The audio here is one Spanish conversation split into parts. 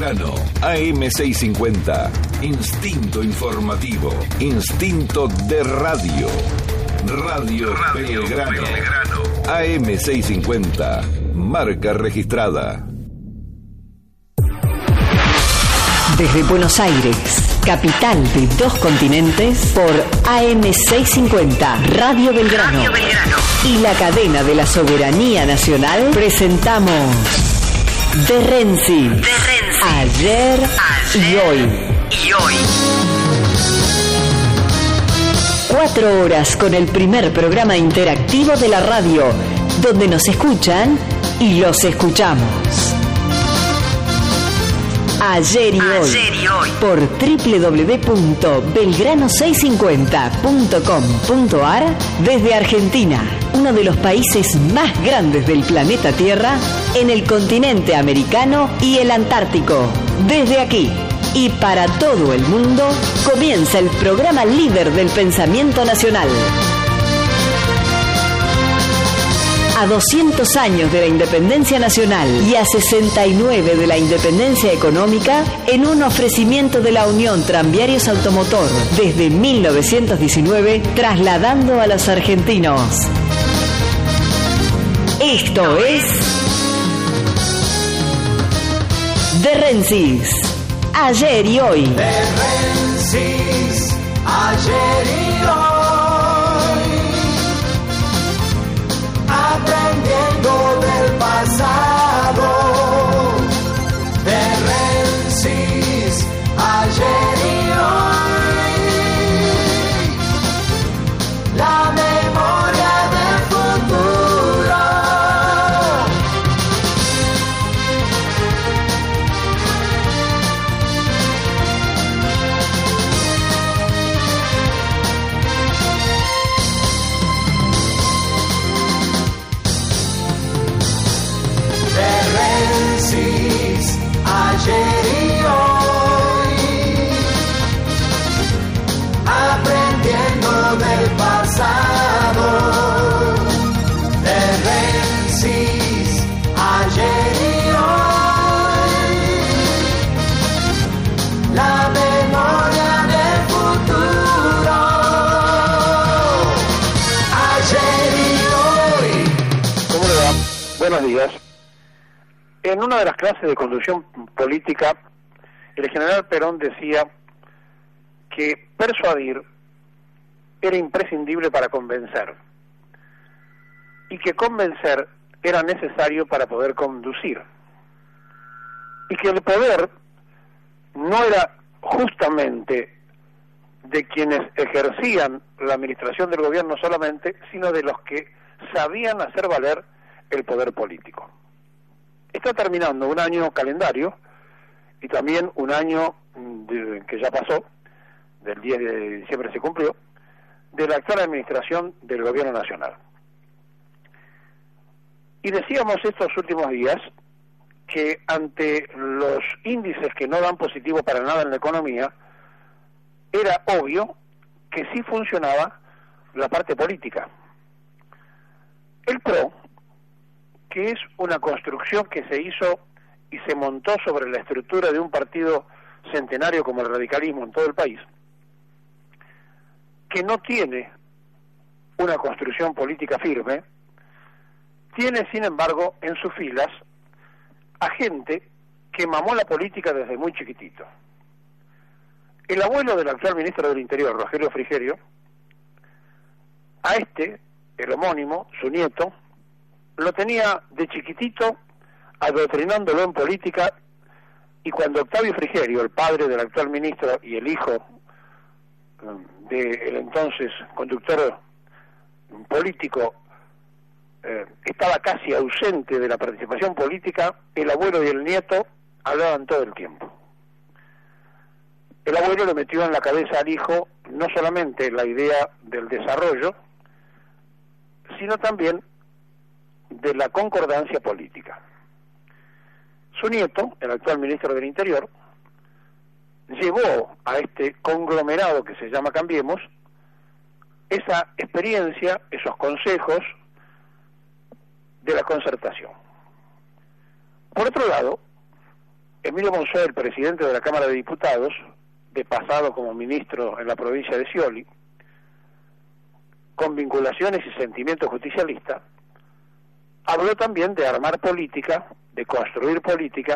Belgrano, AM650. Instinto informativo, instinto de radio. Radio Belgrano. AM650, marca registrada. Desde Buenos Aires, capital de 2 continentes, por AM650, Radio Belgrano. Y la cadena de la soberanía nacional, presentamos De Renzi. Ayer y hoy. 4 horas con el primer programa interactivo de la radio, donde nos escuchan y los escuchamos. Ayer y hoy, por www.belgrano650.com.ar, desde Argentina, uno de los países más grandes del planeta Tierra, en el continente americano y el Antártico. Desde aquí y para todo el mundo, comienza el programa líder del pensamiento nacional. A 200 años de la independencia nacional y a 69 de la independencia económica, en un ofrecimiento de la Unión Tranviarios Automotor desde 1919, trasladando a los argentinos. Esto es De Rensis, ayer y hoy. De Rensis, ayer y hoy. Aprendiendo del pasado, de Rensis, ayer y hoy, la memoria del futuro. Ayer y hoy, aprendiendo del pasado, de Rensis, ayer y hoy, la memoria del futuro, ayer y hoy. ¿Cómo le va? Buenos días. En una de las clases de conducción política, el general Perón decía que persuadir era imprescindible para convencer y que convencer era necesario para poder conducir, y que el poder no era justamente de quienes ejercían la administración del gobierno solamente, sino de los que sabían hacer valer el poder político. Está terminando un año calendario y también un año que ya pasó, del 10 de diciembre se cumplió, de la actual administración del gobierno nacional. Y decíamos estos últimos días que ante los índices que no dan positivo para nada en la economía, era obvio que sí funcionaba la parte política. El PRO, que es una construcción que se hizo y se montó sobre la estructura de un partido centenario como el radicalismo en todo el país, que no tiene una construcción política firme, tiene sin embargo en sus filas a gente que mamó la política desde muy chiquitito. El abuelo del actual ministro del Interior, Rogelio Frigerio, a el homónimo, su nieto, lo tenía de chiquitito adoctrinándolo en política, y cuando Octavio Frigerio, el padre del actual ministro y el hijo del entonces conductor político, estaba casi ausente de la participación política, el abuelo y el nieto hablaban todo el tiempo. El abuelo le metió en la cabeza al hijo no solamente la idea del desarrollo, sino también de la concordancia política. Su nieto, el actual ministro del Interior, llevó a este conglomerado que se llama Cambiemos esa experiencia, esos consejos de la concertación. Por otro lado, Emilio Monzó, el presidente de la Cámara de Diputados, de pasado como ministro en la provincia de Scioli, con vinculaciones y sentimiento justicialista, habló también de armar política, de construir política,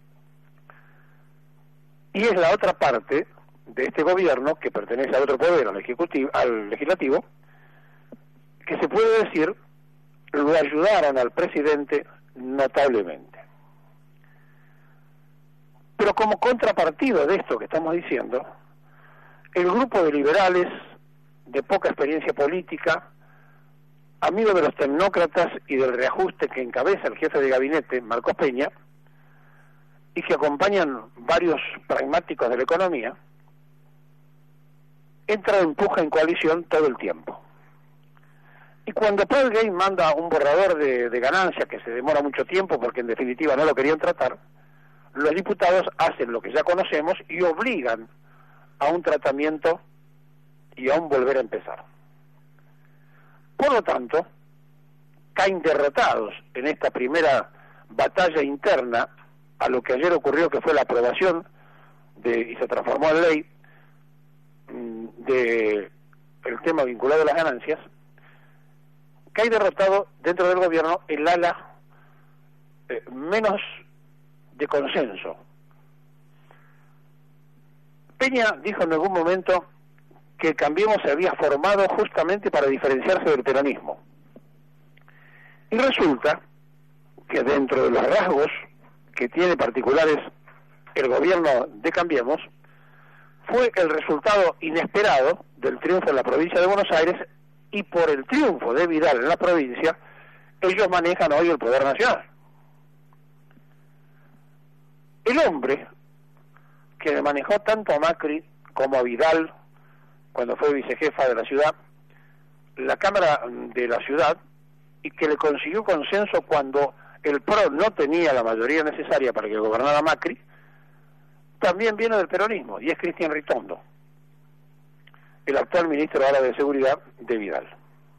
y es la otra parte de este gobierno, que pertenece al otro poder, al legislativo, que se puede decir lo ayudaron al presidente notablemente. Pero como contrapartido de esto que estamos diciendo, el grupo de liberales de poca experiencia política, amigo de los tecnócratas y del reajuste que encabeza el jefe de gabinete, Marcos Peña, y que acompañan varios pragmáticos de la economía, entra en empuja en coalición todo el tiempo. Y cuando Paul Gay manda un borrador de ganancia que se demora mucho tiempo porque en definitiva no lo querían tratar, los diputados hacen lo que ya conocemos y obligan a un tratamiento y a un volver a empezar. Por lo tanto, caen derrotados en esta primera batalla interna a lo que ayer ocurrió, que fue la aprobación y se transformó en ley de el tema vinculado a las ganancias. Cae derrotado dentro del gobierno el ala menos de consenso. Peña dijo en algún momento que Cambiemos se había formado justamente para diferenciarse del peronismo. Y resulta que dentro de los rasgos que tiene particulares el gobierno de Cambiemos, fue el resultado inesperado del triunfo en la provincia de Buenos Aires, y por el triunfo de Vidal en la provincia, ellos manejan hoy el poder nacional. El hombre que manejó tanto a Macri como a Vidal cuando fue vicejefa de la ciudad, la Cámara de la ciudad, y que le consiguió consenso cuando el PRO no tenía la mayoría necesaria para que gobernara Macri, también viene del peronismo, y es Cristian Ritondo, el actual ministro ahora de Seguridad de Vidal.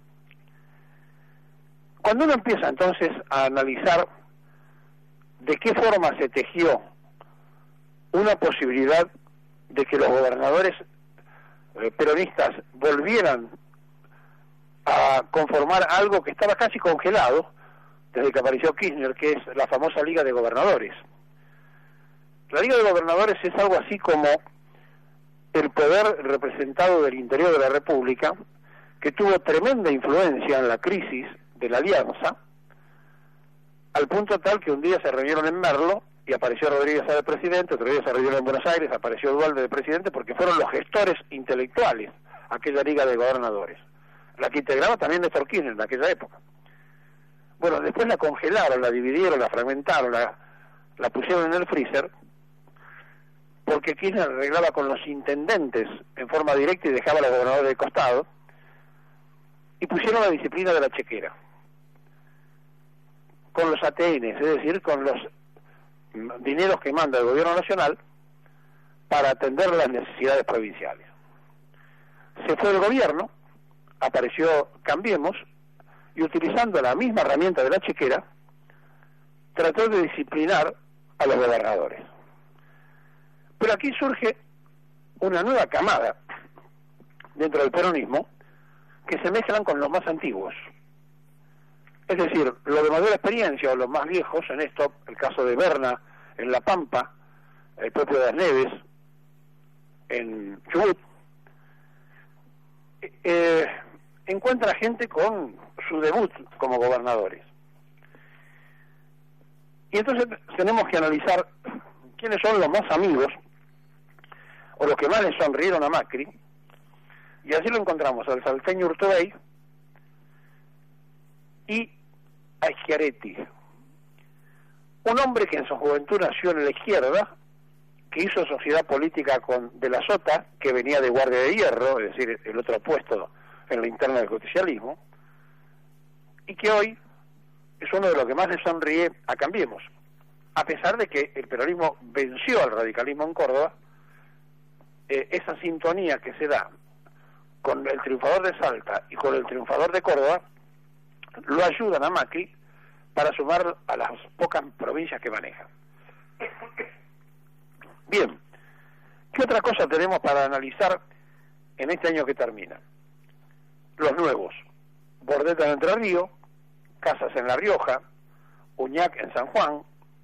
Cuando uno empieza entonces a analizar de qué forma se tejió una posibilidad de que los gobernadores peronistas volvieran a conformar algo que estaba casi congelado desde que apareció Kirchner, que es la famosa Liga de Gobernadores. La Liga de Gobernadores es algo así como el poder representado del interior de la República, que tuvo tremenda influencia en la crisis de la Alianza, al punto tal que un día se reunieron en Merlo y apareció Rodríguez de presidente, otro día se reunieron en Buenos Aires, apareció Duhalde de presidente, porque fueron los gestores intelectuales aquella Liga de Gobernadores, la que integraba también Néstor Kirchner en aquella época. Bueno, después la congelaron, la dividieron, la fragmentaron, la pusieron en el freezer, porque Kirchner arreglaba con los intendentes en forma directa y dejaba a los gobernadores de costado, y pusieron la disciplina de la chequera, con los ATN, es decir, con los dineros que manda el gobierno nacional para atender las necesidades provinciales. Se fue el gobierno, apareció Cambiemos, y utilizando la misma herramienta de la chequera, trató de disciplinar a los gobernadores. Pero aquí surge una nueva camada dentro del peronismo que se mezclan con los más antiguos. Es decir, los de mayor experiencia o los más viejos, en esto, el caso de Berna en La Pampa, el propio de las Neves en Chubut, encuentra gente con su debut como gobernadores. Y entonces tenemos que analizar quiénes son los más amigos o los que más le sonrieron a Macri, y así lo encontramos al salteño Urtubey y a Schiaretti, un hombre que en su juventud nació en la izquierda, que hizo sociedad política con De la Sota, que venía de Guardia de Hierro, es decir, el otro puesto en la interna del justicialismo, y que hoy es uno de los que más le sonríe a Cambiemos, a pesar de que el peronismo venció al radicalismo en Córdoba. Esa sintonía que se da con el triunfador de Salta y con el triunfador de Córdoba lo ayudan a Macri para sumar a las pocas provincias que maneja. Bien, ¿qué otra cosa tenemos para analizar en este año que termina? Los nuevos: Bordeta en Entre Ríos, Casas en La Rioja, Uñac en San Juan,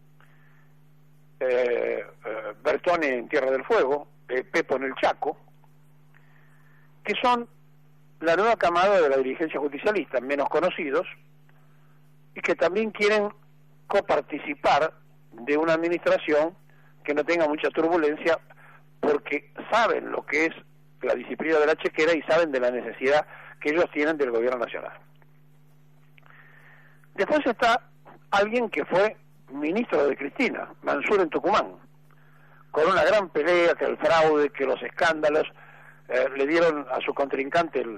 Bertone en Tierra del Fuego, Pepo en el Chaco, que son la nueva camada de la dirigencia justicialista, menos conocidos, y que también quieren coparticipar de una administración que no tenga mucha turbulencia, porque saben lo que es la disciplina de la chequera y saben de la necesidad que ellos tienen del gobierno nacional. Después está alguien que fue ministro de Cristina, Mansur en Tucumán, con una gran pelea, que el fraude, que los escándalos le dieron a su contrincante el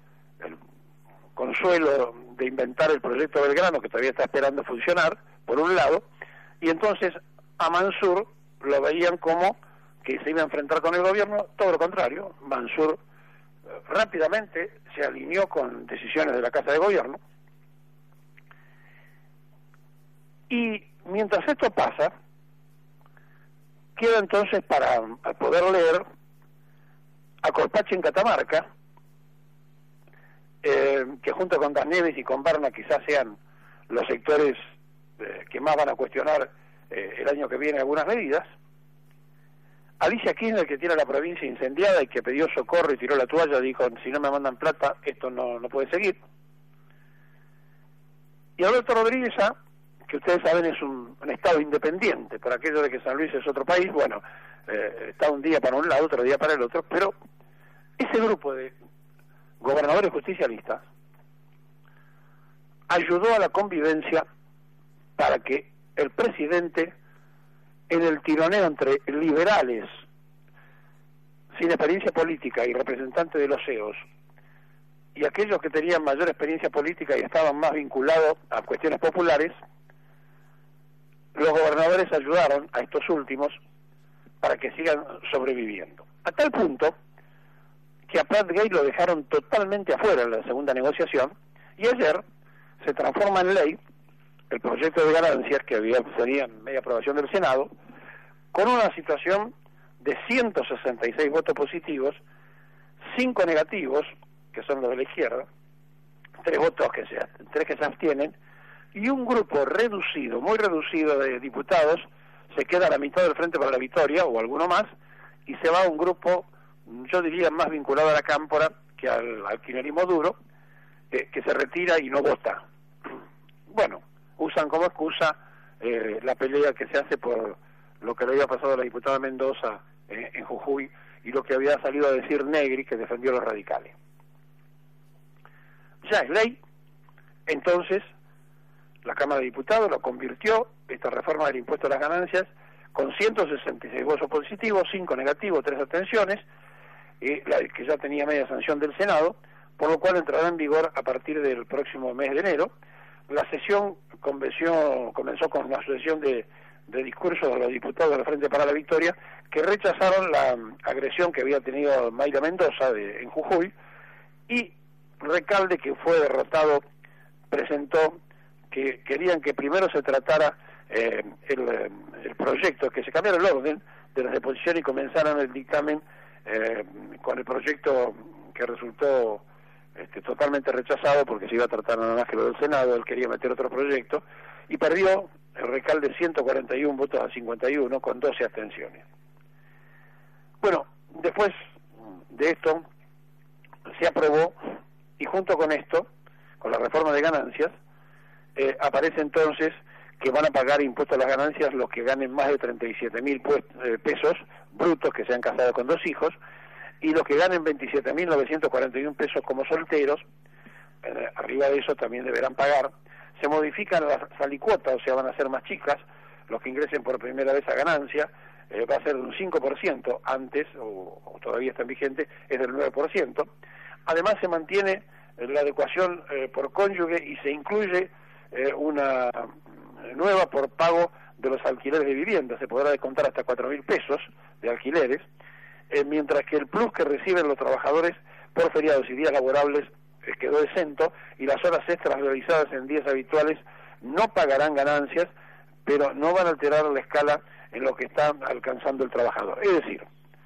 consuelo de inventar el proyecto Belgrano, que todavía está esperando funcionar, por un lado, y entonces a Mansur lo veían como que se iba a enfrentar con el gobierno. Todo lo contrario, Mansur rápidamente se alineó con decisiones de la Casa de Gobierno, y mientras esto pasa, queda entonces para poder leer a Corpache en Catamarca, que junto con Casneves y con Barna quizás sean los sectores que más van a cuestionar el año que viene algunas medidas. Alicia Kirchner, que tiene la provincia incendiada y que pidió socorro y tiró la toalla, dijo: si no me mandan plata, esto no puede seguir. Y Alberto Rodríguez, que ustedes saben es un estado independiente, por aquello de que San Luis es otro país, bueno, está un día para un lado, otro día para el otro, pero ese grupo de gobernadores justicialistas ayudó a la convivencia para que el presidente, en el tironeo entre liberales sin experiencia política y representantes de los CEOs, y aquellos que tenían mayor experiencia política y estaban más vinculados a cuestiones populares, los gobernadores ayudaron a estos últimos para que sigan sobreviviendo. A tal punto que a Prat Gay lo dejaron totalmente afuera en la segunda negociación, y ayer se transforma en ley el proyecto de ganancias que tenía media aprobación del Senado, con una situación de 166 votos positivos, 5 negativos, que son los de la izquierda, 3 que se abstienen, y un grupo reducido, muy reducido de diputados, se queda a la mitad del Frente para la Victoria, o alguno más, y se va a un grupo, yo diría, más vinculado a la cámpora que al kirchnerismo duro, que se retira y no vota. Bueno, usan como excusa la pelea que se hace por lo que le había pasado a la diputada Mendoza en Jujuy, y lo que había salido a decir Negri, que defendió a los radicales. Ya es ley. Entonces la Cámara de Diputados lo convirtió, esta reforma del impuesto a las ganancias, con 166 votos positivos, 5 negativos, 3 abstenciones, que ya tenía media sanción del Senado, por lo cual entrará en vigor a partir del próximo mes de enero. La sesión comenzó con una sucesión de discursos de los diputados del Frente para la Victoria, que rechazaron la agresión que había tenido Mayra Mendoza en Jujuy, y Recalde, que fue derrotado, presentó que querían que primero se tratara el proyecto, que se cambiara el orden de las deposiciones y comenzaran el dictamen con el proyecto que resultó totalmente rechazado, porque se iba a tratar nada más que lo del Senado. Él quería meter otro proyecto y perdió el Recalde 141 votos a 51 con 12 abstenciones. Bueno, después de esto se aprobó, y junto con esto, con la reforma de ganancias, aparece entonces que van a pagar impuestos a las ganancias los que ganen más de 37.000 pesos brutos, que se han casado con 2 hijos, y los que ganen 27.941 pesos como solteros, arriba de eso también deberán pagar. Se modifican las alicuotas, o sea, van a ser más chicas. Los que ingresen por primera vez a ganancia va a ser de un 5%, antes, o todavía está en vigente, es del 9%. Además se mantiene la adecuación por cónyuge, y se incluye una nueva por pago de los alquileres de vivienda. Se podrá descontar hasta 4.000 pesos de alquileres, mientras que el plus que reciben los trabajadores por feriados y días laborables quedó exento, y las horas extras realizadas en días habituales no pagarán ganancias, pero no van a alterar la escala en lo que está alcanzando el trabajador. Es decir,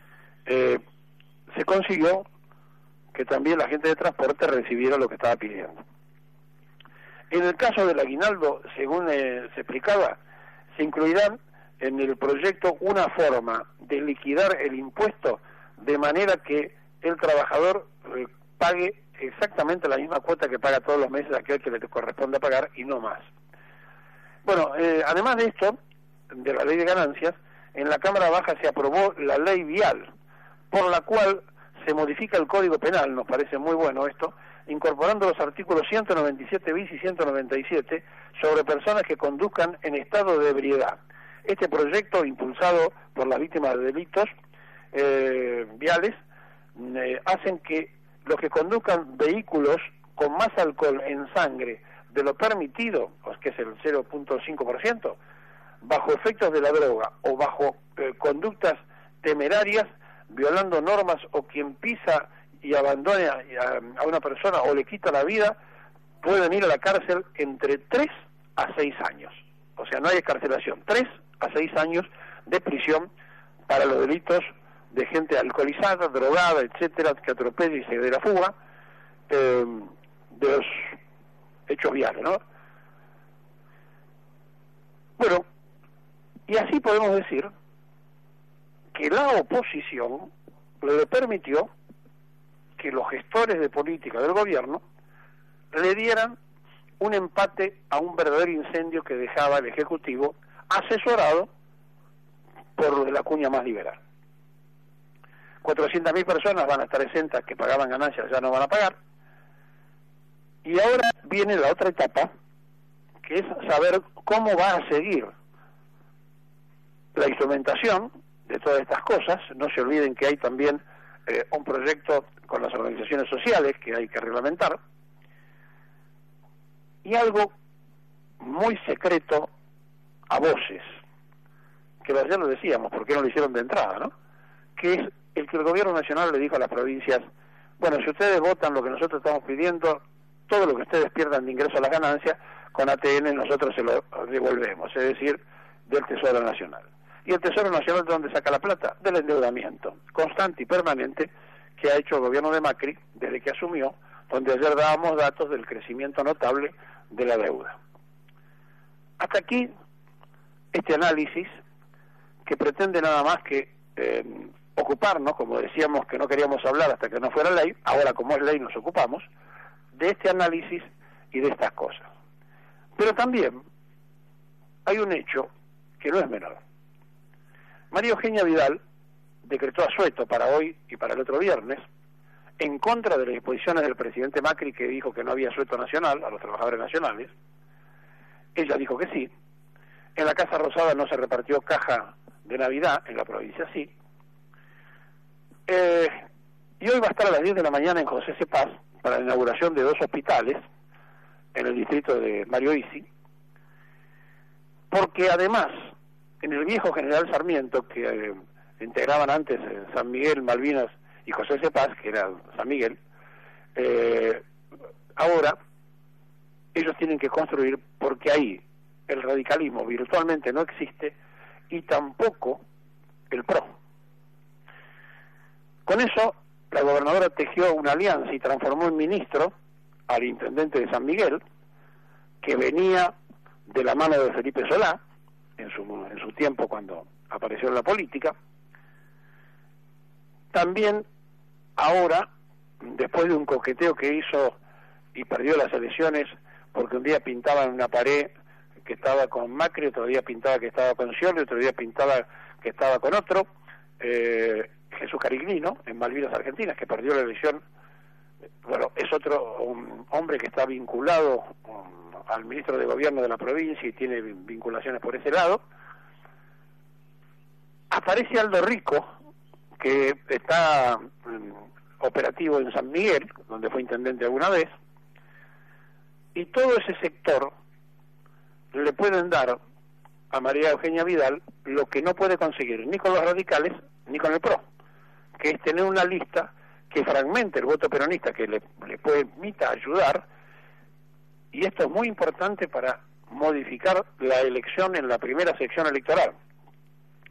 se consiguió que también la gente de transporte recibiera lo que estaba pidiendo. En el caso del aguinaldo, según se explicaba, se incluirán en el proyecto una forma de liquidar el impuesto de manera que el trabajador pague exactamente la misma cuota que paga todos los meses aquel que le corresponde pagar y no más. Bueno, además de esto, de la ley de ganancias, en la Cámara Baja se aprobó la ley vial, por la cual se modifica el Código Penal, nos parece muy bueno esto, incorporando los artículos 197 bis y 197 sobre personas que conduzcan en estado de ebriedad. Este proyecto, impulsado por las víctimas de delitos viales, hacen que los que conduzcan vehículos con más alcohol en sangre de lo permitido, que es el 0.5%, bajo efectos de la droga o bajo conductas temerarias, violando normas, o quien pisa y abandona a una persona o le quita la vida, pueden ir a la cárcel entre 3 a 6 años. O sea, no hay excarcelación, 3 a 6 años de prisión para los delitos de gente alcoholizada, drogada, etcétera, que atropella y se dé la fuga, de los hechos viales, ¿no? Bueno, y así podemos decir que la oposición le permitió que los gestores de política del gobierno le dieran un empate a un verdadero incendio que dejaba el Ejecutivo, asesorado por la cuña más liberal. 400.000 personas van a estar exentas, que pagaban ganancias ya no van a pagar. Y ahora viene la otra etapa, que es saber cómo va a seguir la instrumentación de todas estas cosas. No se olviden que hay también un proyecto con las organizaciones sociales que hay que reglamentar, y algo muy secreto a voces, que ayer lo decíamos, porque no lo hicieron de entrada, ¿no? Que es el que el gobierno nacional le dijo a las provincias: bueno, si ustedes votan lo que nosotros estamos pidiendo, todo lo que ustedes pierdan de ingreso a las ganancias, con ATN nosotros se lo devolvemos, es decir, del Tesoro Nacional. ¿Y el Tesoro Nacional de dónde saca la plata? Del endeudamiento constante y permanente que ha hecho el gobierno de Macri desde que asumió, donde ayer dábamos datos del crecimiento notable de la deuda. Hasta aquí este análisis, que pretende nada más que ocuparnos, como decíamos que no queríamos hablar hasta que no fuera ley, ahora como es ley nos ocupamos, de este análisis y de estas cosas. Pero también hay un hecho que no es menor. María Eugenia Vidal decretó asueto para hoy y para el otro viernes, en contra de las disposiciones del presidente Macri, que dijo que no había asueto nacional a los trabajadores nacionales. Ella dijo que sí. En la Casa Rosada no se repartió caja de Navidad, en la provincia sí. Y hoy va a estar a las 10 de la mañana en José C. Paz para la inauguración de 2 hospitales en el distrito de Mario Isi, porque además en el viejo General Sarmiento, que integraban antes San Miguel, Malvinas y José C. Paz, que era San Miguel, ahora ellos tienen que construir, porque ahí el radicalismo virtualmente no existe y tampoco el PRO. Con eso la gobernadora tejió una alianza y transformó en ministro al intendente de San Miguel, que venía de la mano de Felipe Solá en su tiempo cuando apareció en la política. También ahora, después de un coqueteo que hizo y perdió las elecciones porque un día pintaba en una pared que estaba con Macri, otro día pintaba que estaba con Scioli, otro día pintaba que estaba con otro, Jesús Carignino, en Malvinas, Argentinas, que perdió la elección. Bueno, es otro hombre que está vinculado al ministro de gobierno de la provincia y tiene vinculaciones por ese lado. Aparece Aldo Rico, que está operativo en San Miguel, donde fue intendente alguna vez, y todo ese sector le pueden dar a María Eugenia Vidal lo que no puede conseguir ni con los radicales ni con el PRO, que es tener una lista que fragmente el voto peronista, que le permita ayudar, y esto es muy importante para modificar la elección en la primera sección electoral.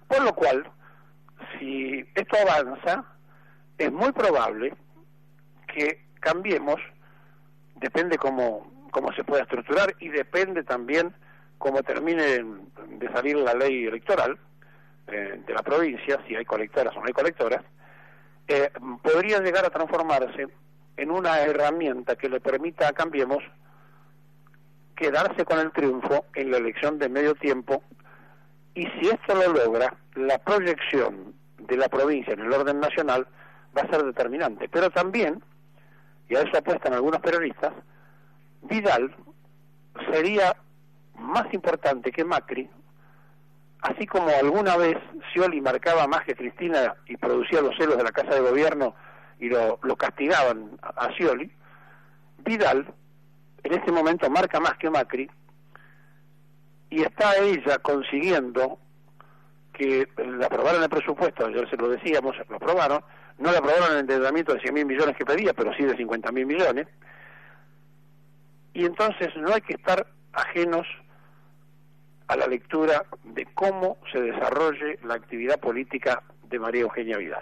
Por lo cual, si esto avanza, es muy probable que cambiemos, depende cómo se pueda estructurar y depende también cómo termine de salir la ley electoral de la provincia, si hay colectoras o no hay colectoras, podría llegar a transformarse en una herramienta que le permita a Cambiemos quedarse con el triunfo en la elección de medio tiempo, y si esto lo logra, la proyección de la provincia en el orden nacional va a ser determinante. Pero también, y a eso apuestan algunos periodistas, Vidal sería más importante que Macri, así como alguna vez Scioli marcaba más que Cristina y producía los celos de la Casa de Gobierno y lo castigaban a Scioli. Vidal en este momento marca más que Macri, y está ella consiguiendo que le aprobaran el presupuesto. Ayer se lo decíamos, lo aprobaron, no le aprobaron el endeudamiento de 100.000 millones que pedía, pero sí de 50.000 millones, y entonces no hay que estar ajenos a la lectura de cómo se desarrolle la actividad política de María Eugenia Vidal.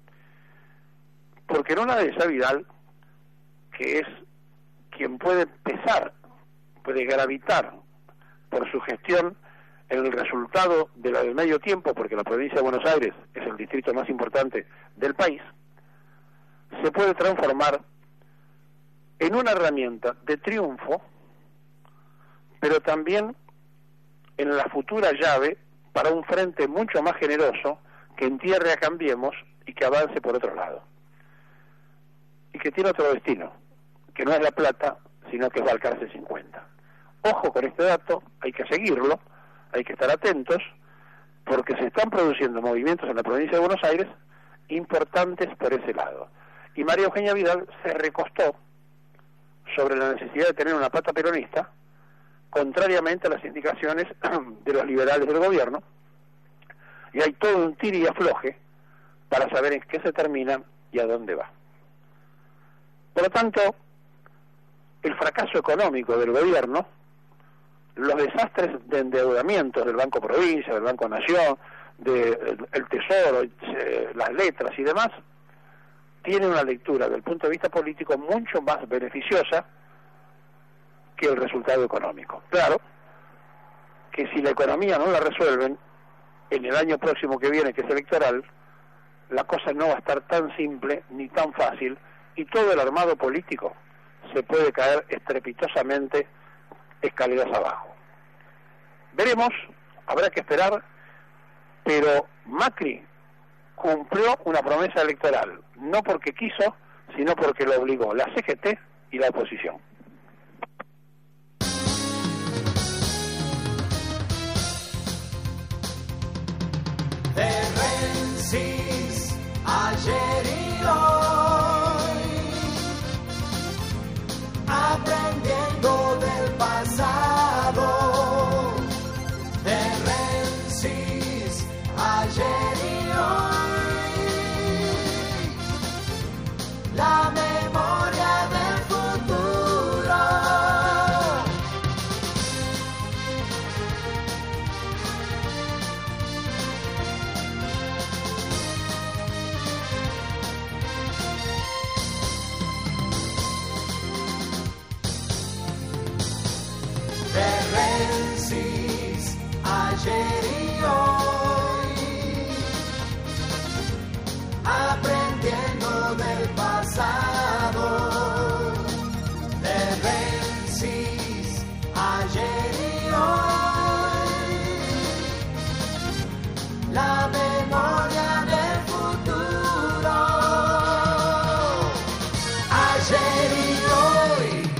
Porque en una de esas, Vidal, que es quien puede pesar, puede gravitar por su gestión en el resultado de la del medio tiempo, porque la provincia de Buenos Aires es el distrito más importante del país, se puede transformar en una herramienta de triunfo, pero también en la futura llave para un frente mucho más generoso que entierre a Cambiemos y que avance por otro lado, y que tiene otro destino, que no es La Plata, sino que es Balcarce 50. Ojo con este dato, hay que seguirlo, hay que estar atentos, porque se están produciendo movimientos en la provincia de Buenos Aires importantes por ese lado. Y María Eugenia Vidal se recostó sobre la necesidad de tener una pata peronista, contrariamente a las indicaciones de los liberales del gobierno, y hay todo un tire y afloje para saber en qué se termina y a dónde va. Por lo tanto, el fracaso económico del gobierno, los desastres de endeudamiento del Banco Provincia, del Banco Nación, del Tesoro, las letras y demás, tiene una lectura desde el punto de vista político mucho más beneficiosa que el resultado económico. Claro que si la economía no la resuelven en el año próximo que viene, que es electoral, la cosa no va a estar tan simple ni tan fácil, y todo el armado político se puede caer estrepitosamente escaleras abajo. Veremos, habrá que esperar, pero Macri cumplió una promesa electoral, no porque quiso, sino porque lo obligó la CGT y la oposición. De Rensis, ayer y hoy, aprendiendo del pasado. De Rensis, ayer y hoy, la memoria del futuro. De Rensis, ayer y hoy, aprendiendo del pasado. De Rensis, ayer y hoy, la memoria del futuro. Ayer y hoy.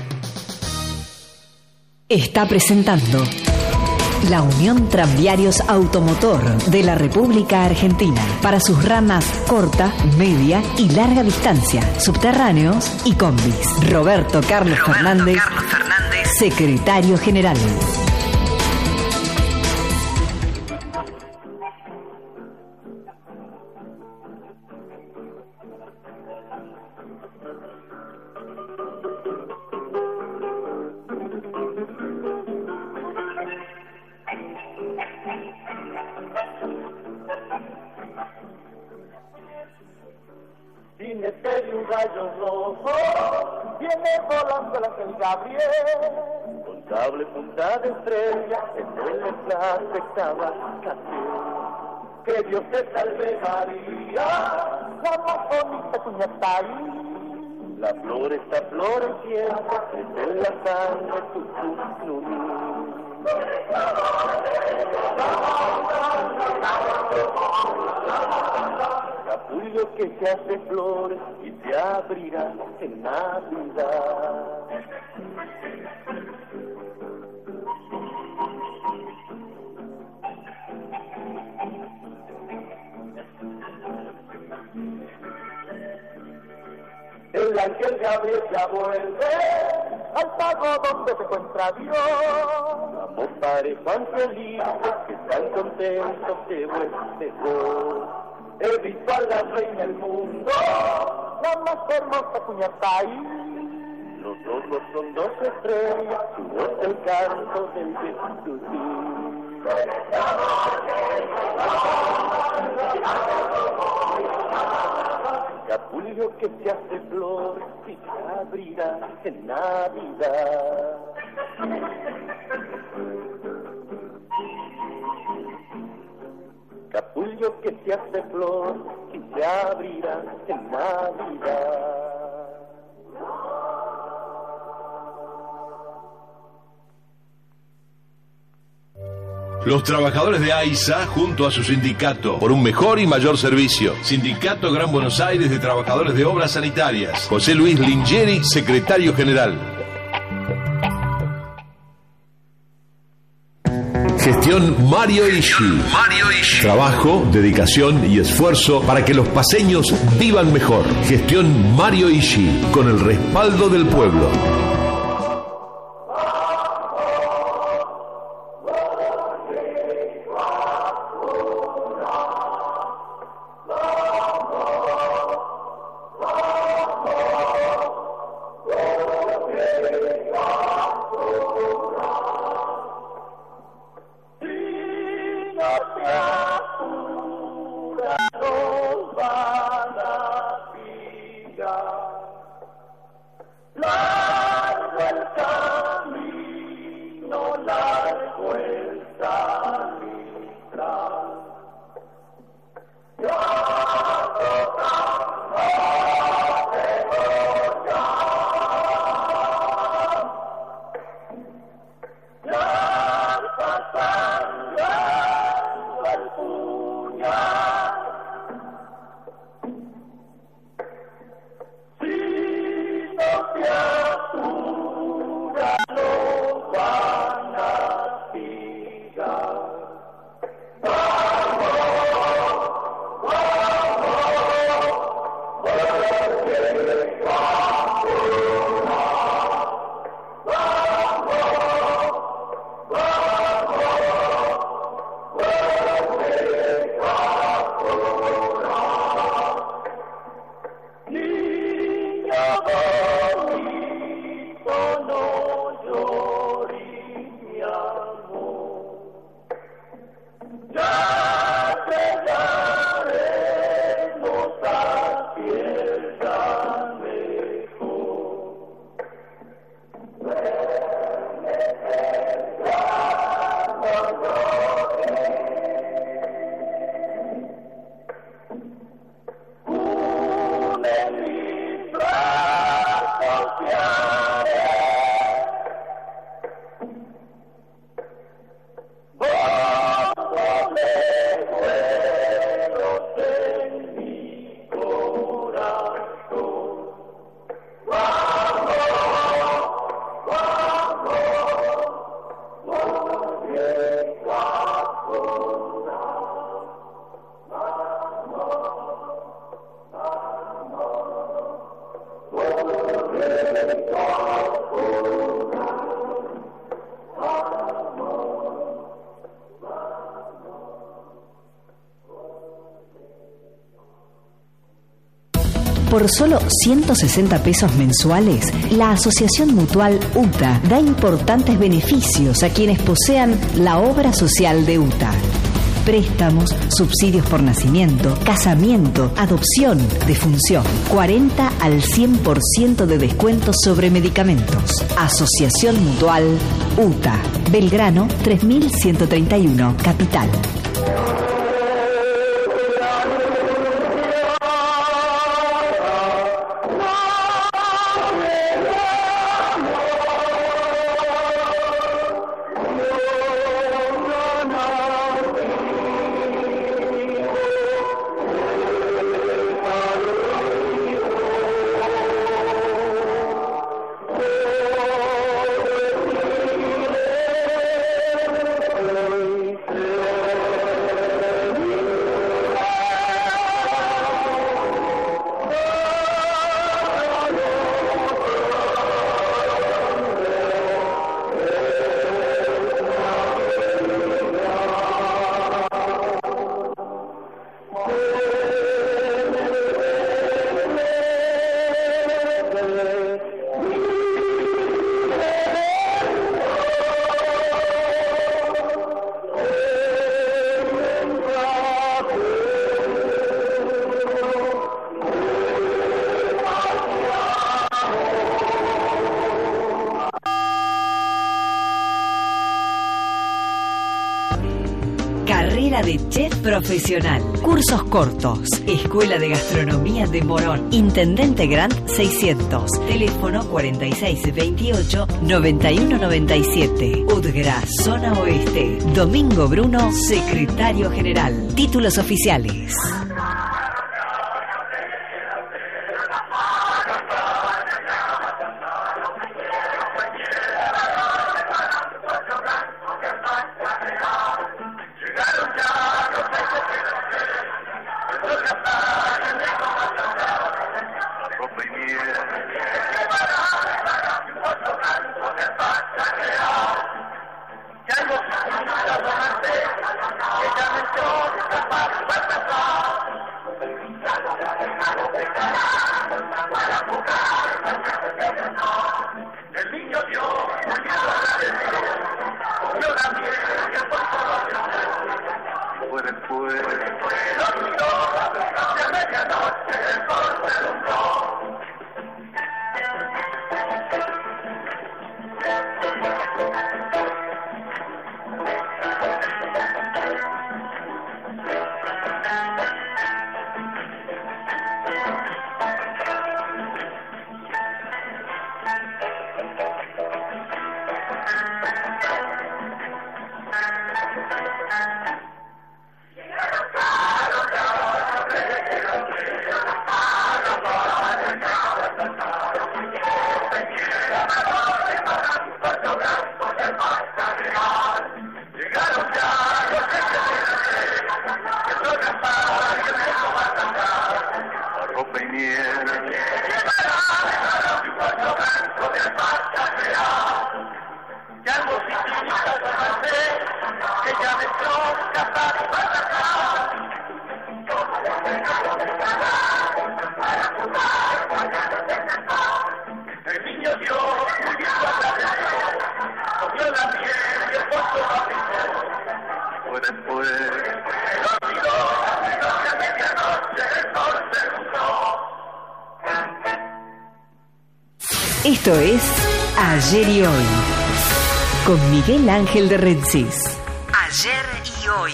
Está presentando la Unión Tranviarios Automotor de la República Argentina para sus ramas corta, media y larga distancia, subterráneos y combis. Roberto Carlos Fernández, secretario general. jinete de un rayo rojo, viene volando el ángel Gabriel, con sable punta de estrella, en él es la afectada canción. Que Dios te salve María, la más bonita cuña está ahí. La flor está floreciendo, es en la sangre tu capullo que se hace flores y se abrirá en Navidad. El ángel Gabriel ya vuelve al pago donde se encuentra Dios. Vamos parejo angelitos que están contentos de vuestro voz. He visto a la reina del mundo, la más hermosa cuñata ahí. Los ojos son dos estrellas, su voz el canto del Jesús. Capullo que se hace flor y se abrirá en Navidad. Capullo que se hace flor y se abrirá en Navidad. Los trabajadores de AISA, junto a su sindicato, por un mejor y mayor servicio. Sindicato Gran Buenos Aires de Trabajadores de Obras Sanitarias. José Luis Lingeri, secretario general. Gestión Mario Ishi. Trabajo, dedicación y esfuerzo para que los paceños vivan mejor. Gestión Mario Ishi, con el respaldo del pueblo. Por solo 160 pesos mensuales, la Asociación Mutual UTA da importantes beneficios a quienes posean la obra social de UTA. préstamos, subsidios por nacimiento, casamiento, adopción, defunción. 40 al 100% de descuento sobre medicamentos. Asociación Mutual UTA. Belgrano 3131, Capital. Carrera de chef profesional. Cursos cortos. Escuela de Gastronomía de Morón. Intendente Grant 600. Teléfono 4628-9197. Udgra, Zona Oeste. Domingo Bruno, Secretario General. Títulos oficiales. Esto es Ayer y Hoy, con Miguel Ángel de Rensis. Ayer y Hoy.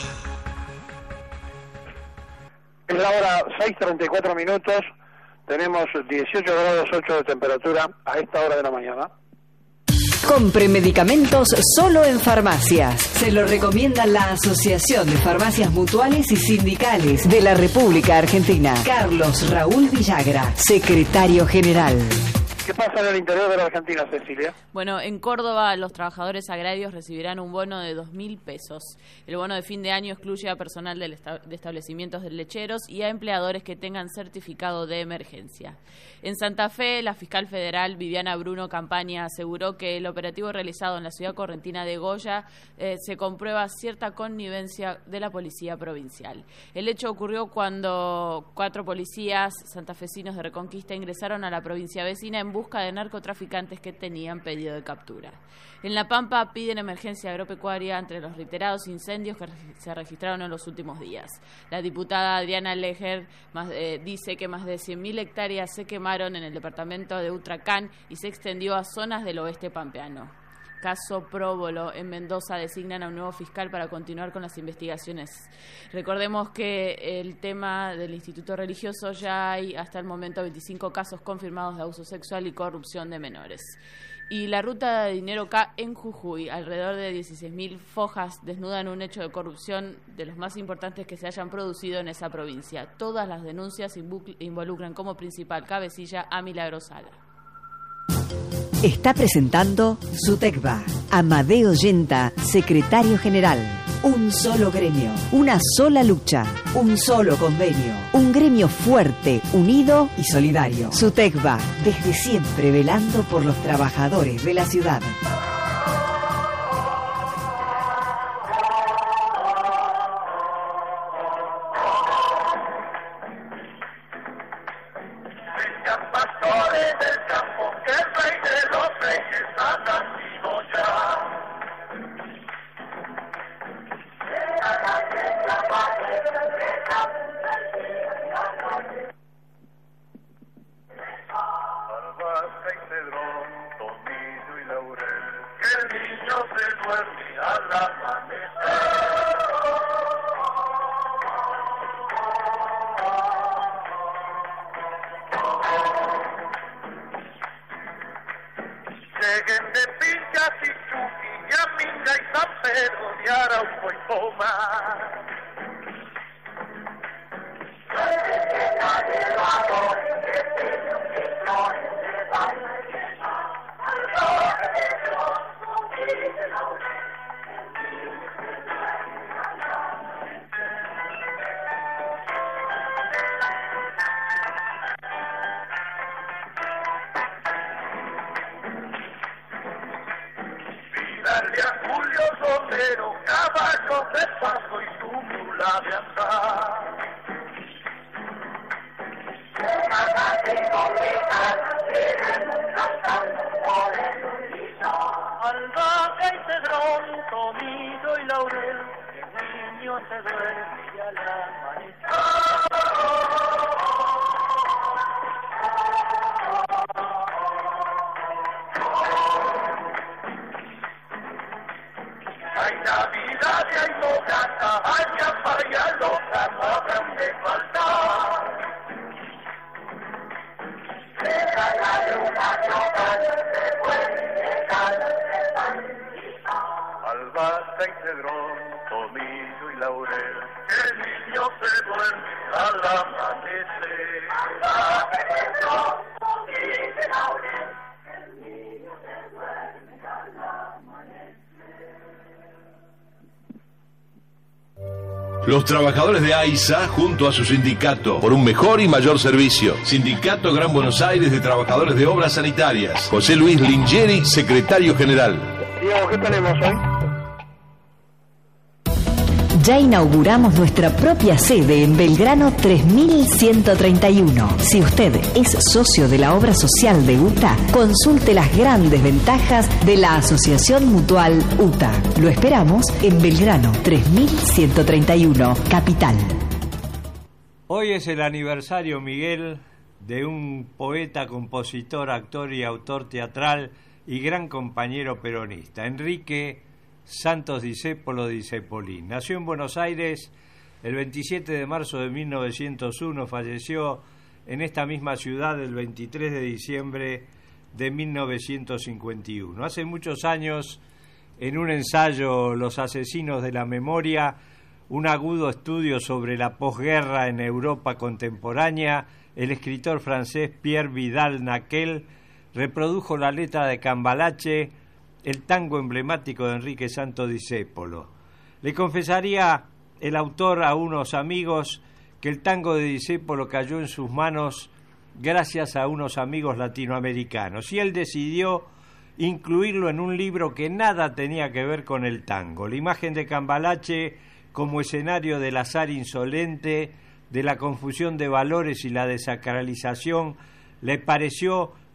Es la hora 6:34, tenemos 18 grados 8 de temperatura a esta hora de la mañana. Compre medicamentos solo en farmacias. Se lo recomienda la Asociación de Farmacias Mutuales y Sindicales de la República Argentina. Carlos Raúl Villagra, Secretario General. ¿Qué pasa en el interior de la Argentina, Cecilia? Bueno, en Córdoba los trabajadores agrarios recibirán un bono de 2.000 pesos. El bono de fin de año excluye a personal de establecimientos de lecheros y a empleadores que tengan certificado de emergencia. En Santa Fe, la fiscal federal Viviana Bruno Campaña aseguró que el operativo realizado en la ciudad correntina de Goya se comprueba cierta connivencia de la policía provincial. El hecho ocurrió cuando 4 policías santafesinos de Reconquista ingresaron a la provincia vecina en busca de narcotraficantes que tenían pedido de captura. En La Pampa piden emergencia agropecuaria entre los reiterados incendios que se registraron en los últimos días. La diputada Adriana Leger dice que más de 100.000 hectáreas se quemaron en el departamento de Utracán y se extendió a zonas del oeste pampeano. Caso Próbolo, en Mendoza designan a un nuevo fiscal para continuar con las investigaciones. Recordemos que el tema del Instituto Religioso, ya hay hasta el momento 25 casos confirmados de abuso sexual y corrupción de menores. Y la ruta de dinero K en Jujuy, alrededor de 16.000 fojas desnudan un hecho de corrupción de los más importantes que se hayan producido en esa provincia. Todas las denuncias involucran como principal cabecilla a Milagro Sala. Está presentando SUTECBA. Amadeo Yenta, secretario general. Un solo gremio, una sola lucha, un solo convenio. Un gremio fuerte, unido y solidario. SUTECBA, desde siempre velando por los trabajadores de la ciudad. Los trabajadores de AISA, junto a su sindicato, por un mejor y mayor servicio. Sindicato Gran Buenos Aires de Trabajadores de Obras Sanitarias. José Luis Lingeri, secretario general. Diego, ¿qué tenemos hoy? Ya inauguramos nuestra propia sede en Belgrano 3131. Si usted es socio de la obra social de UTA, consulte las grandes ventajas de la Asociación Mutual UTA. Lo esperamos en Belgrano 3131, Capital. Hoy es el aniversario, Miguel, de un poeta, compositor, actor y autor teatral y gran compañero peronista, Enrique Santos Discépolo Discepolín. Nació en Buenos Aires el 27 de marzo de 1901, falleció en esta misma ciudad el 23 de diciembre de 1951. Hace muchos años, en un ensayo, Los asesinos de la memoria, un agudo estudio sobre la posguerra en Europa contemporánea, el escritor francés Pierre Vidal-Naquel reprodujo la letra de Cambalache, el tango emblemático de Enrique Santos Discépolo. Le confesaría el autor a unos amigos que el tango de Discépolo cayó en sus manos gracias a unos amigos latinoamericanos, y él decidió incluirlo en un libro que nada tenía que ver con el tango. La imagen de Cambalache como escenario del azar insolente, de la confusión de valores y la desacralización, le pareció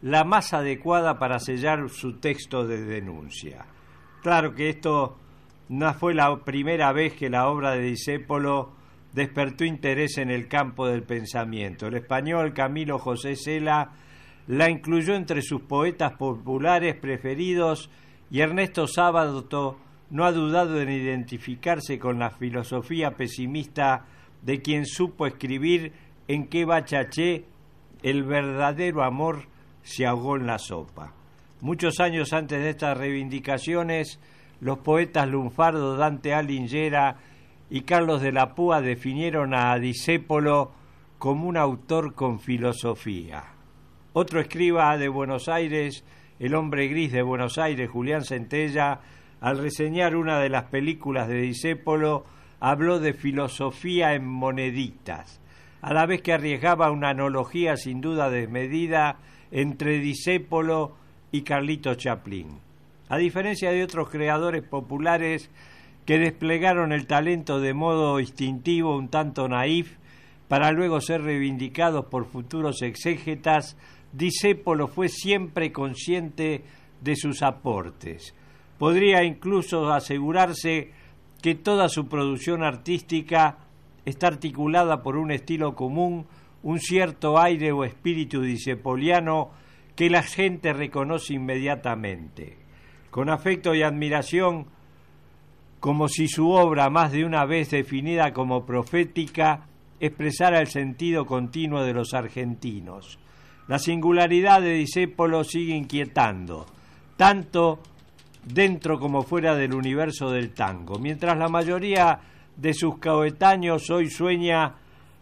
la más adecuada para sellar su texto de denuncia. Claro que esto no fue la primera vez que la obra de Discépolo despertó interés en el campo del pensamiento. El español Camilo José Cela la incluyó entre sus poetas populares preferidos y Ernesto Sábato no ha dudado en identificarse con la filosofía pesimista de quien supo escribir en qué bachaché el verdadero amor se ahogó en la sopa. Muchos años antes de estas reivindicaciones, los poetas lunfardo Dante Alighieri y Carlos de la Púa definieron a Discépolo como un autor con filosofía. Otro escriba de Buenos Aires, el hombre gris de Buenos Aires, Julián Centella, al reseñar una de las películas de Discépolo, habló de filosofía en moneditas, a la vez que arriesgaba una analogía sin duda desmedida entre Discépolo y Carlito Chaplin. A diferencia de otros creadores populares que desplegaron el talento de modo instintivo, un tanto naif, para luego ser reivindicados por futuros exégetas, Discépolo fue siempre consciente de sus aportes. Podría incluso asegurarse que toda su producción artística está articulada por un estilo común, un cierto aire o espíritu discepoliano que la gente reconoce inmediatamente. Con afecto y admiración, como si su obra, más de una vez definida como profética, expresara el sentido continuo de los argentinos. La singularidad de Discépolo sigue inquietando, tanto dentro como fuera del universo del tango. Mientras la mayoría de sus coetáneos hoy suena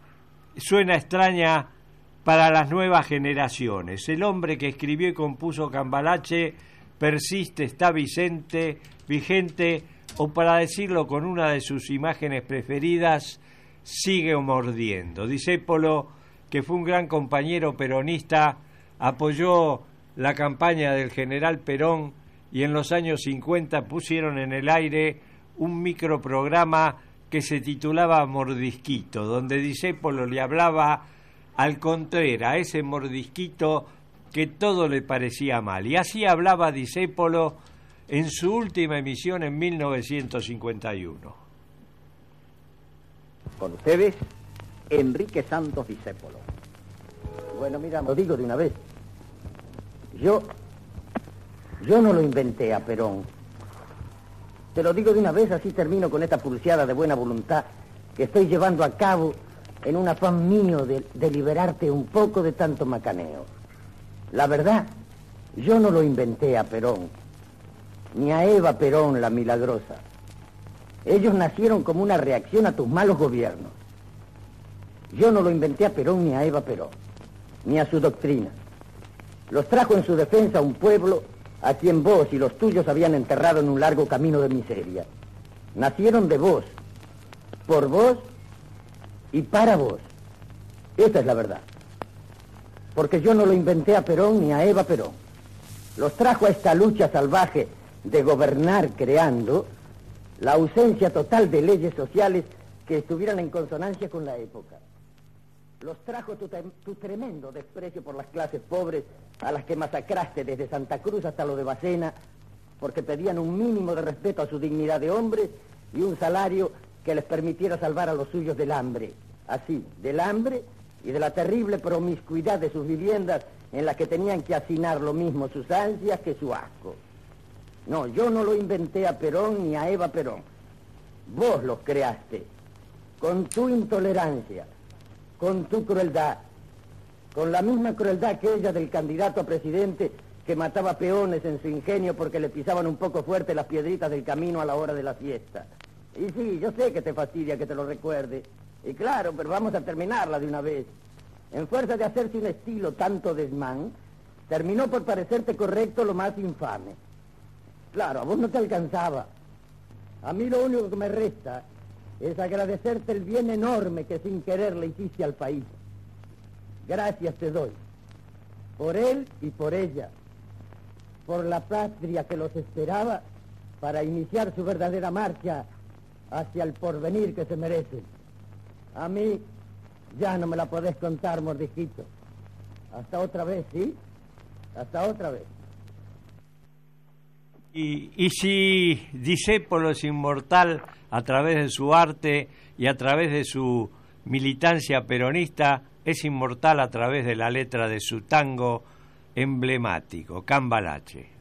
extraña para las nuevas generaciones. El hombre que escribió y compuso Cambalache persiste, está vigente, o para decirlo con una de sus imágenes preferidas, sigue mordiendo. Discépolo, que fue un gran compañero peronista, apoyó la campaña del general Perón y en los años 50 pusieron en el aire un microprograma que se titulaba Mordisquito, donde Discépolo le hablaba al Contreras, a ese mordisquito que todo le parecía mal. Y así hablaba Discépolo en su última emisión en 1951. Con ustedes, Enrique Santos Discépolo. Bueno, mira, lo digo de una vez. Yo no lo inventé a Perón. Te lo digo de una vez, así termino con esta pulseada de buena voluntad que estoy llevando a cabo en un afán mío de liberarte un poco de tanto macaneo. La verdad, yo no lo inventé a Perón, ni a Eva Perón, la milagrosa. Ellos nacieron como una reacción a tus malos gobiernos. Yo no lo inventé a Perón ni a Eva Perón, ni a su doctrina. Los trajo en su defensa un pueblo a quien vos y los tuyos habían enterrado en un largo camino de miseria. Nacieron de vos, por vos y para vos. Esa es la verdad. Porque yo no lo inventé a Perón ni a Eva Perón. Los trajo a esta lucha salvaje de gobernar creando la ausencia total de leyes sociales que estuvieran en consonancia con la época. Los trajo tu tremendo desprecio por las clases pobres a las que masacraste desde Santa Cruz hasta lo de Bacena, porque pedían un mínimo de respeto a su dignidad de hombres y un salario que les permitiera salvar a los suyos del hambre. Así, del hambre y de la terrible promiscuidad de sus viviendas en las que tenían que hacinar lo mismo sus ansias que su asco. No, yo no lo inventé a Perón ni a Eva Perón. Vos los creaste, con tu intolerancia, con tu crueldad, con la misma crueldad que ella del candidato a presidente que mataba peones en su ingenio porque le pisaban un poco fuerte las piedritas del camino a la hora de la fiesta. Y sí, yo sé que te fastidia que te lo recuerde. Y claro, pero vamos a terminarla de una vez. En fuerza de hacerse un estilo tanto desmán, terminó por parecerte correcto lo más infame. Claro, a vos no te alcanzaba. A mí lo único que me resta es agradecerte el bien enorme que sin querer le hiciste al país. Gracias te doy, por él y por ella, por la patria que los esperaba para iniciar su verdadera marcha hacia el porvenir que se merecen. A mí ya no me la podés contar, mordisquito. Hasta otra vez, ¿sí? Hasta otra vez. Y si Discépolo es inmortal a través de su arte y a través de su militancia peronista, es inmortal a través de la letra de su tango emblemático, Cambalache.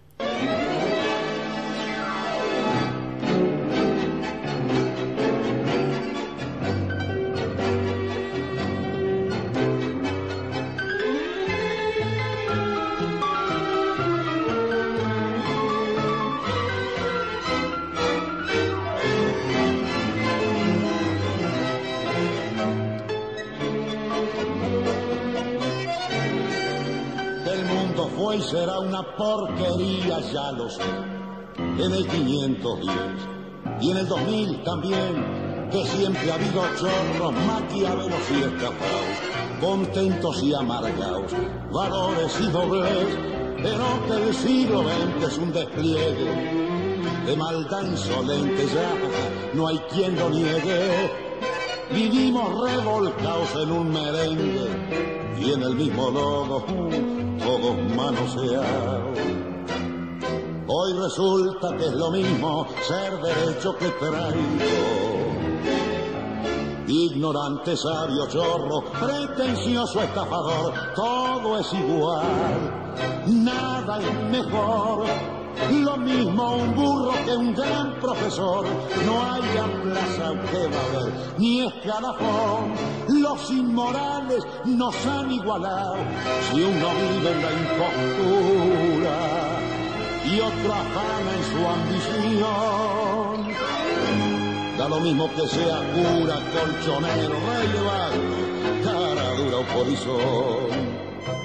Hoy será una porquería, ya lo sé, en el 510 y en el 2000 también, que siempre ha habido chorros, maquiavelos y estafados, contentos y amargados, valores y doblez, pero que el siglo XX es un despliegue de maldad insolente, ya no hay quien lo niegue. Vivimos revolcados en un merengue y en el mismo lodo, todos manoseados. Hoy resulta que es lo mismo ser derecho que traidor. Ignorante, sabio, chorro, pretencioso, estafador, todo es igual, nada es mejor. Lo mismo un burro que un gran profesor, no hay plaza que va a haber, ni escalafón. Los inmorales nos han igualado, si uno vive en la impostura y otro afana en su ambición. Da lo mismo que sea cura, colchonero, rey de barrio, cara dura o polizón.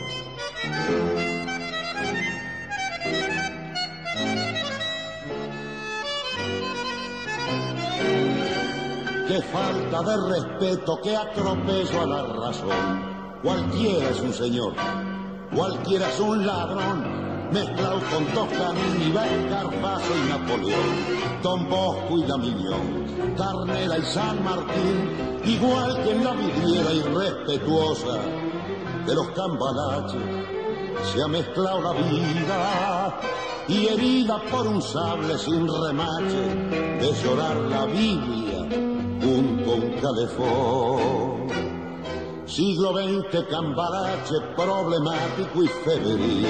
Qué falta de respeto, qué atropello a la razón. Cualquiera es un señor, cualquiera es un ladrón, mezclado con Toscanini, Carvazo y Napoleón, Don Bosco y Damiñón, Carnera y San Martín, igual que en la vidriera irrespetuosa de los cambalaches, se ha mezclado la vida y herida por un sable sin remache, de llorar la Biblia junto a un calefón. Siglo XX, cambalache, problemático y febril.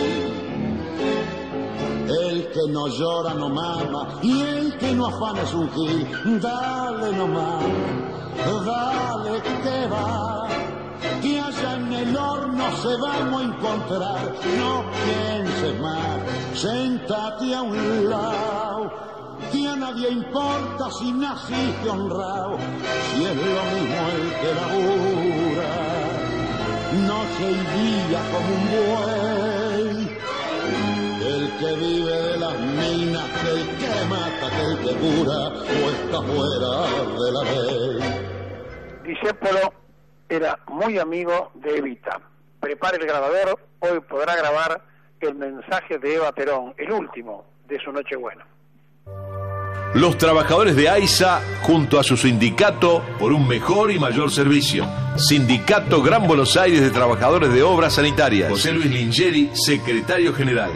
El que no llora no mama y el que no afana es un gil. Dale nomás, dale que va, que allá en el horno se vamos a encontrar. No pienses más, sentate a un lado, que a nadie importa si naciste honrado, si es lo mismo el que labura, noche y día como un buey, el que vive de las minas, que el que mata, que el que cura, o está fuera de la ley. Discépolo era muy amigo de Evita. Prepare el grabador, hoy podrá grabar el mensaje de Eva Perón, el último de su Nochebuena. Los trabajadores de AISA, junto a su sindicato, por un mejor y mayor servicio. Sindicato Gran Buenos Aires de Trabajadores de Obras Sanitarias. José Luis Lingeri, secretario general.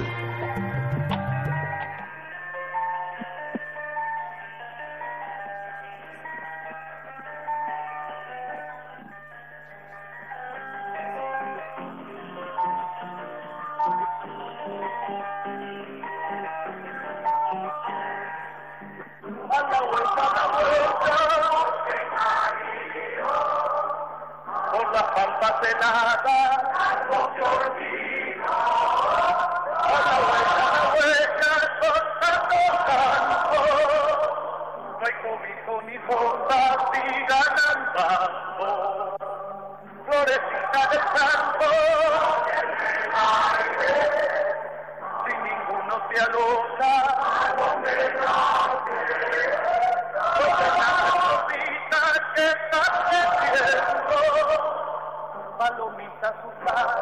Palomita azúcar.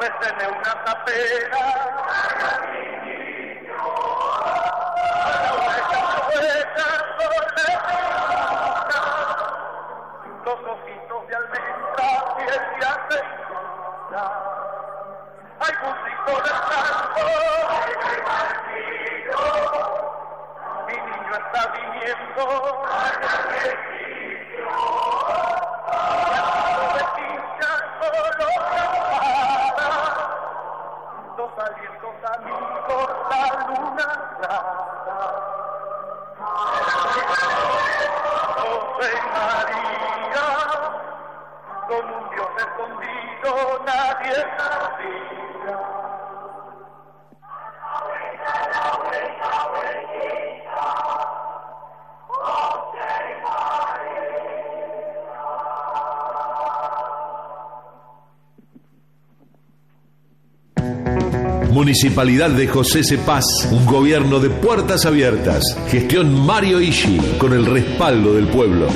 Ofréceme una tapera. Los ojitos de almendra, piel de aceituna. Hay musito de tango. Mi niño está viniendo. Dos alientos amigos, la luna clara. José y María, con un Dios escondido, nadie sabía. Municipalidad de José C. Paz, un gobierno de puertas abiertas. Gestión Mario Ishi, con el respaldo del pueblo.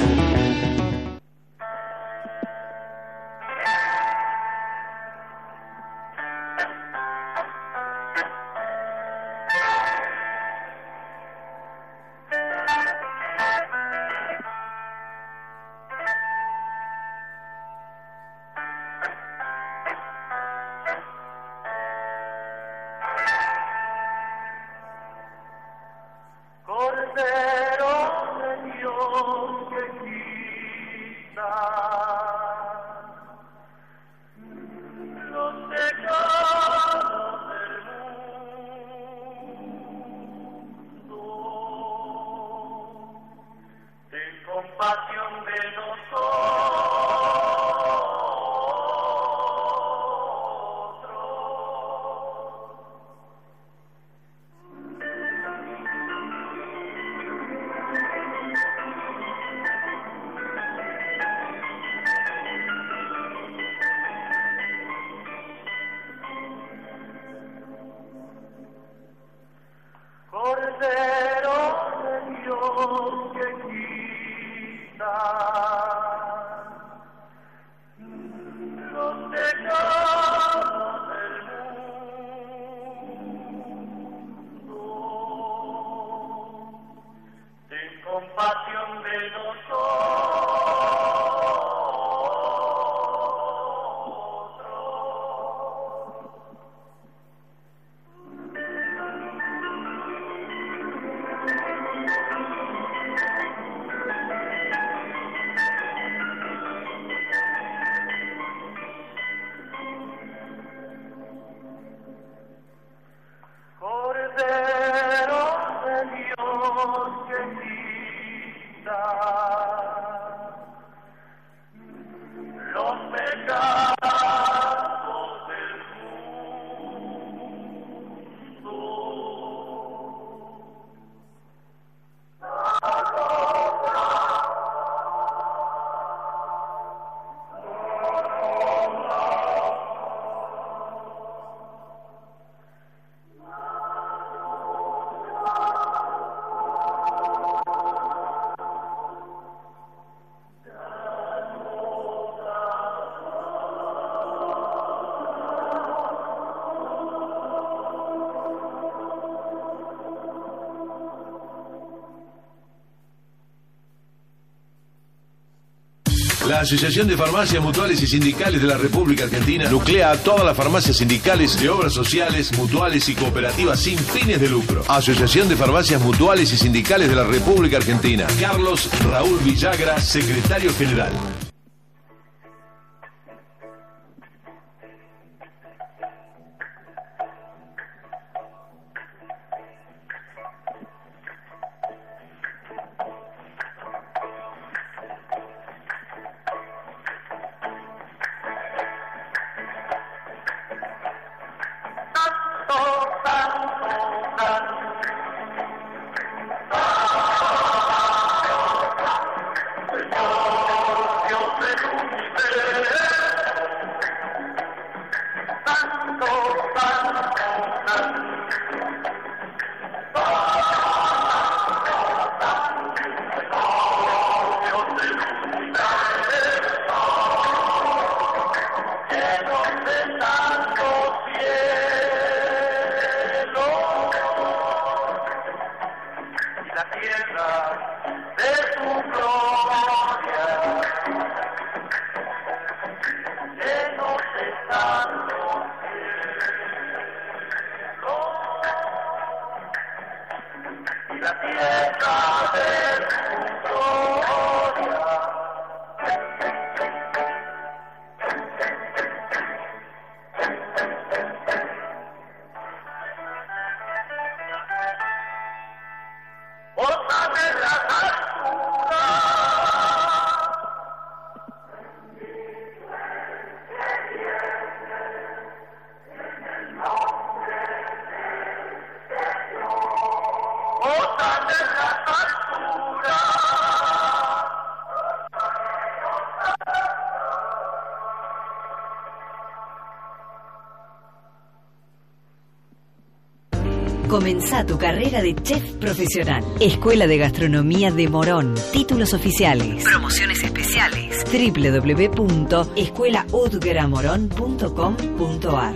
La Asociación de Farmacias Mutuales y Sindicales de la República Argentina nuclea a todas las farmacias sindicales de obras sociales, mutuales y cooperativas sin fines de lucro. Asociación de Farmacias Mutuales y Sindicales de la República Argentina. Carlos Raúl Villagra, secretario general. Dios tierra de tu gloria, llenos están los cielos y la tierra de tu gloria. Comenzá tu carrera de chef profesional. Escuela de Gastronomía de Morón. Títulos oficiales. Promociones especiales. www.escuelaudgramorón.com.ar.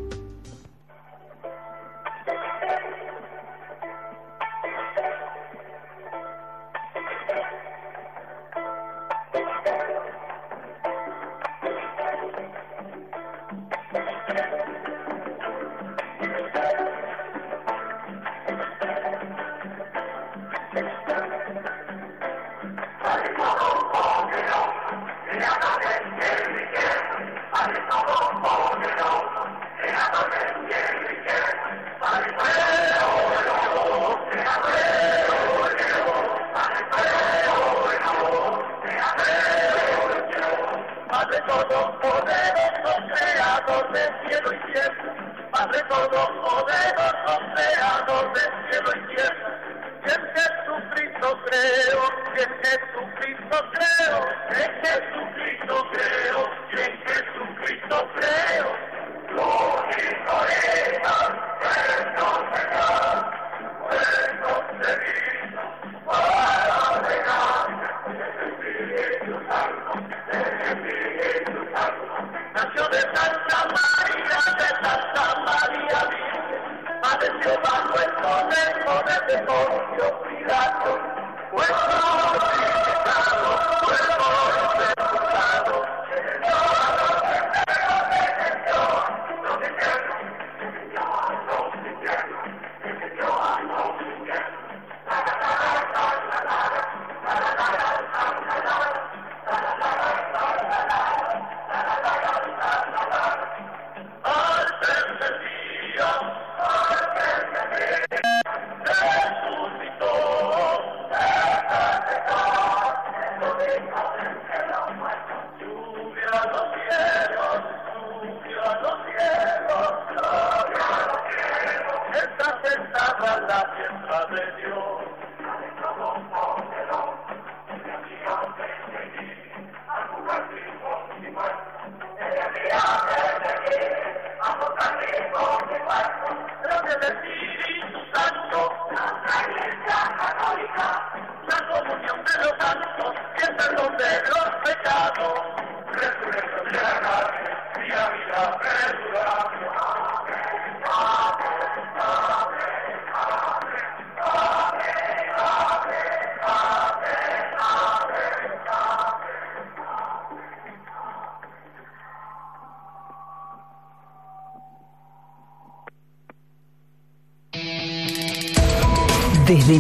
Desde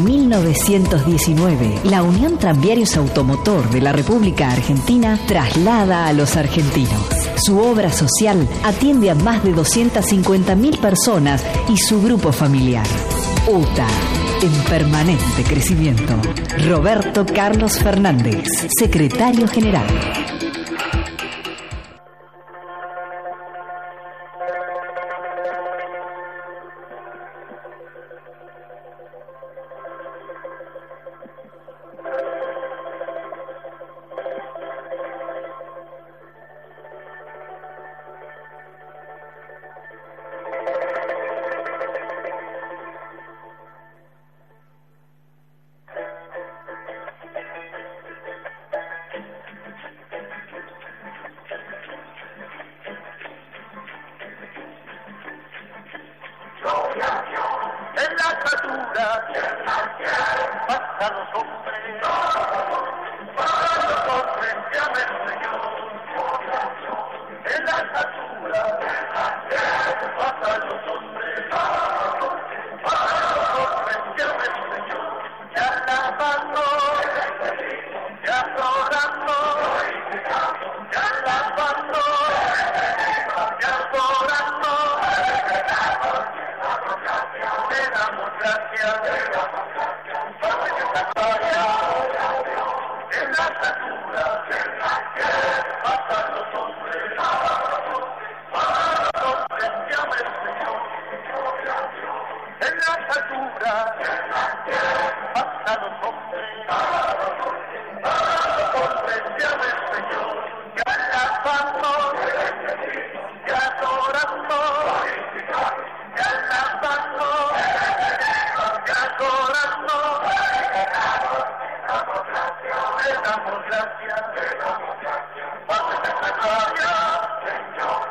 1919, la Unión Tranviarios Automotor de la República Argentina traslada a los argentinos. Su obra social atiende a más de 250.000 personas y su grupo familiar. UTA, en permanente crecimiento. Roberto Carlos Fernández, secretario general. hasta los hombres se el Señor, que alabamos, que adoramos, que alabamos, que adoramos, le damos gracias, Padre de la gloria, Señor,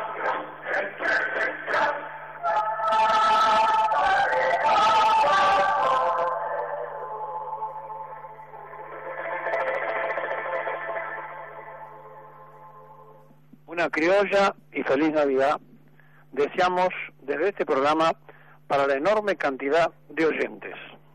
una criolla y feliz Navidad deseamos desde este programa para la enorme cantidad de oyentes.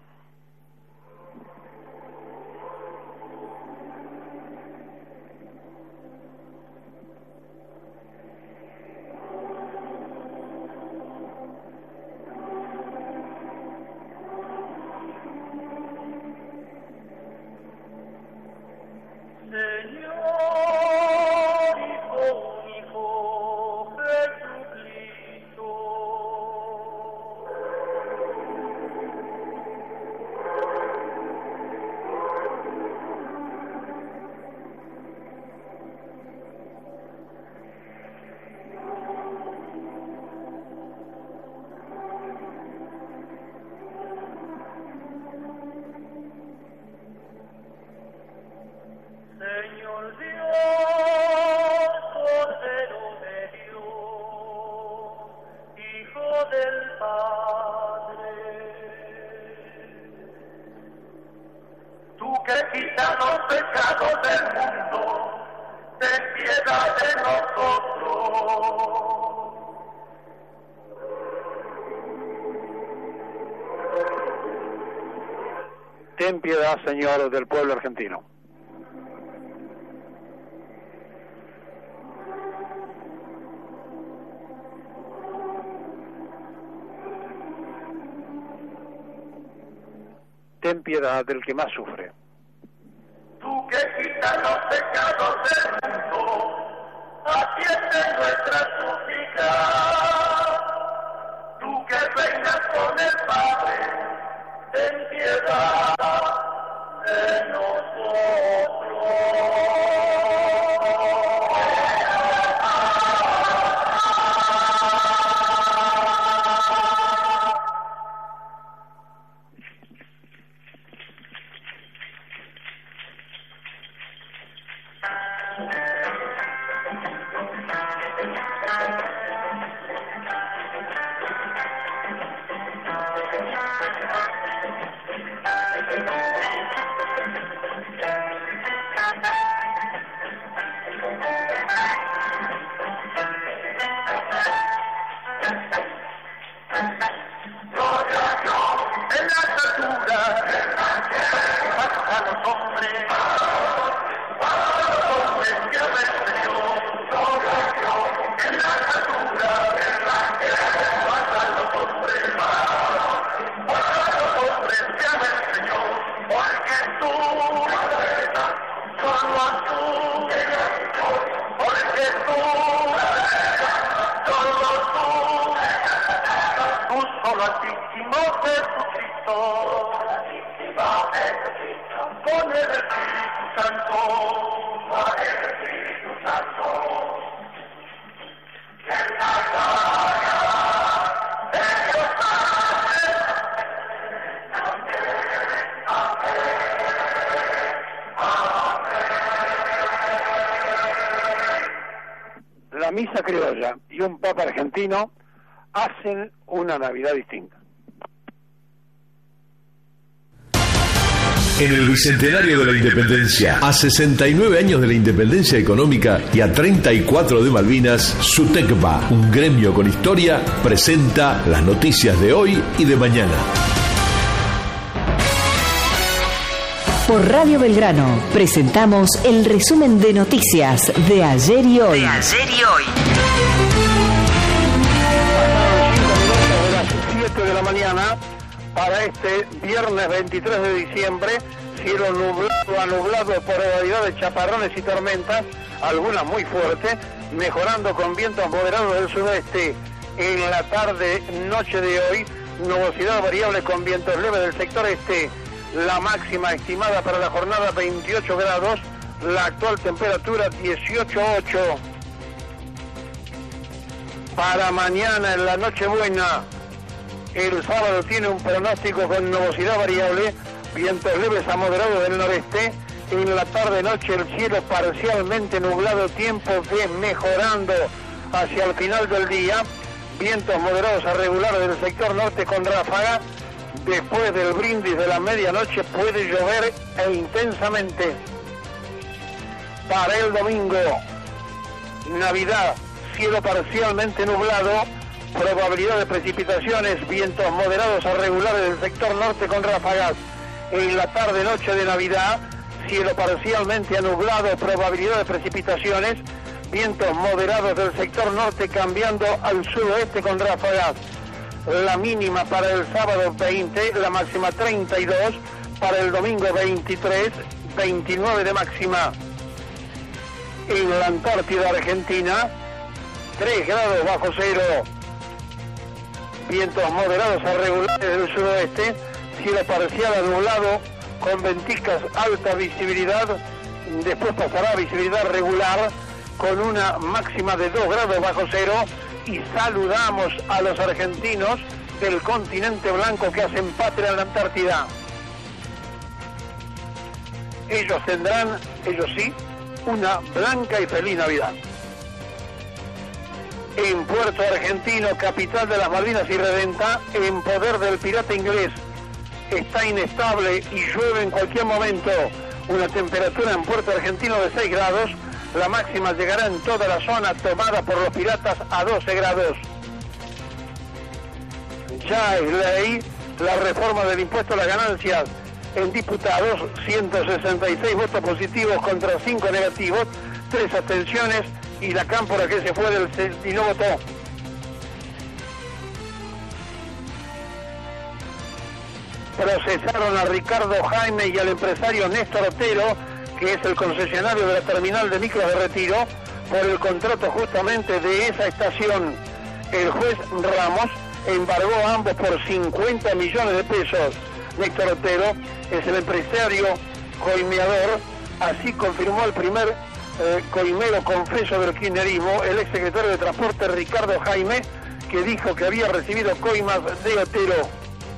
Señor Dios, Cordero de Dios, Hijo del Padre, tú que quitas los pecados del mundo, ten piedad de nosotros. Ten piedad, Señor, del pueblo argentino. Ten piedad del que más sufre. Tú que quitas los pecados del mundo, atiende nuestra súplica. Tú que reinas con el Padre, ten piedad de nosotros. La misa criolla y un papa argentino hacen una Navidad distinta. En el Bicentenario de la Independencia, a 69 años de la independencia económica y a 34 de Malvinas, SUTECBA, un gremio con historia, presenta las noticias de hoy y de mañana. Por Radio Belgrano presentamos el resumen de noticias de ayer y hoy. A las 7 de la mañana, para este viernes 23 de diciembre, cielo nublado por variedad de chaparrones y tormentas, algunas muy fuertes, mejorando con vientos moderados del sudeste en la tarde, noche de hoy, nubosidad variable con vientos leves del sector este. La máxima estimada para la jornada 28 grados, la actual temperatura 18,8. Para mañana en la Nochebuena, el sábado tiene un pronóstico con nubosidad variable, vientos leves a moderados del noreste. En la tarde-noche el cielo parcialmente nublado, tiempo mejorando hacia el final del día. Vientos moderados a regulares del sector norte con ráfaga. Después del brindis de la medianoche puede llover intensamente. Para el domingo, Navidad, cielo parcialmente nublado, probabilidad de precipitaciones, vientos moderados a regulares del sector norte con ráfagas. En la tarde-noche de Navidad, cielo parcialmente nublado, probabilidad de precipitaciones, vientos moderados del sector norte cambiando al sudoeste con ráfagas. La mínima para el sábado 20, la máxima 32, para el domingo 23, 29 de máxima. En la Antártida Argentina, 3 grados bajo cero, vientos moderados a regulares del sudoeste, cielo parcial nublado, con ventiscas, alta visibilidad, después pasará a visibilidad regular, con una máxima de 2 grados bajo cero, y saludamos a los argentinos del continente blanco que hacen patria en la Antártida. Ellos tendrán, ellos sí, una blanca y feliz Navidad. En Puerto Argentino, capital de las Malvinas y Redenta, en poder del pirata inglés. Está inestable y llueve en cualquier momento. Una temperatura en Puerto Argentino de 6 grados. La máxima llegará en toda la zona tomada por los piratas a 12 grados. Ya es ley la reforma del impuesto a las ganancias. En diputados, 166 votos positivos contra 5 negativos, 3 abstenciones y la cámpora que se fue del y no votó. Procesaron a Ricardo Jaime y al empresario Néstor Otero, que es el concesionario de la terminal de micros de Retiro, por el contrato justamente de esa estación. El juez Ramos embargó a ambos por 50 millones de pesos. Néstor Otero es el empresario coimeador, así confirmó el primer coimero confeso del kirchnerismo, el exsecretario de Transporte Ricardo Jaime, que dijo que había recibido coimas de Otero.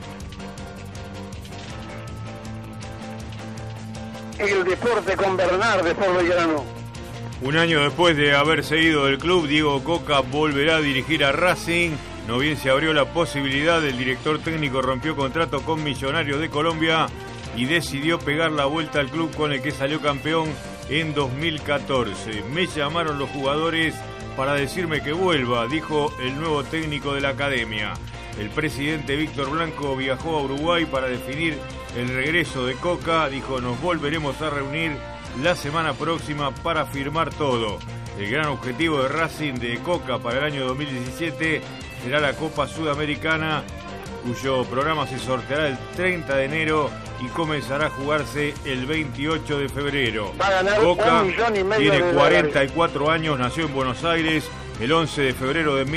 El deporte con Bernardes por Belgrano. Un año después de haberse ido del club, Diego Coca volverá a dirigir a Racing. No bien se abrió la posibilidad, el director técnico rompió contrato con Millonarios de Colombia y decidió pegar la vuelta al club con el que salió campeón en 2014. Me llamaron los jugadores para decirme que vuelva, dijo el nuevo técnico de la academia. El presidente Víctor Blanco viajó a Uruguay para definir el regreso de Coca. Dijo: nos volveremos a reunir la semana próxima para firmar todo. El gran objetivo de Racing de Coca para el año 2017 será la Copa Sudamericana, cuyo programa se sorteará el 30 de enero y comenzará a jugarse el 28 de febrero. Coca tiene 44 años, nació en Buenos Aires el 11 de febrero de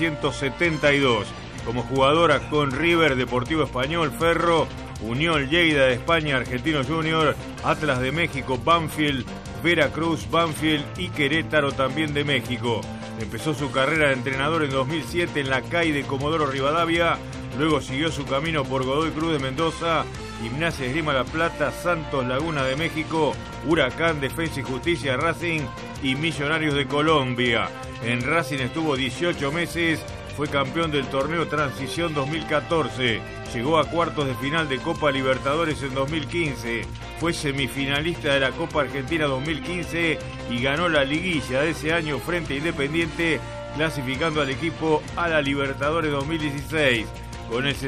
1972. Como jugador actuó en River, Deportivo Español, Ferro, Unión Lleida de España, Argentinos Junior, Atlas de México, Banfield, Veracruz, Banfield y Querétaro también de México. Empezó su carrera de entrenador en 2007 en la CAI de Comodoro Rivadavia, luego siguió su camino por Godoy Cruz de Mendoza, Gimnasia Esgrima La Plata, Santos Laguna de México, Huracán, Defensa y Justicia, Racing y Millonarios de Colombia. En Racing estuvo 18 meses, fue campeón del torneo Transición 2014, llegó a cuartos de final de Copa Libertadores en 2015, fue semifinalista de la Copa Argentina 2015 y ganó la liguilla de ese año frente a Independiente, clasificando al equipo a la Libertadores 2016. Con el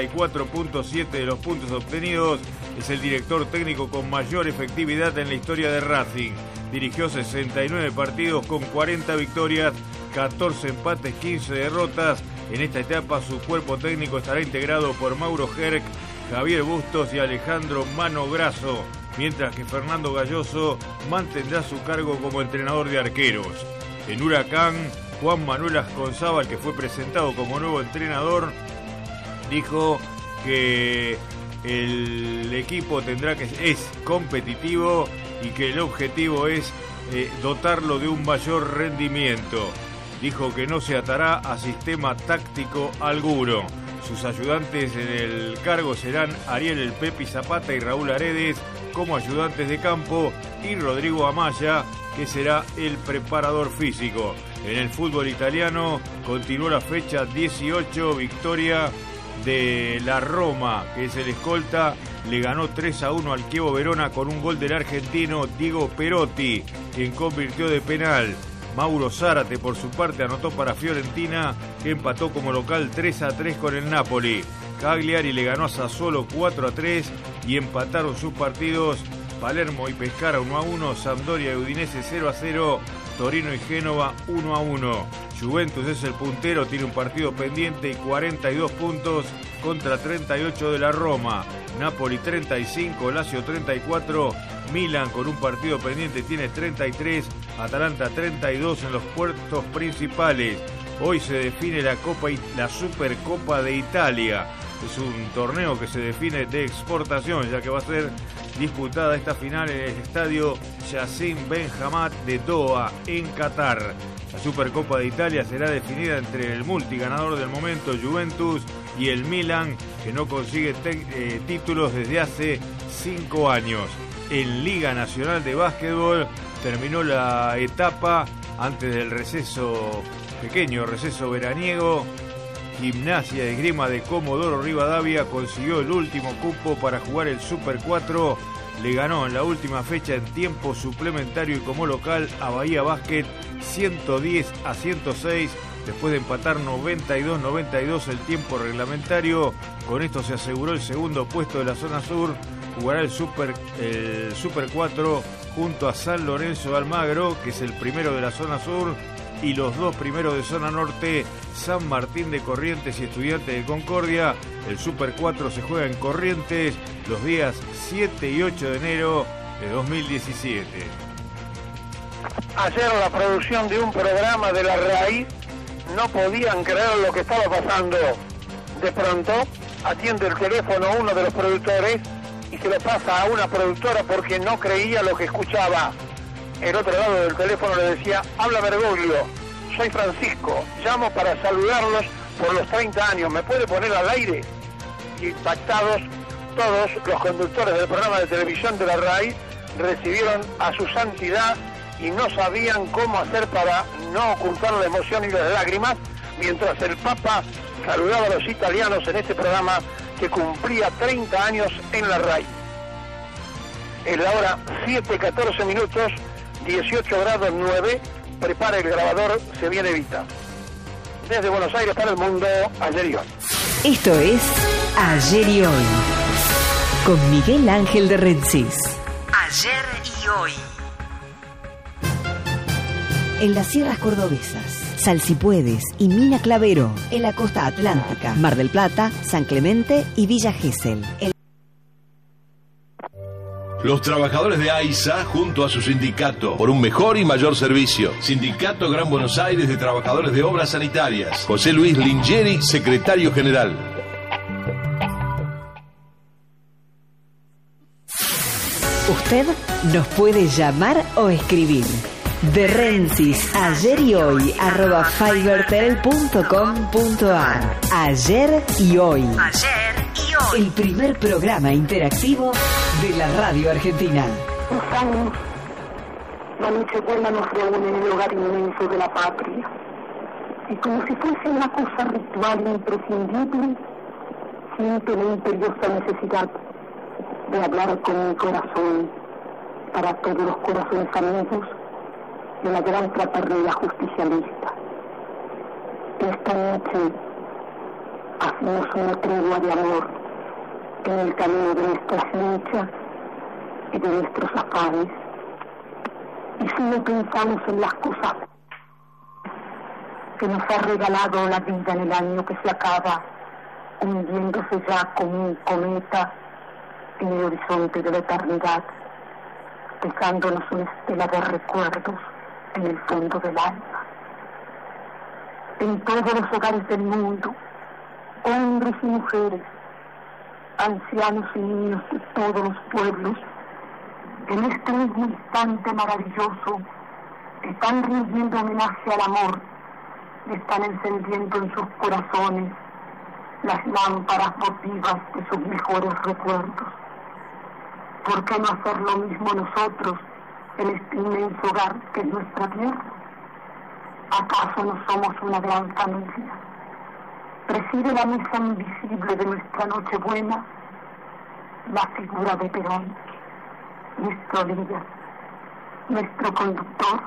64.7 de los puntos obtenidos, es el director técnico con mayor efectividad en la historia de Racing. Dirigió 69 partidos con 40 victorias, 14 empates, 15 derrotas. En esta etapa su cuerpo técnico estará integrado por Mauro Herc, Javier Bustos y Alejandro Mano Grasso, mientras que Fernando Galloso mantendrá su cargo como entrenador de arqueros. En Huracán, Juan Manuel Asconzábal, que fue presentado como nuevo entrenador, dijo que el equipo es competitivo y que el objetivo es dotarlo de un mayor rendimiento. Dijo que no se atará a sistema táctico alguno. Sus ayudantes en el cargo serán Ariel El Pepi Zapata y Raúl Aredes como ayudantes de campo y Rodrigo Amaya, que será el preparador físico. En el fútbol italiano continuó la fecha 18, victoria de la Roma, que es el escolta, le ganó 3-1 al Chievo Verona con un gol del argentino Diego Perotti, quien convirtió de penal. Mauro Zárate, por su parte, anotó para Fiorentina, que empató como local 3-3 con el Napoli. Cagliari le ganó a Sassuolo 4-3 y empataron sus partidos Palermo y Pescara 1-1, Sampdoria y Udinese 0-0, Torino y Génova 1-1. Juventus es el puntero, tiene un partido pendiente y 42 puntos contra 38 de la Roma. Napoli 35, Lazio 34, Milan con un partido pendiente tiene 33, Atalanta 32 en los puertos principales. Hoy se define la Supercopa de Italia. Es un torneo que se define de exportación, ya que va a ser disputada esta final en el estadio Yassin Ben Hamad de Doha, en Qatar. La Supercopa de Italia será definida entre el multiganador del momento, Juventus, y el Milan, que no consigue títulos desde hace 5 años. En Liga Nacional de Básquetbol terminó la etapa antes del pequeño receso veraniego. Gimnasia de Esgrima de Comodoro Rivadavia consiguió el último cupo para jugar el Super 4. Le ganó en la última fecha en tiempo suplementario y como local a Bahía Básquet 110-106, después de empatar 92-92 el tiempo reglamentario. Con esto se aseguró el segundo puesto de la zona sur. Jugará el Super 4 junto a San Lorenzo de Almagro, que es el primero de la zona sur, y los dos primeros de zona norte, San Martín de Corrientes y Estudiantes de Concordia. El Super 4 se juega en Corrientes los días 7 y 8 de enero de 2017. Ayer la producción de un programa de La Raíz no podían creer lo que estaba pasando. De pronto atiende el teléfono uno de los productores y se lo pasa a una productora porque no creía lo que escuchaba. El otro lado del teléfono le decía: habla Bergoglio, soy Francisco, llamo para saludarlos por los 30 años, ¿me puede poner al aire? Y impactados, todos los conductores del programa de televisión de La Raíz recibieron a su santidad y no sabían cómo hacer para no ocultar la emoción y las lágrimas, mientras el Papa saludaba a los italianos en este programa que cumplía 30 años en La Raíz. Es la hora 7:14 minutos, 18 grados 9, prepara el grabador, se viene Vita. Desde Buenos Aires para el mundo, ayer y hoy. Esto es Ayer y Hoy, con Miguel Ángel de Rensis. Ayer y Hoy. En las sierras cordobesas, Salsipuedes y Mina Clavero, en la costa atlántica, Mar del Plata, San Clemente y Villa Gesell. Los trabajadores de AISA junto a su sindicato por un mejor y mayor servicio. Sindicato Gran Buenos Aires de Trabajadores de Obras Sanitarias. José Luis Lingeri, secretario general. Usted nos puede llamar o escribir. De Rensis, ayer y hoy, @fibertel.com.ar. Ayer y hoy. Ayer y hoy. El primer programa interactivo de la radio argentina. 2 años, la Nochebuena nos reúne en el hogar inmenso de la patria. Y como si fuese una cosa ritual e imprescindible, siento la imperiosa necesidad de hablar con mi corazón para todos los corazones amigos de la gran fraternidad justicialista. Esta noche hacemos una tregua de amor en el camino de nuestras luchas y de nuestros afanes, y solo pensamos en las cosas que nos ha regalado la vida en el año que se acaba, hundiéndose ya como un cometa en el horizonte de la eternidad, dejándonos una estela de recuerdos en el fondo del alma. En todos los hogares del mundo, hombres y mujeres, ancianos y niños de todos los pueblos, en este mismo instante maravilloso, están rindiendo homenaje al amor, están encendiendo en sus corazones las lámparas votivas de sus mejores recuerdos. ¿Por qué no hacer lo mismo nosotros en este inmenso hogar que es nuestra tierra? ¿Acaso no somos una gran familia? Preside la mesa invisible de nuestra Nochebuena la figura de Perón, nuestro líder, nuestro conductor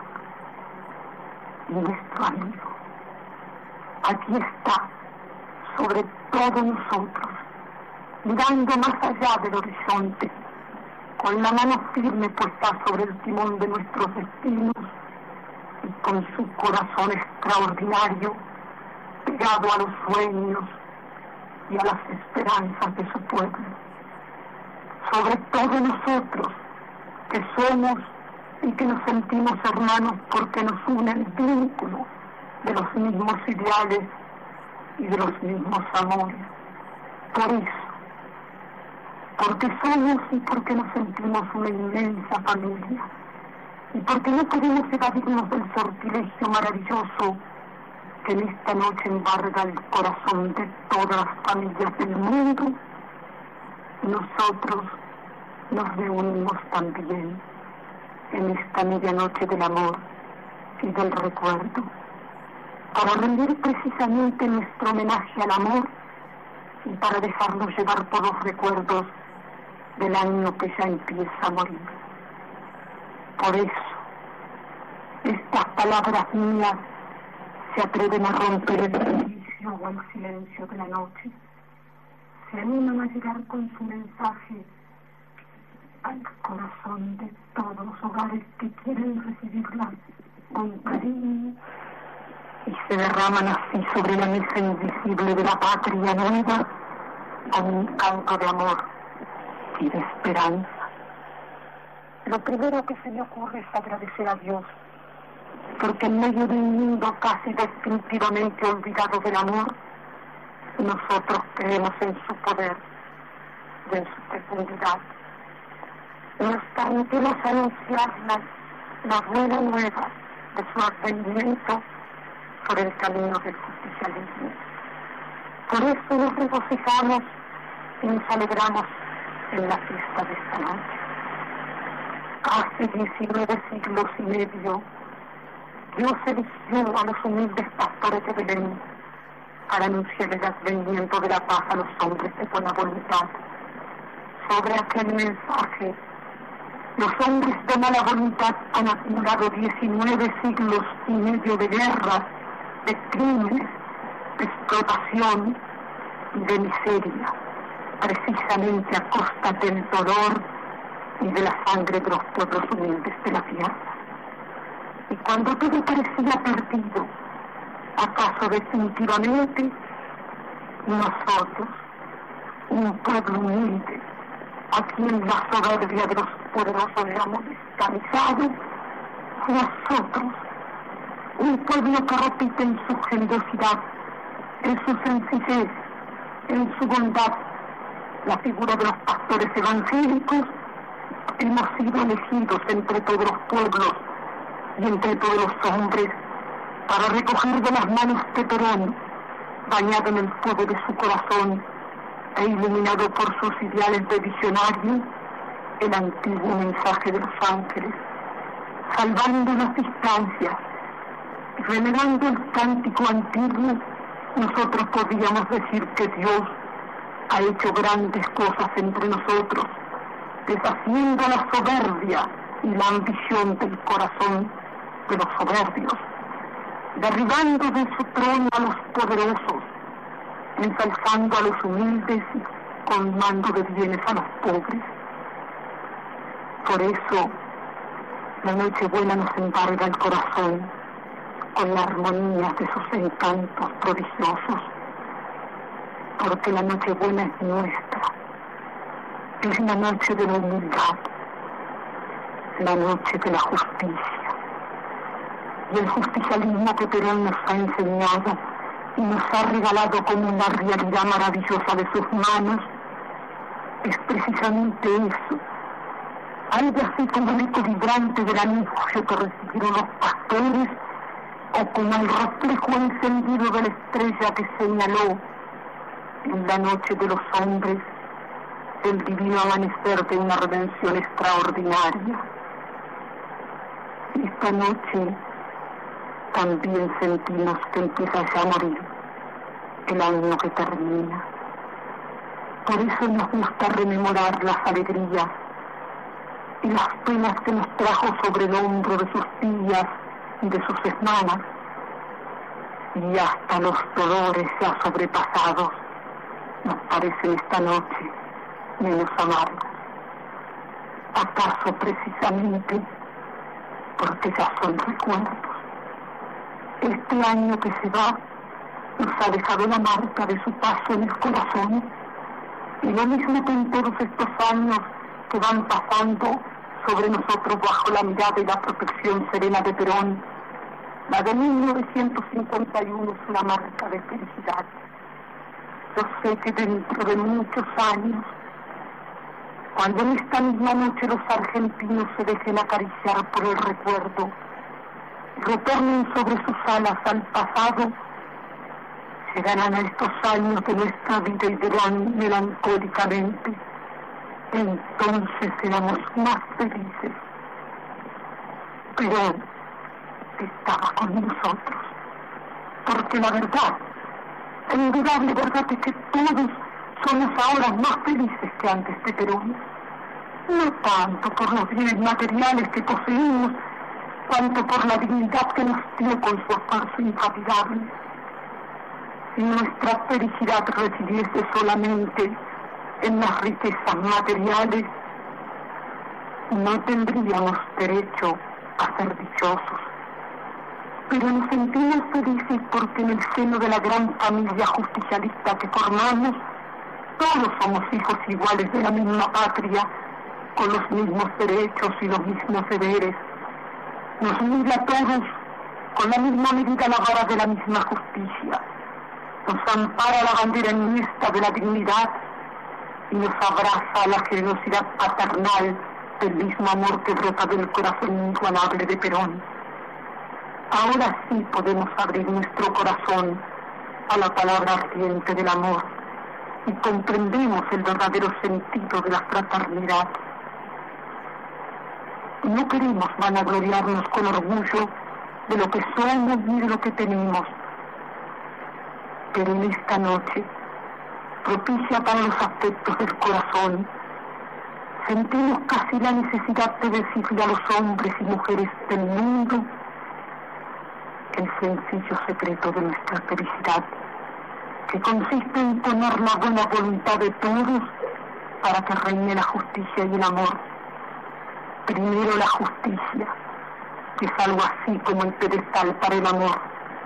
y nuestro amigo. Aquí está, sobre todos nosotros, mirando más allá del horizonte, con la mano firme puesta sobre el timón de nuestros destinos y con su corazón extraordinario pegado a los sueños y a las esperanzas de su pueblo. Sobre todo nosotros, que somos y que nos sentimos hermanos porque nos une el vínculo de los mismos ideales y de los mismos amores. Por eso, porque somos y porque nos sentimos una inmensa familia, y porque no podemos evadirnos del sortilegio maravilloso que en esta noche embarga el corazón de todas las familias del mundo, nosotros nos reunimos también en esta medianoche del amor y del recuerdo, para rendir precisamente nuestro homenaje al amor y para dejarnos llevar por los recuerdos del año que ya empieza a morir. Por eso, estas palabras mías se atreven a romper el silencio o el silencio de la noche, se animan a llegar con su mensaje al corazón de todos los hogares que quieren recibirla con cariño, y se derraman así sobre la mesa invisible de la patria nueva con un canto de amor y de esperanza. Lo primero que se me ocurre es agradecer a Dios, porque en medio de un mundo casi definitivamente olvidado del amor, nosotros creemos en su poder y en su fecundidad. Nos permitimos anunciar la buena nueva de su advenimiento por el camino del justicialismo. Por eso nos regocijamos y nos alegramos en la fiesta de esta noche. Hace 19 siglos y medio, Dios eligió a los humildes pastores de Belén para anunciar el advenimiento de la paz a los hombres de buena voluntad. Sobre aquel mensaje, los hombres de mala voluntad han acumulado 19 siglos y medio de guerras, de crímenes, de explotación y de miseria, precisamente a costa del dolor y de la sangre de los pueblos humildes de la tierra. Y cuando todo parecía perdido, acaso definitivamente, nosotros, un pueblo humilde, a quien la soberbia de los poderosos hemos esclavizado, nosotros, un pueblo que repite en su generosidad, en su sencillez, en su bondad, la figura de los pastores evangélicos, hemos sido elegidos entre todos los pueblos y entre todos los hombres para recoger de las manos de Perón, bañado en el fuego de su corazón e iluminado por sus ideales de visionario, el antiguo mensaje de los ángeles, salvando las distancias, rememorando el cántico antiguo. Nosotros podríamos decir que Dios ha hecho grandes cosas entre nosotros, deshaciendo la soberbia y la ambición del corazón de los soberbios, derribando de su trono a los poderosos, ensalzando a los humildes y colmando de bienes a los pobres. Por eso, la Nochebuena nos embarga el corazón con la armonía de sus encantos prodigiosos, porque la Nochebuena es nuestra, es la noche de la humildad, la noche de la justicia. Y el justicialismo que Perón nos ha enseñado y nos ha regalado como una realidad maravillosa de sus manos, es precisamente eso, algo así como el eco vibrante del anuncio que recibieron los pastores, o como el reflejo encendido de la estrella que señaló en la noche de los hombres el divino amanecer de una redención extraordinaria. Esta noche también sentimos que empieza ya a morir el año que termina. Por eso nos gusta rememorar las alegrías y las penas que nos trajo sobre el hombro de sus tías y de sus hermanas, y hasta los dolores ya sobrepasados nos parecen esta noche menos amargos. ¿Acaso precisamente porque ya son recuerdos? Este año que se va nos ha dejado la marca de su paso en el corazón, y lo mismo que en todos estos años que van pasando sobre nosotros bajo la mirada y la protección serena de Perón, la de 1951 es una marca de felicidad. Yo sé que dentro de muchos años, cuando en esta misma noche los argentinos se dejen acariciar por el recuerdo, retornen sobre sus alas al pasado, llegarán a estos años de nuestra vida y dirán melancólicamente: entonces éramos más felices. Pero estaba con nosotros, porque la verdad, la indudable verdad es que todos somos ahora más felices que antes de Perón, no tanto por los bienes materiales que poseímos, cuanto por la dignidad que nos dio con su esfuerzo infatigable. Si nuestra felicidad residiese solamente en las riquezas materiales, no tendríamos derecho a ser dichosos. Pero nos sentimos felices porque en el seno de la gran familia justicialista que formamos, todos somos hijos iguales de la misma patria, con los mismos derechos y los mismos deberes. Nos mide a todos con la misma medida la vara de la misma justicia. Nos ampara la bandera iniesta de la dignidad y nos abraza la generosidad paternal del mismo amor que brota del corazón inigualable de Perón. Ahora sí podemos abrir nuestro corazón a la palabra ardiente del amor y comprendemos el verdadero sentido de la fraternidad. No queremos vanagloriarnos con orgullo de lo que somos ni de lo que tenemos, pero en esta noche, propicia para los afectos del corazón, sentimos casi la necesidad de decirle a los hombres y mujeres del mundo el sencillo secreto de nuestra felicidad, que consiste en poner la buena voluntad de todos para que reine la justicia y el amor. Primero la justicia, que es algo así como el pedestal para el amor.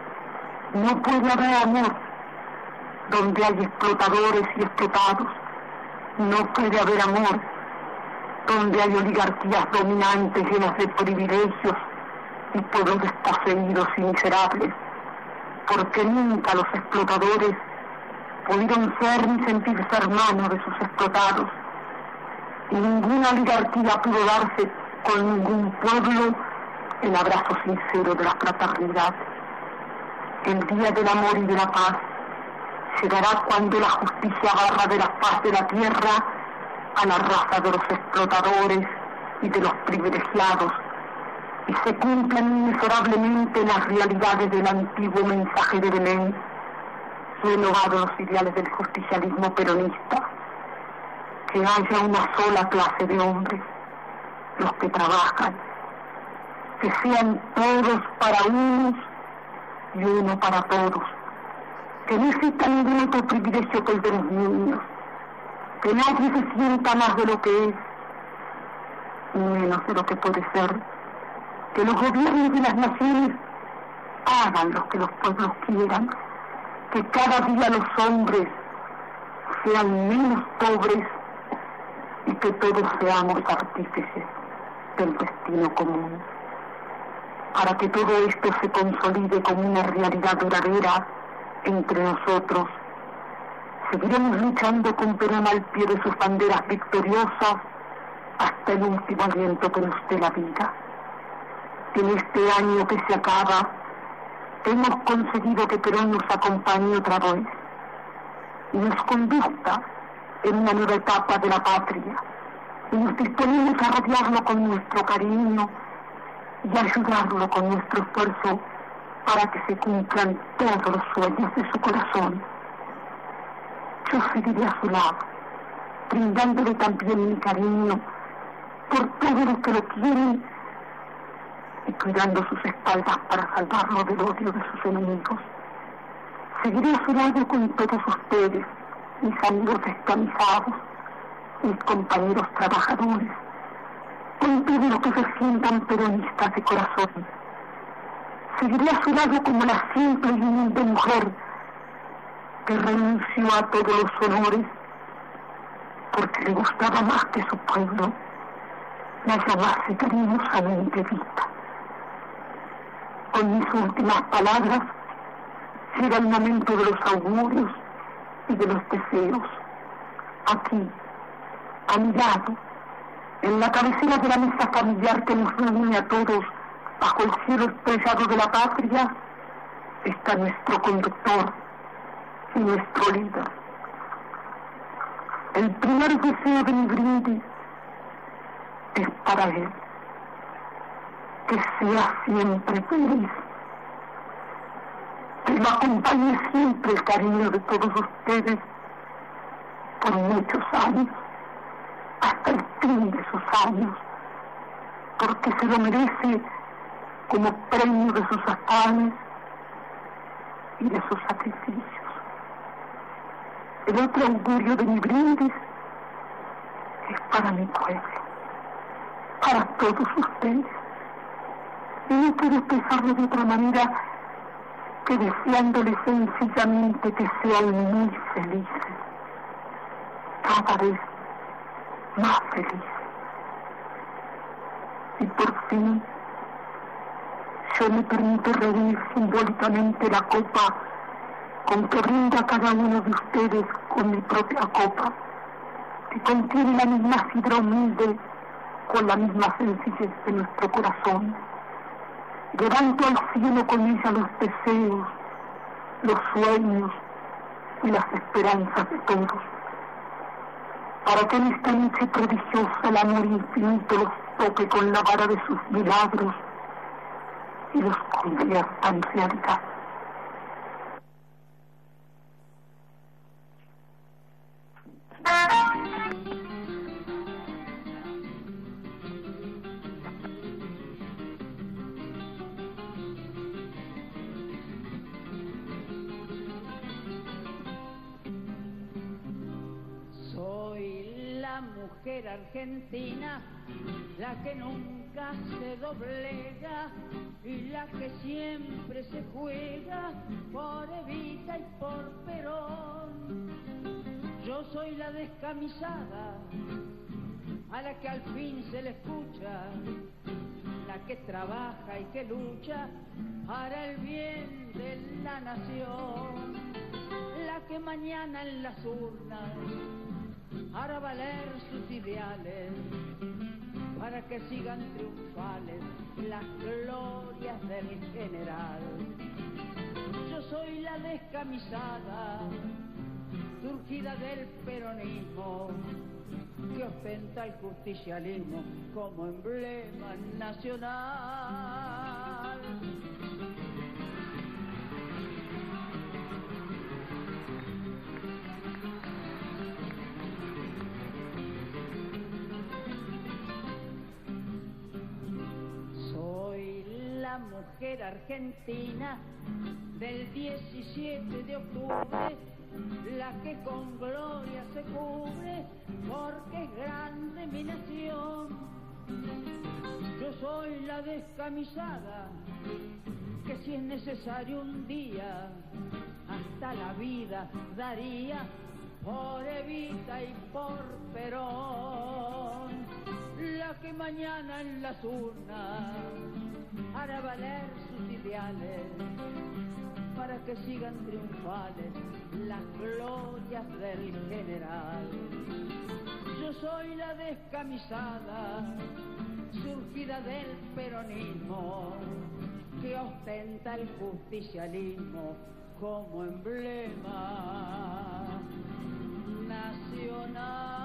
No puede haber amor donde hay explotadores y explotados. No puede haber amor donde hay oligarquías dominantes llenas de privilegios y pueblos desposeídos y miserables, porque nunca los explotadores pudieron ser ni sentirse hermanos de sus explotados, y ninguna oligarquía pudo darse con ningún pueblo el abrazo sincero de la fraternidad. El día del amor y de la paz llegará cuando la justicia barra de la faz de la tierra a la raza de los explotadores y de los privilegiados, y se cumplan inexorablemente las realidades del antiguo mensaje de Belén, renovado los ideales del justicialismo peronista, que haya una sola clase de hombres, los que trabajan, que sean todos para unos y uno para todos, que no exista ningún otro privilegio que el de los niños, que nadie se sienta más de lo que es, ni menos de lo que puede ser, que los gobiernos de las naciones hagan lo que los pueblos quieran, que cada día los hombres sean menos pobres y que todos seamos artífices del destino común. Para que todo esto se consolide como una realidad duradera, entre nosotros. Seguiremos luchando con Perón al pie de sus banderas victoriosas hasta el último aliento que nos dé la vida. En este año que se acaba, hemos conseguido que Perón nos acompañe otra vez y nos conduzca en una nueva etapa de la patria, y nos disponemos a rodearlo con nuestro cariño y ayudarlo con nuestro esfuerzo para que se cumplan todos los sueños de su corazón. Yo seguiré a su lado, brindándole también mi cariño por todos los que lo quieren y cuidando sus espaldas para salvarlo del odio de sus enemigos. Seguiré a su lado con todos ustedes, mis amigos descamisados, mis compañeros trabajadores, con todos los que se sientan peronistas de corazón. Seguiré a su lado como la simple y humilde mujer que renunció a todos los honores porque le gustaba más que su pueblo la llamase cariñosamente Vita. Con mis últimas palabras llega el momento de los augurios y de los deseos. Aquí, a mi lado, en la cabecera de la mesa familiar que nos reúne a todos bajo el cielo estrellado de la patria, está nuestro conductor y nuestro líder. El primer deseo de mi brindis es para él, que sea siempre feliz, que lo acompañe siempre el cariño de todos ustedes por muchos años, hasta el fin de sus años, porque se lo merece como premio de sus afanes y de sus sacrificios. El otro augurio de mi brindis es para mi pueblo, para todos ustedes. Y no puedo expresarlo de otra manera que deseándoles sencillamente que sean muy felices, cada vez más felices. Y por fin, yo me permito reunir simbólicamente la copa con que brinda cada uno de ustedes con mi propia copa, que contiene la misma sidra humilde con la misma sencillez de nuestro corazón. Levanto al cielo con ella los deseos, los sueños y las esperanzas de todos, para que en esta noche prodigiosa el amor infinito los toque con la vara de sus milagros y los convierta en realidad. Mujer argentina, la que nunca se doblega y la que siempre se juega por Evita y por Perón. Yo soy la descamisada, a la que al fin se le escucha, la que trabaja y que lucha para el bien de la nación, la que mañana en las urnas hará valer sus ideales para que sigan triunfales las glorias del general. Yo soy la descamisada, surgida del peronismo, que ostenta el justicialismo como emblema nacional. Mujer argentina del 17 de octubre, la que con gloria se cubre porque es grande mi nación. Yo soy la descamisada, que si es necesario un día hasta la vida daría por Evita y por Perón, la que mañana en las urnas hará valer sus ideales para que sigan triunfales las glorias del general. Yo soy la descamisada, surgida del peronismo, que ostenta el justicialismo como emblema nacional.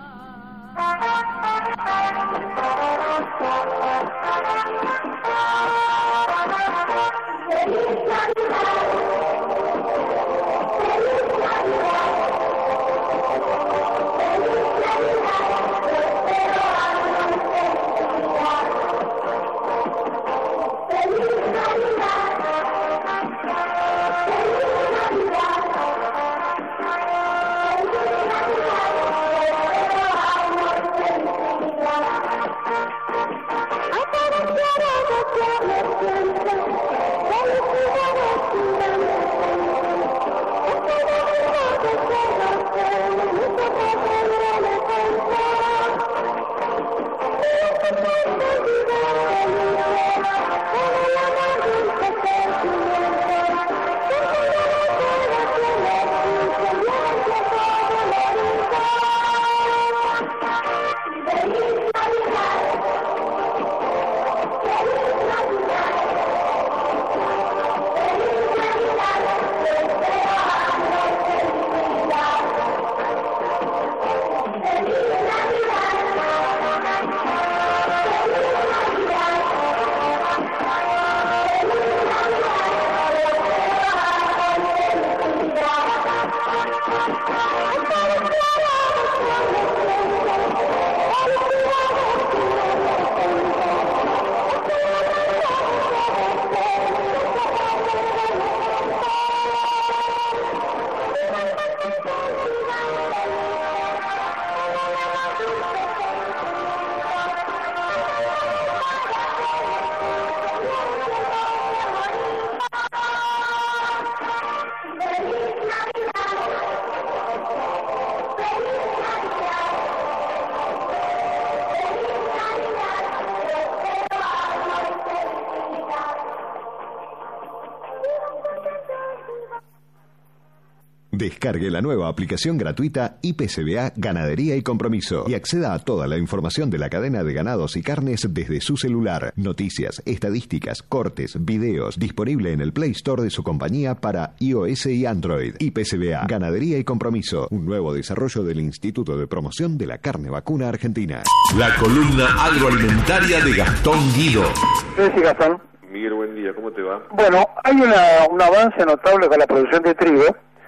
Descargue la nueva aplicación gratuita IPCBA Ganadería y Compromiso y acceda a toda la información de la cadena de ganados y carnes desde su celular. Noticias, estadísticas, cortes, videos, disponible en el Play Store de su compañía para iOS y Android. IPCBA Ganadería y Compromiso, un nuevo desarrollo del Instituto de Promoción de la Carne Vacuna Argentina. La columna agroalimentaria de Gastón Guido. Sí, Gastón. Miguel, buen día, ¿cómo te va? Bueno, hay un avance notable con la producción de trigo,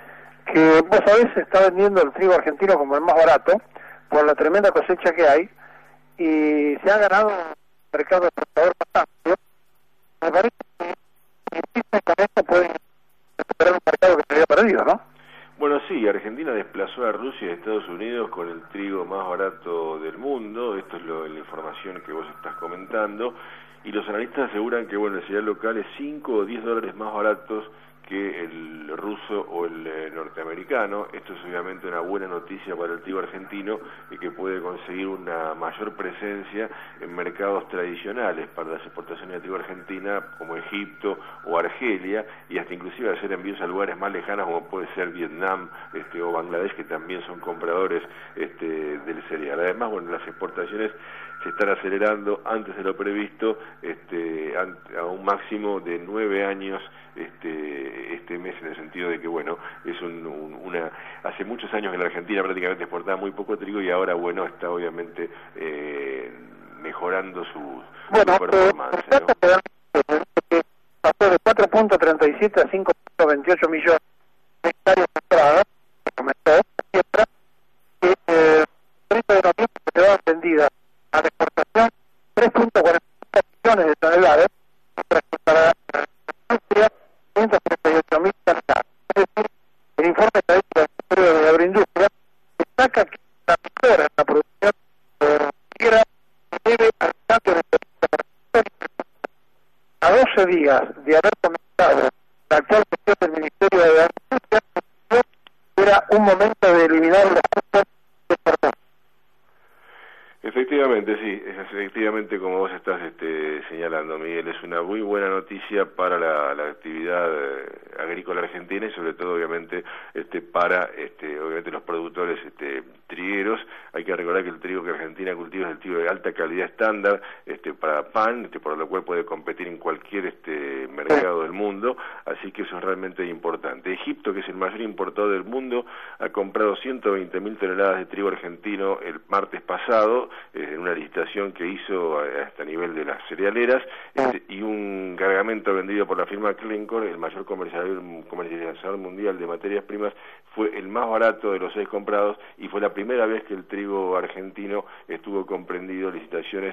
que vos sabés se está vendiendo el trigo argentino como el más barato por la tremenda cosecha que hay y se ha ganado un mercado exportador bastante. Me parece que con esto pueden recuperar un mercado que se había perdido, ¿no? Bueno, sí, Argentina desplazó a Rusia y a Estados Unidos con el trigo más barato del mundo. Esto es la información que vos estás comentando, y los analistas aseguran que bueno, el cereal local es 5 o 10 dólares más baratos que el ruso o el norteamericano. Esto es obviamente una buena noticia para el trigo argentino y que puede conseguir una mayor presencia en mercados tradicionales para las exportaciones de trigo argentina como Egipto o Argelia, y hasta inclusive hacer envíos a lugares más lejanos como puede ser Vietnam o Bangladesh, que también son compradores del cereal. Además, bueno, las exportaciones se están acelerando antes de lo previsto a un máximo de 9 años este mes, en el sentido de que bueno, es hace muchos años que la Argentina prácticamente exportaba muy poco trigo y ahora bueno, está obviamente mejorando su performance, ¿no? Pasó de 4.37 a 5.28 millones de hectáreas compradas, comentó, y otra que el 30 de noviembre quedaba vendida a la exportación 3.40 millones de toneladas, para la industria 138.000 toneladas. Es decir, el informe estadístico del Ministerio de Agroindustria destaca que la mejora en la producción negra debe al cambio de a 12 días de haber comenzado la actual gestión del Ministerio de Agroindustria, era un momento de eliminar los costos de perdón. Efectivamente, sí, efectivamente, como vos estás señalando, Miguel, es una muy buena noticia para la actividad agrícola argentina y sobre todo, obviamente, para obviamente los productores trigueros. Hay que recordar que el trigo que Argentina cultiva es el trigo de alta calidad estándar para pan, por lo cual puede competir en cualquier mercado del mundo, así que eso es realmente importante. Egipto, que es el mayor importador del mundo, ha comprado 120.000 toneladas de trigo argentino el martes pasado, en una licitación que hizo hasta a nivel de las cerealeras, y un cargamento vendido por la firma Glencore, el mayor comercializador mundial de materias primas, fue el más barato de los 6 comprados, y fue la primera vez que el trigo argentino estuvo comprendido licitaciones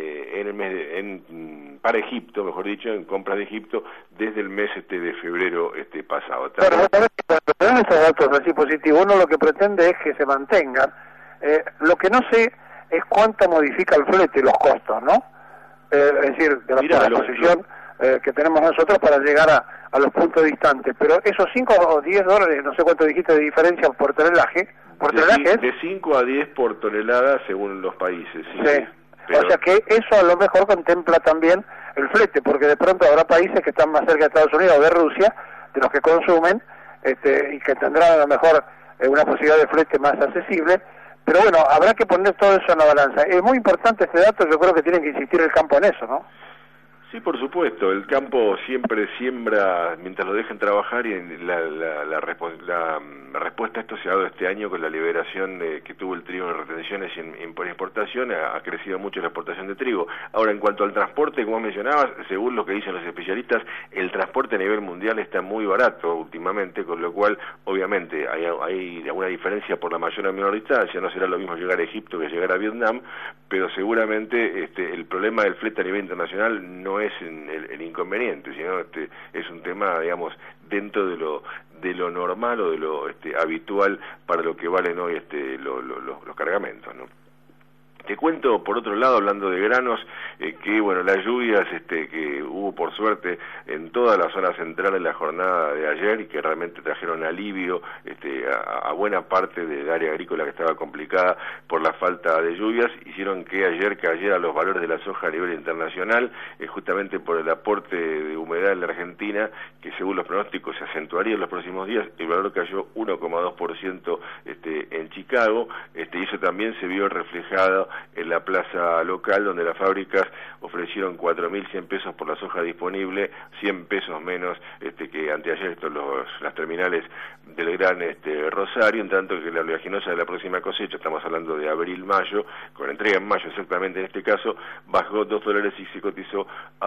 para Egipto, mejor dicho, en compras de Egipto, desde el mes de febrero pasado. Pero cuando dan estos datos así positivos, uno lo que pretende es que se mantengan. Lo que no sé es cuánto modifica el flete, los costos, ¿no? Es decir, de la posición que tenemos nosotros para llegar a los puntos distantes. Pero esos 5 o 10 dólares, no sé cuánto dijiste de diferencia por tonelaje, de 5 a 10 por tonelada según los países. Sí. Pero... O sea que eso a lo mejor contempla también el flete, porque de pronto habrá países que están más cerca de Estados Unidos o de Rusia, de los que consumen, y que tendrán a lo mejor una posibilidad de flete más accesible. Pero bueno, habrá que poner todo eso en la balanza. Es muy importante este dato, yo creo que tiene que insistir el campo en eso, ¿no? Sí, por supuesto, el campo siempre siembra mientras lo dejen trabajar, y la respuesta a esto se ha dado este año con la liberación que tuvo el trigo en retenciones y por exportación. Ha crecido mucho la exportación de trigo. Ahora, en cuanto al transporte, como mencionabas, según lo que dicen los especialistas, el transporte a nivel mundial está muy barato últimamente, con lo cual, obviamente, hay alguna diferencia por la mayor o menor distancia. No será lo mismo llegar a Egipto que llegar a Vietnam, pero seguramente el problema del flete a nivel internacional no es el inconveniente, sino es un tema, digamos, dentro de lo normal o de lo habitual para lo que valen hoy los cargamentos, ¿no? Te cuento, por otro lado, hablando de granos, que bueno, las lluvias que hubo por suerte en toda la zona central en la jornada de ayer, y que realmente trajeron alivio a buena parte del área agrícola que estaba complicada por la falta de lluvias, hicieron que ayer cayeran los valores de la soja a nivel internacional, justamente por el aporte de humedad en la Argentina, que según los pronósticos se acentuaría en los próximos días. El valor cayó 1,2% en Chicago, y eso también se vio reflejado en la plaza local, donde las fábricas ofrecieron 4.100 pesos por la soja disponible, 100 pesos menos que anteayer las terminales del Gran Rosario, en tanto que la oleaginosa de la próxima cosecha, estamos hablando de abril-mayo, con entrega en mayo exactamente en este caso, bajó $2 y se cotizó a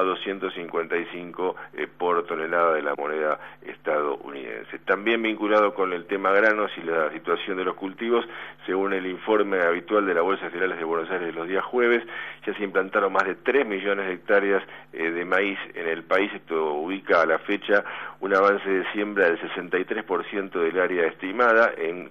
255 por tonelada de la moneda estadounidense. También vinculado con el tema granos y la situación de los cultivos, según el informe habitual de la Bolsa de Cereales de Buenos Aires los días jueves, ya se implantaron más de 3 millones de hectáreas de maíz en el país. Esto ubica a la fecha un avance de siembra del 63% del área estimada en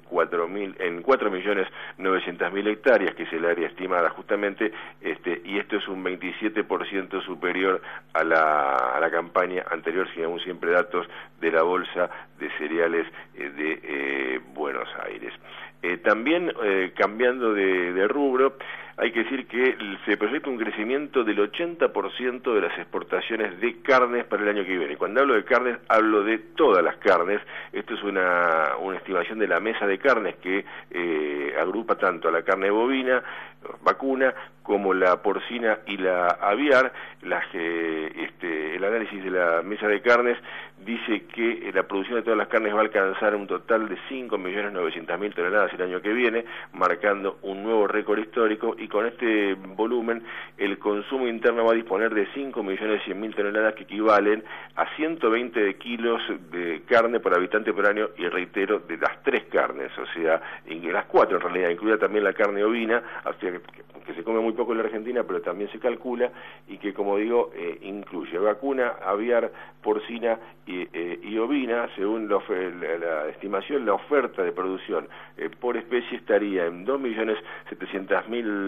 4.900.000 hectáreas, que es el área estimada justamente, y esto es un 27% superior a la campaña anterior, sin aún siempre datos de la Bolsa de Cereales de Buenos Aires. También, cambiando de rubro, hay que decir que se proyecta un crecimiento del 80% de las exportaciones de carnes para el año que viene. Cuando hablo de carnes, hablo de todas las carnes. Esto es una estimación de la mesa de carnes que agrupa tanto a la carne bovina, vacuna, como la porcina y la aviar. El análisis de la mesa de carnes dice que la producción de todas las carnes va a alcanzar un total de 5.900.000 toneladas el año que viene, marcando un nuevo récord histórico, y con este volumen el consumo interno va a disponer de 5.100.000 toneladas, que equivalen a 120 kilos de carne por habitante por año, y reitero, de las 3 carnes, o sea, las 4 en realidad, incluida también la carne ovina, o sea, que se come muy poco en la Argentina, pero también se calcula, y que, como digo, incluye vacuna, aviar, porcina y ovina. Según la estimación, la oferta de producción por especie estaría en 2.700.000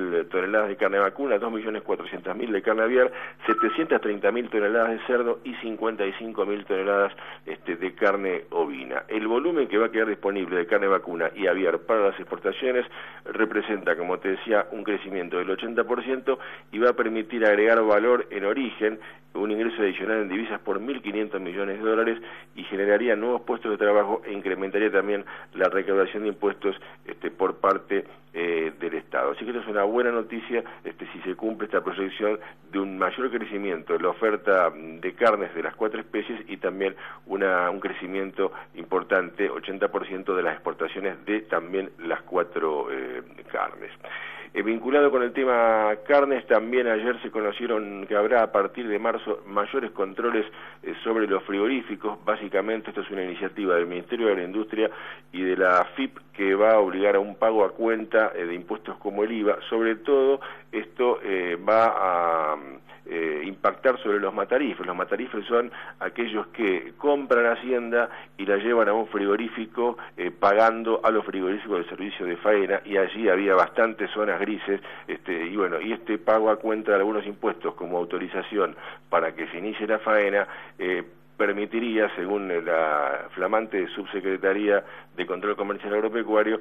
200.000 toneladas de carne vacuna, 2.400.000 de carne aviar, 730.000 toneladas de cerdo y 55.000 toneladas de carne ovina. El volumen que va a quedar disponible de carne vacuna y aviar para las exportaciones representa, como te decía, un crecimiento del 80% y va a permitir agregar valor en origen, un ingreso adicional en divisas por 1.500 millones de dólares y generaría nuevos puestos de trabajo e incrementaría también la recaudación de impuestos por parte del Estado. Así que esto es una buena noticia si se cumple esta proyección de un mayor crecimiento en la oferta de carnes de las 4 especies y también un crecimiento importante, 80% de las exportaciones de también las 4 carnes. Vinculado con el tema carnes, también ayer se conocieron que habrá a partir de marzo mayores controles sobre los frigoríficos. Básicamente esto es una iniciativa del Ministerio de la Industria y de la AFIP que va a obligar a un pago a cuenta de impuestos como el IVA. Sobre todo esto va a impactar sobre los matarifes. Los matarifes son aquellos que compran hacienda y la llevan a un frigorífico pagando a los frigoríficos del servicio de faena, y allí había bastantes zonas grises, y este pago a cuenta de algunos impuestos como autorización para que se inicie la faena permitiría, según la flamante Subsecretaría de Control Comercial Agropecuario,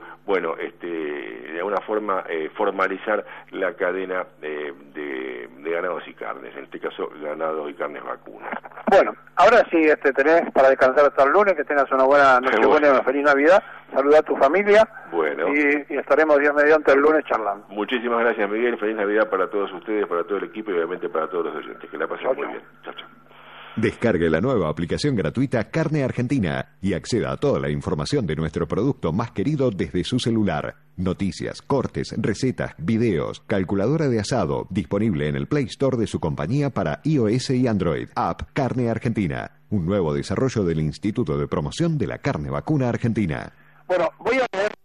de alguna forma formalizar la cadena de ganados y carnes, en este caso ganados y carnes vacunas. Bueno, ahora sí tenés para descansar hasta el lunes, que tengas una buena Nochebuena y una feliz Navidad, saluda a tu familia, y estaremos Dios mediante el lunes charlando. Muchísimas gracias, Miguel, feliz Navidad para todos ustedes, para todo el equipo y obviamente para todos los oyentes, que la pasen muy bien. Chao, chao. Descargue la nueva aplicación gratuita Carne Argentina y acceda a toda la información de nuestro producto más querido desde su celular. Noticias, cortes, recetas, videos, calculadora de asado, disponible en el Play Store de su compañía para iOS y Android. App Carne Argentina, un nuevo desarrollo del Instituto de Promoción de la Carne Vacuna Argentina. Bueno, voy a leer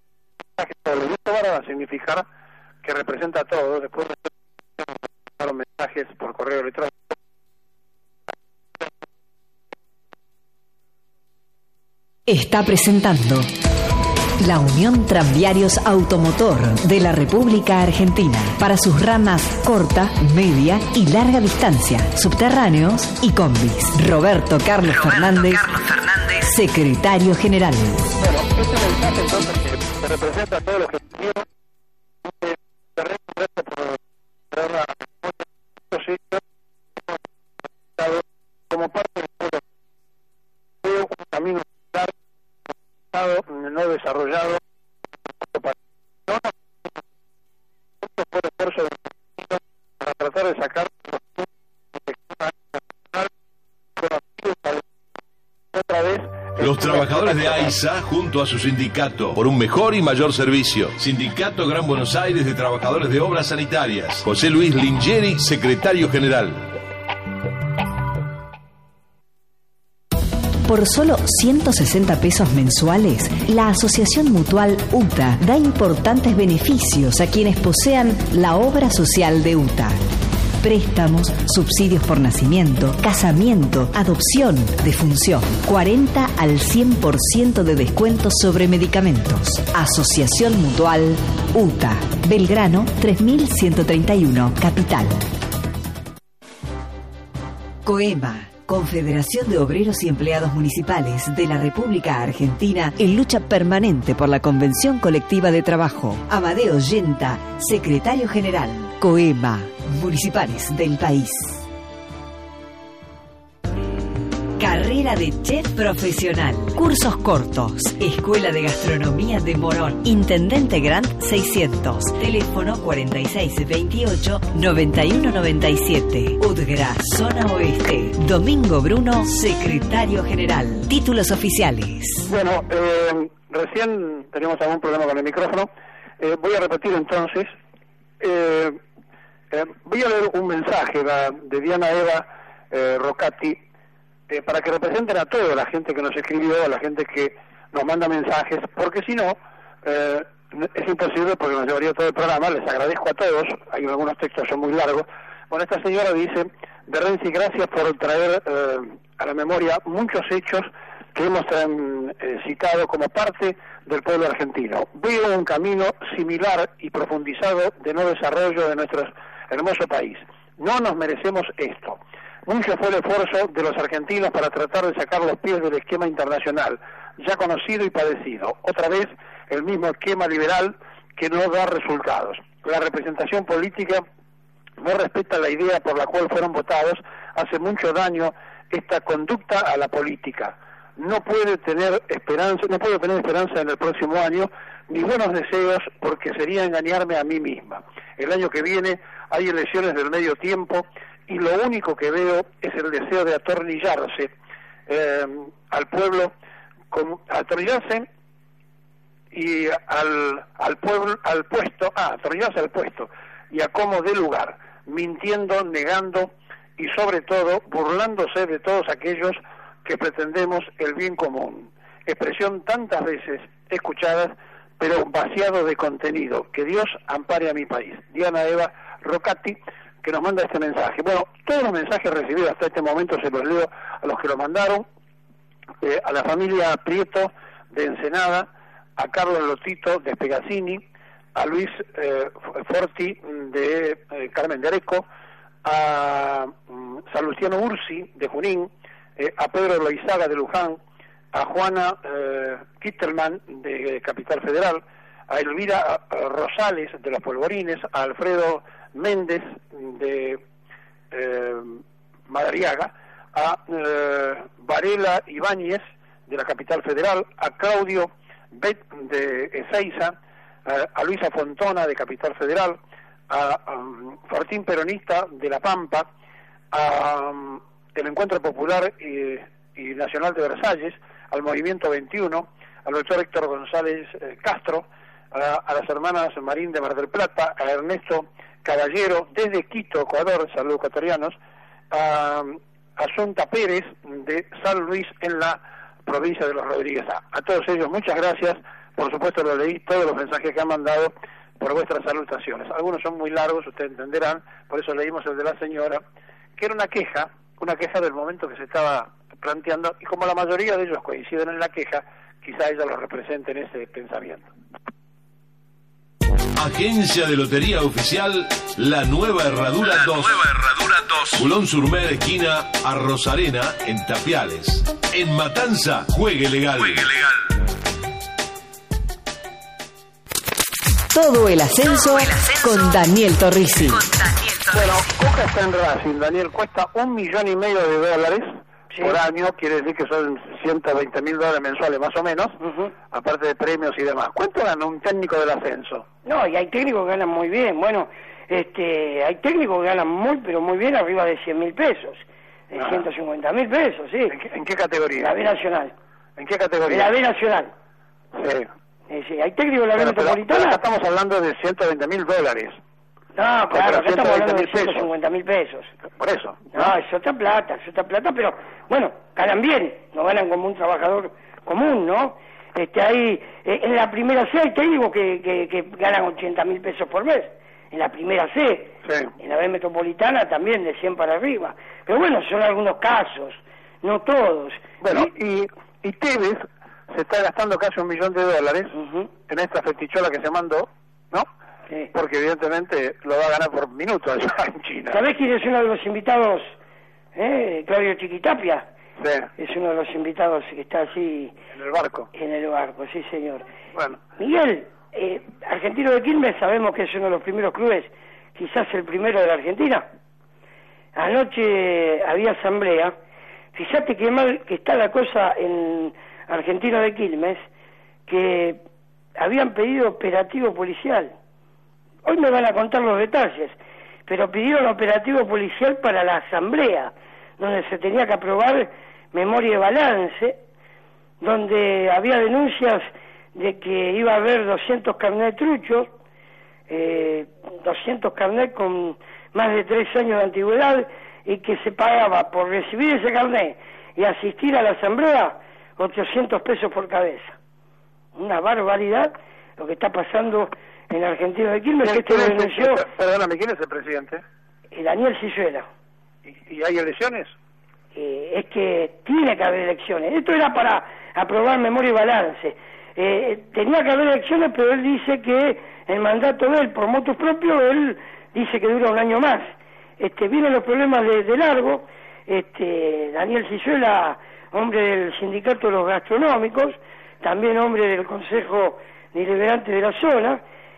esto va a significar que representa a todos. Después de los mensajes por correo electrónico. Está presentando la Unión Tranviarios Automotor de la República Argentina para sus ramas corta, media y larga distancia, subterráneos y combis. Roberto Carlos Fernández, secretario general. Bueno, este mensaje entonces que representa a todos los que estuvieron como parte de un camino no desarrollado por esfuerzo para tratar de sacar otra vez. Los trabajadores de AISA, junto a su sindicato, por un mejor y mayor servicio. Sindicato Gran Buenos Aires de Trabajadores de Obras Sanitarias. José Luis Lingieri, secretario general. Por solo 160 pesos mensuales, la Asociación Mutual UTA da importantes beneficios a quienes posean la obra social de UTA. Préstamos, subsidios por nacimiento, casamiento, adopción, defunción. 40 al 100% de descuentos sobre medicamentos. Asociación Mutual UTA. Belgrano 3131, Capital. COEMA, Confederación de Obreros y Empleados Municipales de la República Argentina, en lucha permanente por la Convención Colectiva de Trabajo. Amadeo Yenta, secretario general. COEMA, municipales del país. Carrera de chef profesional. Cursos cortos. Escuela de Gastronomía de Morón. Intendente Grant 600. Teléfono 4628-9197. UDGRA, Zona Oeste. Domingo Bruno, secretario general. Títulos oficiales. Bueno, recién teníamos algún problema con el micrófono. Voy a repetir entonces. Voy a leer un mensaje de Diana Eva Rocati, para que representen a toda la gente que nos escribió, a la gente que nos manda mensajes, porque si no, es imposible, porque nos llevaría todo el programa. Les agradezco a todos, hay algunos textos son muy largos. Bueno, esta señora dice: de Renzi, gracias por traer a la memoria muchos hechos que hemos citado como parte del pueblo argentino. Veo un camino similar y profundizado de no desarrollo de nuestro hermoso país. No nos merecemos esto. Mucho fue el esfuerzo de los argentinos para tratar de sacar los pies del esquema internacional, ya conocido y padecido. Otra vez, el mismo esquema liberal que no da resultados. La representación política no respeta la idea por la cual fueron votados, hace mucho daño esta conducta a la política. No puedo tener esperanza en el próximo año, ni buenos deseos, porque sería engañarme a mí misma. El año que viene hay elecciones del medio tiempo y lo único que veo es el deseo de atornillarse al pueblo, atornillarse y atornillarse al puesto y a como dé lugar, mintiendo, negando y sobre todo burlándose de todos aquellos que pretendemos el bien común. Expresión tantas veces escuchadas, pero vaciado de contenido. Que Dios ampare a mi país. Diana Eva Rocati, que nos manda este mensaje. Bueno, todos los mensajes recibidos hasta este momento se los leo a los que lo mandaron, a la familia Prieto de Ensenada, a Carlos Lotito de Pegazzini, a Luis Forti de Carmen de Areco, a Salustiano Ursi de Junín, a Pedro Loizaga de Luján, a Juana Kittelman de Capital Federal, a Elvira Rosales de Los Polvorines, a Alfredo Méndez de Madariaga, a Varela Ibáñez de la Capital Federal, a Claudio Bet de Ezeiza, a Luisa Fontona de Capital Federal, a Fortín Peronista de La Pampa, a el Encuentro Popular y Nacional de Versalles, al Movimiento 21, al doctor Héctor González Castro, a las hermanas Marín de Mar del Plata, a Ernesto Caballero desde Quito, Ecuador, saludos ecuatorianos, a Asunta Pérez de San Luis en la provincia de Los Rodríguez. A todos ellos muchas gracias, por supuesto lo leí, todos los mensajes que han mandado por vuestras salutaciones. Algunos son muy largos, ustedes entenderán, por eso leímos el de la señora, que era una queja del momento que se estaba planteando, y como la mayoría de ellos coinciden en la queja, quizá ella lo represente en ese pensamiento. Agencia de Lotería Oficial La Nueva Herradura 2. Bulón Surmer, esquina Arrozarena, en Tapiales. En Matanza, juegue legal. Todo el ascenso con Daniel Torrisi. Bueno, Coca está en Racing, Daniel, cuesta $1,5 millones por año, quiere decir que son $120.000 mensuales más o menos, aparte de premios y demás. ¿Cuánto gana un técnico del ascenso? No, y hay técnicos que ganan muy bien, bueno, hay técnicos que ganan pero muy bien, arriba de $100.000, de $150.000, sí. ¿En qué categoría? La B Nacional. ¿En qué categoría? La B Nacional. Sí. Sí, hay técnicos de la B Metropolitana. Pero estamos hablando de $120.000. No, claro, acá estamos hablando de $150.000. Por eso. No, es otra plata, pero bueno, ganan bien, no ganan como un trabajador común, ¿no? Ahí, en la primera C hay técnicos que ganan $80.000 por mes, en la primera C, sí. En la B Metropolitana también de 100 para arriba, pero bueno, son algunos casos, no todos. Bueno, y Tevez se está gastando casi $1 millón en esta fetichola que se mandó, ¿no? Sí. Porque evidentemente lo va a ganar por minuto allá en China. ¿Sabés quién es uno de los invitados? Claudio Chiquitapia. Sí. Es uno de los invitados que está así... En el barco. En el barco, sí señor. Bueno. Miguel, Argentino de Quilmes, sabemos que es uno de los primeros clubes, quizás el primero de la Argentina. Anoche había asamblea. Fíjate qué mal que está la cosa en Argentino de Quilmes, que habían pedido operativo policial. Hoy me van a contar los detalles, pero pidieron operativo policial para la asamblea, donde se tenía que aprobar memoria de balance, donde había denuncias de que iba a haber 200 carnet truchos, 200 carnet con más de 3 años de antigüedad, y que se pagaba por recibir ese carnet y asistir a la asamblea $800 por cabeza. Una barbaridad lo que está pasando en Argentina de Quilmes, que lo denunció... Perdóname, ¿quién es el presidente? Daniel Cisuela. ¿Y hay elecciones? es que tiene que haber elecciones. Esto era para aprobar memoria y balance. Tenía que haber elecciones, pero él dice que el mandato de él, por motus propio, él dice que dura un año más. Vienen los problemas de largo. Daniel Cisuela, hombre del sindicato de los gastronómicos, también hombre del Consejo Deliberante de la zona,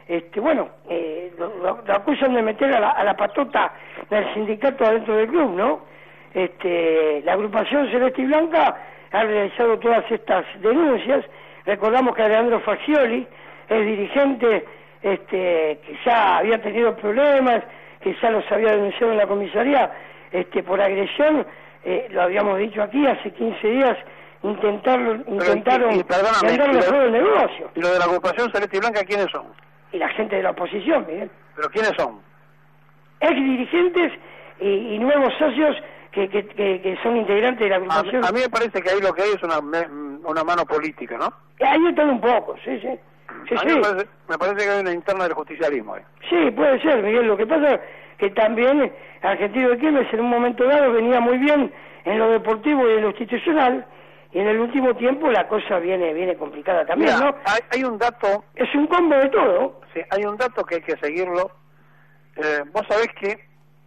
lo acusan de meter a la patota del sindicato adentro del club, ¿no? La agrupación Celeste y Blanca ha realizado todas estas denuncias. Recordamos que Alejandro Fagioli, el dirigente, que ya había tenido problemas, que ya los había denunciado en la comisaría por agresión, lo habíamos dicho aquí, hace 15 días intentaron venderle todo el negocio. ¿Y lo de la agrupación Celeste y Blanca quiénes son? Y la gente de la oposición, Miguel. ¿Pero quiénes son? Ex dirigentes y nuevos socios que son integrantes de la agrupación. A mí me parece que ahí lo que hay es una mano política, ¿no? Ahí está un poco, sí. Me parece que hay una interna del justicialismo ahí. Sí, puede ser, Miguel. Lo que pasa es que también Argentino de Quilmes en un momento dado venía muy bien en lo deportivo y en lo institucional, y en el último tiempo la cosa viene complicada también. Mira, ¿no? Hay un dato... Es un combo de todo. Sí, hay un dato que hay que seguirlo. Vos sabés que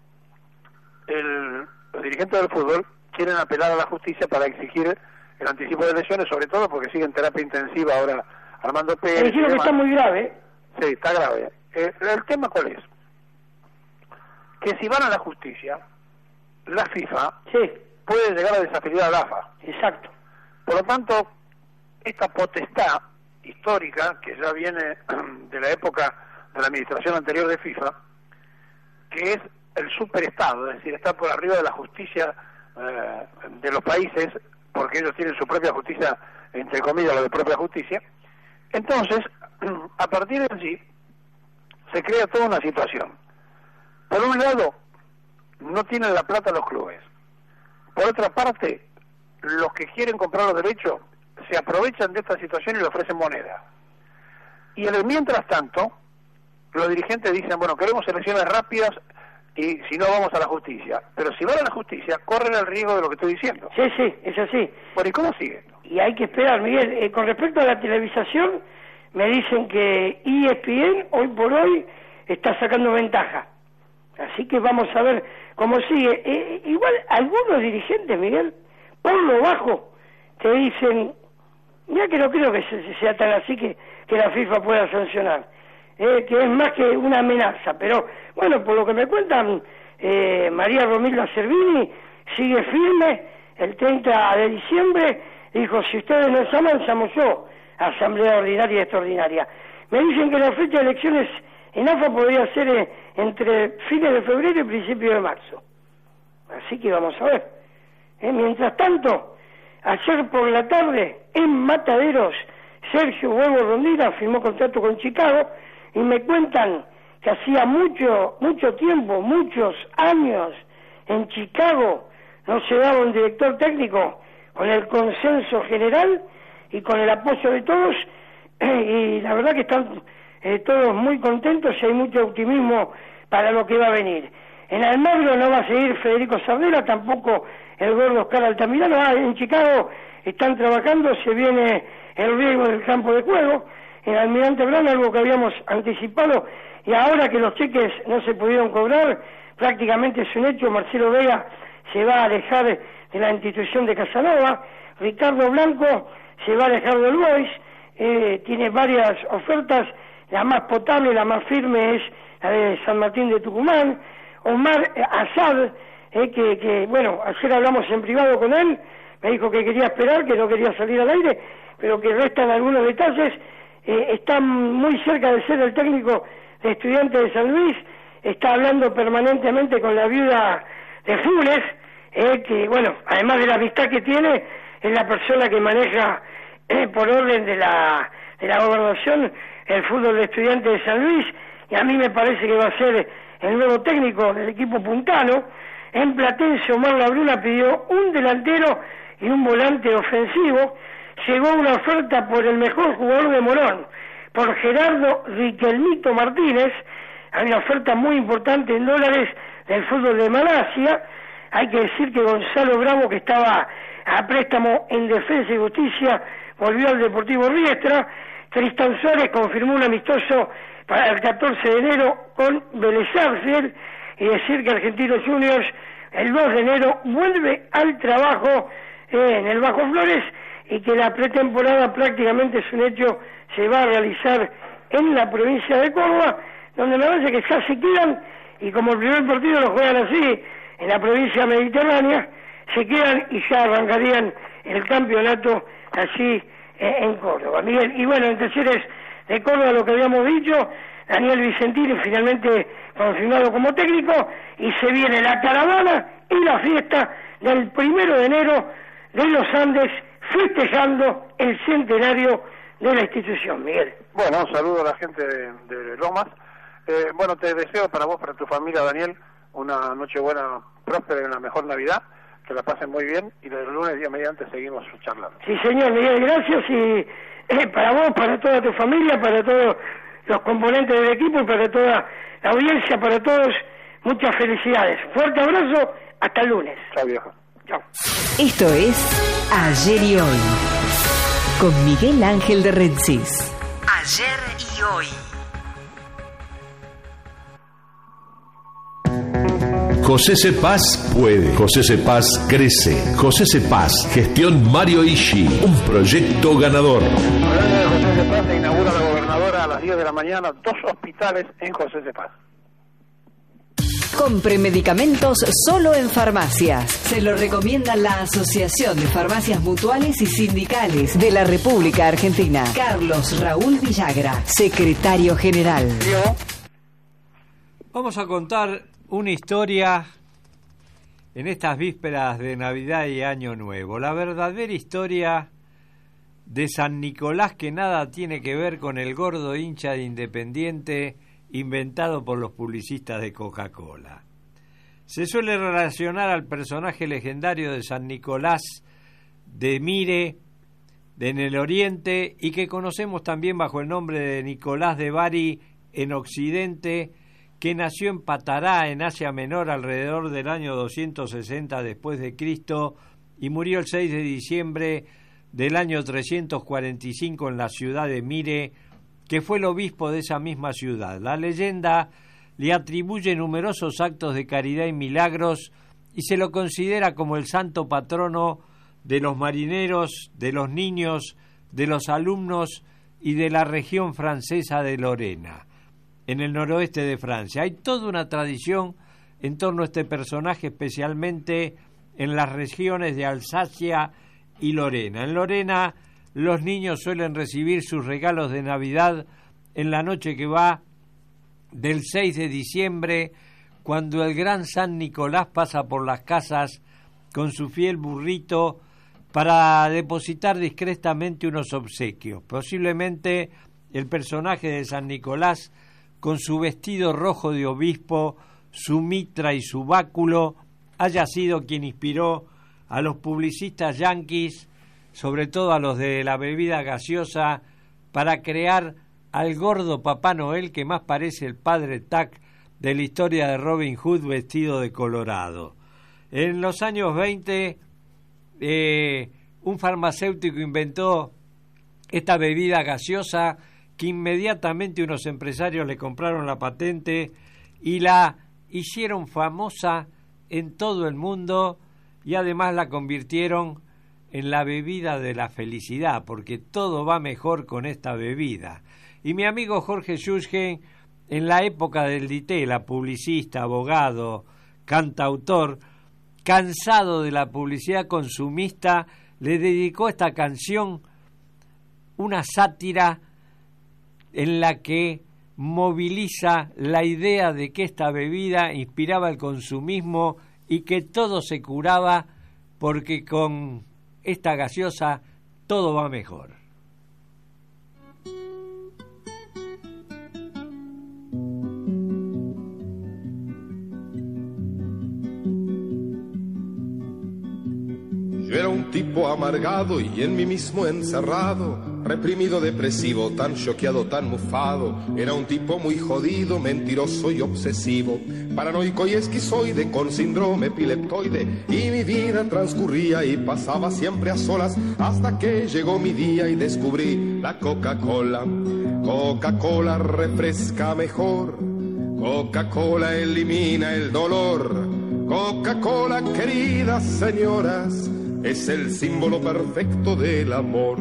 los dirigentes del fútbol quieren apelar a la justicia para exigir el anticipo de lesiones, sobre todo porque siguen terapia intensiva ahora Armando Pérez. Me dijeron que está muy grave. Sí, está grave. ¿El tema cuál es? Que si van a la justicia, la FIFA puede llegar a desafiliar a la AFA. Exacto. Por lo tanto, esta potestad histórica, que ya viene de la época de la administración anterior de FIFA, que es el superestado, es decir, está por arriba de la justicia de los países, porque ellos tienen su propia justicia, entre comillas, lo de propia justicia. Entonces, a partir de allí, se crea toda una situación. Por un lado, no tienen la plata los clubes. Por otra parte, los que quieren comprar los derechos se aprovechan de esta situación y le ofrecen moneda. Y mientras tanto, los dirigentes dicen, bueno, queremos elecciones rápidas y si no vamos a la justicia. Pero si van a la justicia, corren el riesgo de lo que estoy diciendo. Sí, es así. Bueno, ¿y cómo sigue? Y hay que esperar, Miguel. Con respecto a la televisación, me dicen que ESPN hoy por hoy está sacando ventaja. Así que vamos a ver cómo sigue. Igual algunos dirigentes, Miguel, por lo bajo, te dicen, mira que no creo que sea tan así que la FIFA pueda sancionar, que es más que una amenaza. Pero bueno, por lo que me cuentan, María Romilda Servini sigue firme. El 30 de diciembre dijo, si ustedes nos aman, somos yo, asamblea ordinaria y extraordinaria. Me dicen que la fecha de elecciones en AFA podría ser entre fines de febrero y principios de marzo. Así que vamos a ver. Mientras tanto, ayer por la tarde, en Mataderos, Sergio Huevo Rondina firmó contrato con Chicago y me cuentan que hacía mucho tiempo, muchos años, en Chicago no se daba un director técnico con el consenso general y con el apoyo de todos, y la verdad que están todos muy contentos y hay mucho optimismo para lo que va a venir. En Almagro no va a seguir Federico Sardela, tampoco el gordo Oscar Altamirano. En Chicago están trabajando, se viene el riesgo del campo de juego. En Almirante Brown, algo que habíamos anticipado, y ahora que los cheques no se pudieron cobrar, prácticamente es un hecho. Marcelo Vega se va a alejar de la institución de Casanova. Ricardo Blanco se va a alejar del Boys. Tiene varias ofertas. La más potable, la más firme es la de San Martín de Tucumán. Omar Asad, que bueno, ayer hablamos en privado con él, me dijo que quería esperar, que no quería salir al aire, pero que restan algunos detalles. Está muy cerca de ser el técnico de Estudiantes de San Luis, está hablando permanentemente con la viuda de Funes, que bueno, además de la amistad que tiene, es la persona que maneja por orden de la gobernación el fútbol de Estudiantes de San Luis, y a mí me parece que va a ser el nuevo técnico del equipo puntano. En Platense, Omar Labruna pidió un delantero y un volante ofensivo. Llegó una oferta por el mejor jugador de Morón, por Gerardo Riquelmito Martínez. Hay una oferta muy importante en dólares del fútbol de Malasia. hay que decir que Gonzalo Bravo, que estaba a préstamo en Defensa y Justicia, volvió al Deportivo Riestra. Tristan Suárez confirmó un amistoso para el 14 de enero con Vélez Sarsfield, y decir que Argentinos Juniors el 2 de enero vuelve al trabajo en el Bajo Flores, y que la pretemporada prácticamente es un hecho, se va a realizar en la provincia de Córdoba, donde me parece que ya se quedan, y como el primer partido lo juegan así, en la provincia mediterránea, se quedan y ya arrancarían el campeonato allí en Córdoba. Miguel, y bueno, en Talleres de Córdoba, lo que habíamos dicho, Daniel Vicentini finalmente confirmado como técnico, y se viene la caravana y la fiesta del 1 de enero de los Andes, festejando el centenario de la institución. Miguel. Bueno, un saludo a la gente de Lomas. Bueno, te deseo para vos, para tu familia, Daniel, una noche buena, próspera y una mejor Navidad, que la pasen muy bien, y el lunes día mediante seguimos charlando. Sí, señor, Miguel, gracias, y para vos, para toda tu familia, para todos los componentes del equipo y para toda la audiencia, para todos, muchas felicidades. Fuerte abrazo, hasta el lunes. Chao, viejo. Chao. Esto es Ayer y Hoy, con Miguel Ángel de Rensis. Ayer y Hoy. José Cepaz puede. José Cepaz crece. José Cepaz, gestión Mario Ishi, un proyecto ganador. Hablando de José Cepaz, se inaugura la gobernadora a las 10 de la mañana 2 hospitales en José Cepaz. Compre medicamentos solo en farmacias. Se lo recomienda la Asociación de Farmacias Mutuales y Sindicales de la República Argentina. Carlos Raúl Villagra, secretario general. Vamos a contar una historia en estas vísperas de Navidad y Año Nuevo. La verdadera historia de San Nicolás, que nada tiene que ver con el gordo hincha de Independiente inventado por los publicistas de Coca-Cola. Se suele relacionar al personaje legendario de San Nicolás de Mire, en el Oriente, y que conocemos también bajo el nombre de Nicolás de Bari en Occidente, que nació en Patará, en Asia Menor, alrededor del año 260 después de Cristo, y murió el 6 de diciembre del año 345 en la ciudad de Mire, que fue el obispo de esa misma ciudad. La leyenda le atribuye numerosos actos de caridad y milagros, y se lo considera como el santo patrono de los marineros, de los niños, de los alumnos y de la región francesa de Lorena, en el noroeste de Francia. Hay toda una tradición en torno a este personaje, especialmente en las regiones de Alsacia y Lorena. En Lorena, los niños suelen recibir sus regalos de Navidad en la noche que va del 6 de diciembre, cuando el gran San Nicolás pasa por las casas con su fiel burrito para depositar discretamente unos obsequios. Posiblemente el personaje de San Nicolás, con su vestido rojo de obispo, su mitra y su báculo, haya sido quien inspiró a los publicistas yanquis, sobre todo a los de la bebida gaseosa, para crear al gordo Papá Noel que más parece el padre Tac de la historia de Robin Hood vestido de colorado. En los años 20, un farmacéutico inventó esta bebida gaseosa, que inmediatamente unos empresarios le compraron la patente y la hicieron famosa en todo el mundo, y además la convirtieron en la bebida de la felicidad, porque todo va mejor con esta bebida. Y mi amigo Jorge Schulgen, en la época del Ditela, publicista, abogado, cantautor, cansado de la publicidad consumista, le dedicó esta canción, una sátira en la que moviliza la idea de que esta bebida inspiraba el consumismo y que todo se curaba porque con esta gaseosa todo va mejor. Yo era un tipo amargado y en mí mismo encerrado, reprimido, depresivo, tan choqueado, tan mufado. Era un tipo muy jodido, mentiroso y obsesivo, paranoico y esquizoide, con síndrome epileptoide. Y mi vida transcurría y pasaba siempre a solas, hasta que llegó mi día y descubrí la Coca-Cola. Coca-Cola refresca mejor, Coca-Cola elimina el dolor. Coca-Cola, queridas señoras, es el símbolo perfecto del amor.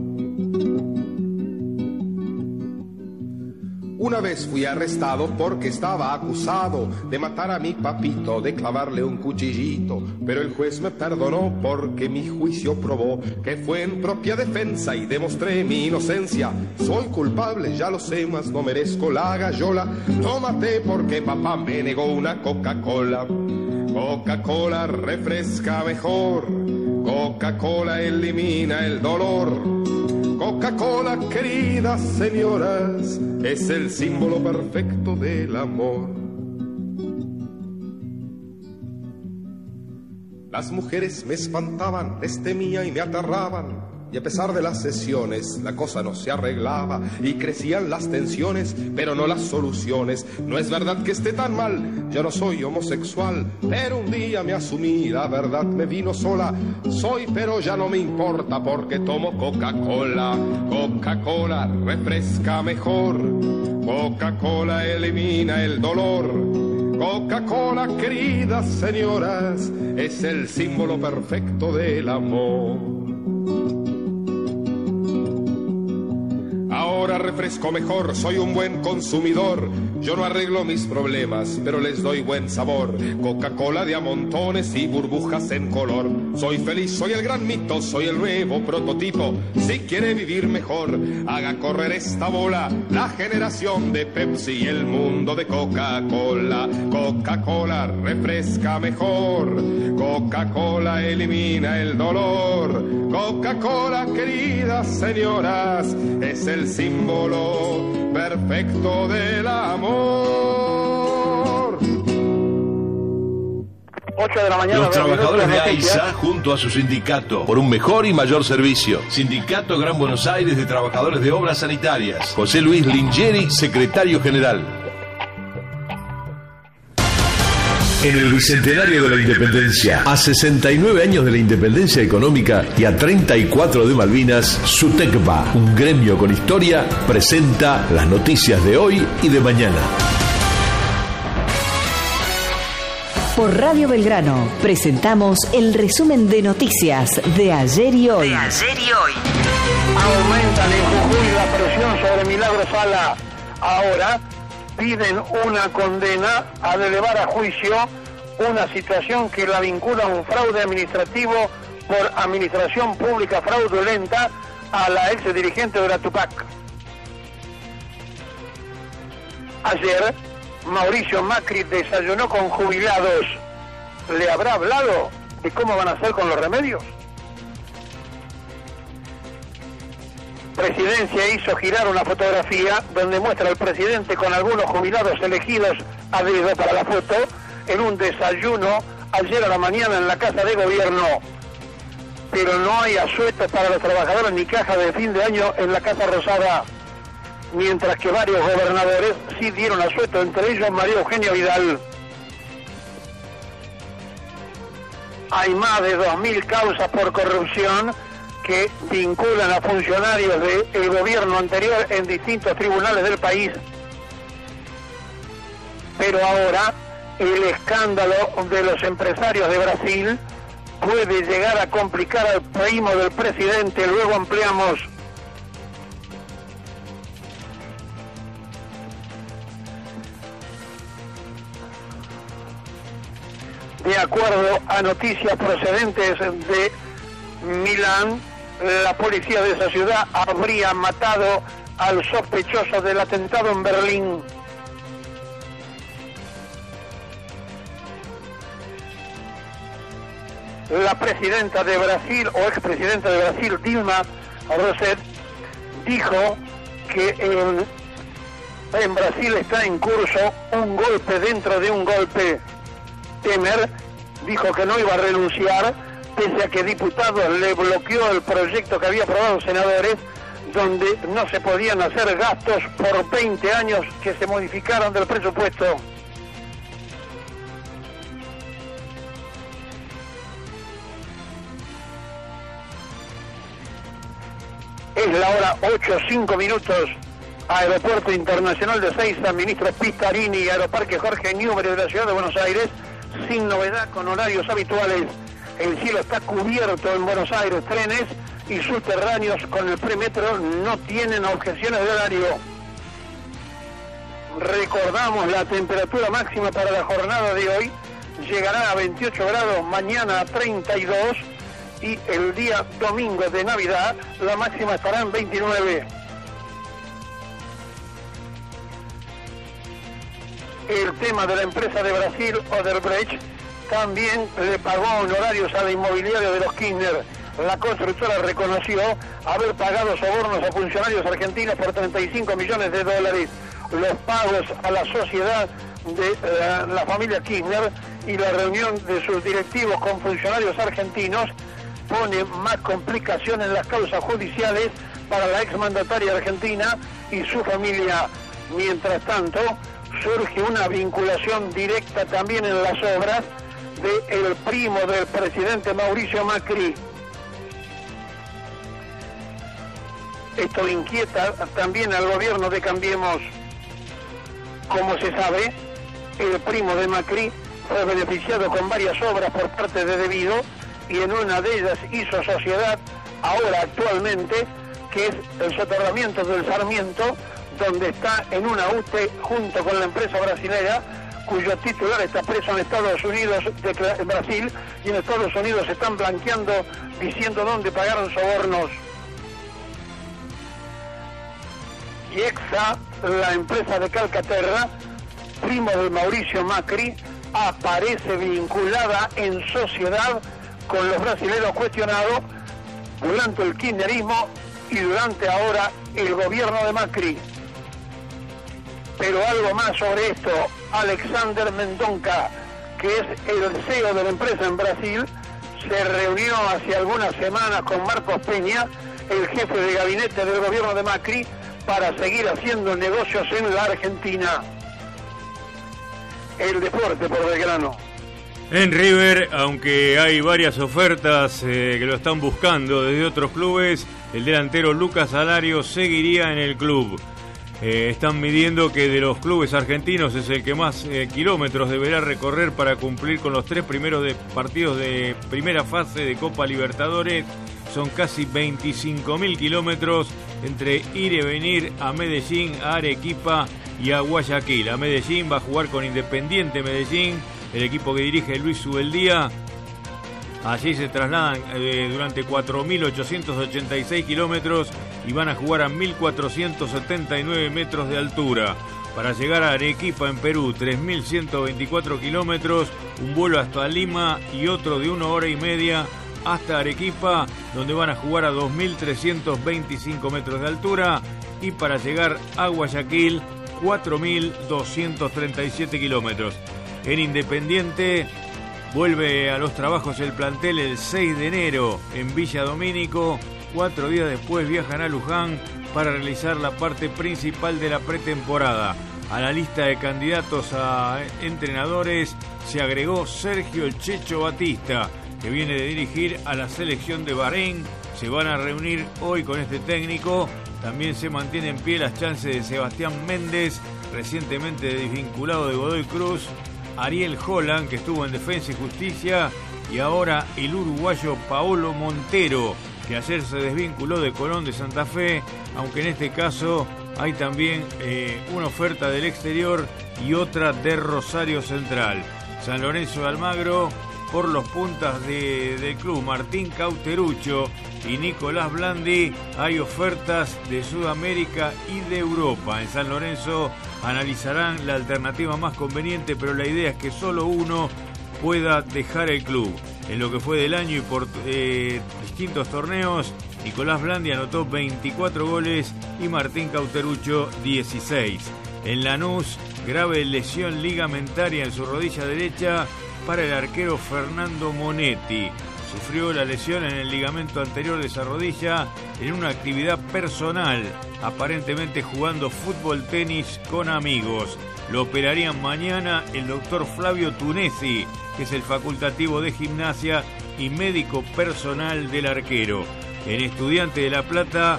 Una vez fui arrestado porque estaba acusado de matar a mi papito, de clavarle un cuchillito, pero el juez me perdonó porque mi juicio probó que fue en propia defensa y demostré mi inocencia. Soy culpable, ya lo sé, mas no merezco la gallola. No maté porque papá me negó una Coca-Cola. Coca-Cola refresca mejor, Coca-Cola elimina el dolor. Coca-Cola, queridas señoras, es el símbolo perfecto del amor. Las mujeres me espantaban, les temía y me aterraban. Y a pesar de las sesiones, la cosa no se arreglaba y crecían las tensiones, pero no las soluciones. No es verdad que esté tan mal, yo no soy homosexual, pero un día me asumí, la verdad me vino sola. Soy, pero ya no me importa porque tomo Coca-Cola. Coca-Cola refresca mejor, Coca-Cola elimina el dolor. Coca-Cola, queridas señoras, es el símbolo perfecto del amor. Ahora refresco mejor, soy un buen consumidor. Yo no arreglo mis problemas, pero les doy buen sabor. Coca-Cola de a montones y burbujas en color. Soy feliz, soy el gran mito, soy el nuevo prototipo. Si quiere vivir mejor, haga correr esta bola. La generación de Pepsi y el mundo de Coca-Cola. Coca-Cola refresca mejor, Coca-Cola elimina el dolor. Coca-Cola, queridas señoras, es el símbolo perfecto del amor. 8 de la mañana. Los trabajadores de AISA, junto a su sindicato, por un mejor y mayor servicio. Sindicato Gran Buenos Aires de Trabajadores de Obras Sanitarias. José Luis Lingieri, secretario general. En el Bicentenario de la Independencia, a 69 años de la independencia económica y a 34 de Malvinas, SUTECBA, un gremio con historia, presenta las noticias de hoy y de mañana. Por Radio Belgrano presentamos el resumen de noticias de ayer y hoy. Aumentan en Jujuy la presión sobre Milagro Sala. Ahora piden una condena al elevar a juicio una situación que la vincula a un fraude administrativo por administración pública fraudulenta a la ex dirigente de la Tupac. Ayer, Mauricio Macri desayunó con jubilados. ¿Le habrá hablado de cómo van a hacer con los remedios? Presidencia hizo girar una fotografía donde muestra al presidente con algunos jubilados elegidos a dedo para la foto en un desayuno ayer a la mañana en la Casa de Gobierno. Pero no hay asuetos para los trabajadores ni caja de fin de año en la Casa Rosada, mientras que varios gobernadores sí dieron asueto, entre ellos María Eugenia Vidal. Hay más de 2.000 causas por corrupción que vinculan a funcionarios del gobierno anterior en distintos tribunales del país. Pero ahora el escándalo de los empresarios de Brasil puede llegar a complicar al primo del presidente. Luego ampliamos. De acuerdo a noticias procedentes de Milán, la policía de esa ciudad habría matado al sospechoso del atentado en Berlín. La presidenta de Brasil, o expresidenta de Brasil, Dilma Rousseff, dijo que en Brasil está en curso un golpe dentro de un golpe. Temer dijo que no iba a renunciar, pese a que diputados le bloqueó el proyecto que había aprobado senadores donde no se podían hacer gastos por 20 años que se modificaron del presupuesto. Es la hora 8:05, Aeropuerto Internacional de Ezeiza, Ministro Pistarini y Aeroparque Jorge Newbery de la Ciudad de Buenos Aires, sin novedad, con horarios habituales. El cielo está cubierto en Buenos Aires, trenes y subterráneos con el premetro no tienen objeciones de horario. Recordamos la temperatura máxima para la jornada de hoy, llegará a 28 grados, mañana a 32 y el día domingo de Navidad la máxima estará en 29. El tema de la empresa de Brasil, Odebrecht, también le pagó honorarios a la inmobiliaria de los Kirchner. La constructora reconoció haber pagado sobornos a funcionarios argentinos por 35 millones de dólares. Los pagos a la sociedad de la familia Kirchner y la reunión de sus directivos con funcionarios argentinos pone más complicación en las causas judiciales para la exmandataria argentina y su familia. Mientras tanto, surge una vinculación directa también en las obras del primo del presidente Mauricio Macri. Esto inquieta también al gobierno de Cambiemos. Como se sabe, el primo de Macri fue beneficiado con varias obras por parte de Debido y en una de ellas hizo sociedad, ahora actualmente, que es el soterramiento del Sarmiento, donde está en una UTE junto con la empresa brasilera, cuyo titular está preso en Estados Unidos, en Brasil, y en Estados Unidos se están blanqueando diciendo dónde pagaron sobornos. Y EXA, la empresa de Calcaterra, primo de Mauricio Macri, aparece vinculada en sociedad con los brasileños cuestionados durante el kirchnerismo y durante ahora el gobierno de Macri. Pero algo más sobre esto, Alexander Mendonça, que es el CEO de la empresa en Brasil, se reunió hace algunas semanas con Marcos Peña, el jefe de gabinete del gobierno de Macri, para seguir haciendo negocios en la Argentina. El deporte por Belgrano. En River, aunque hay varias ofertas que lo están buscando desde otros clubes, el delantero Lucas Alario seguiría en el club. Están midiendo que de los clubes argentinos es el que más kilómetros deberá recorrer para cumplir con los 3 primeros partidos de primera fase de Copa Libertadores. Son casi 25.000 kilómetros entre ir y venir a Medellín, a Arequipa y a Guayaquil. A Medellín va a jugar con Independiente Medellín, el equipo que dirige Luis Ubeldía. Allí se trasladan durante 4.886 kilómetros y van a jugar a 1.479 metros de altura. Para llegar a Arequipa en Perú, 3.124 kilómetros, un vuelo hasta Lima y otro de 1 hora y media hasta Arequipa, donde van a jugar a 2.325 metros de altura, y para llegar a Guayaquil, 4.237 kilómetros. En Independiente vuelve a los trabajos el plantel el 6 de enero en Villa Domínico. 4 días después viajan a Luján para realizar la parte principal de la pretemporada. A la lista de candidatos a entrenadores se agregó Sergio El Checho Batista, que viene de dirigir a la selección de Bahrein. Se van a reunir hoy con este técnico. También se mantiene en pie las chances de Sebastián Méndez, recientemente desvinculado de Godoy Cruz, Ariel Holland, que estuvo en Defensa y Justicia, y ahora el uruguayo Paolo Montero, que ayer se desvinculó de Colón de Santa Fe, aunque en este caso hay también una oferta del exterior y otra de Rosario Central. San Lorenzo de Almagro, por los puntas del club Martín Cauteruccio y Nicolás Blandi, hay ofertas de Sudamérica y de Europa. En San Lorenzo analizarán la alternativa más conveniente, pero la idea es que solo uno pueda dejar el club. En lo que fue del año y por distintos torneos, Nicolás Blandi anotó 24 goles y Martín Cauteruccio 16. En Lanús, grave lesión ligamentaria en su rodilla derecha para el arquero Fernando Monetti. Sufrió la lesión en el ligamento anterior de esa rodilla en una actividad personal, aparentemente jugando fútbol tenis con amigos. Lo operarían mañana el doctor Flavio Tunesi, que es el facultativo de gimnasia y médico personal del arquero. En Estudiantes de La Plata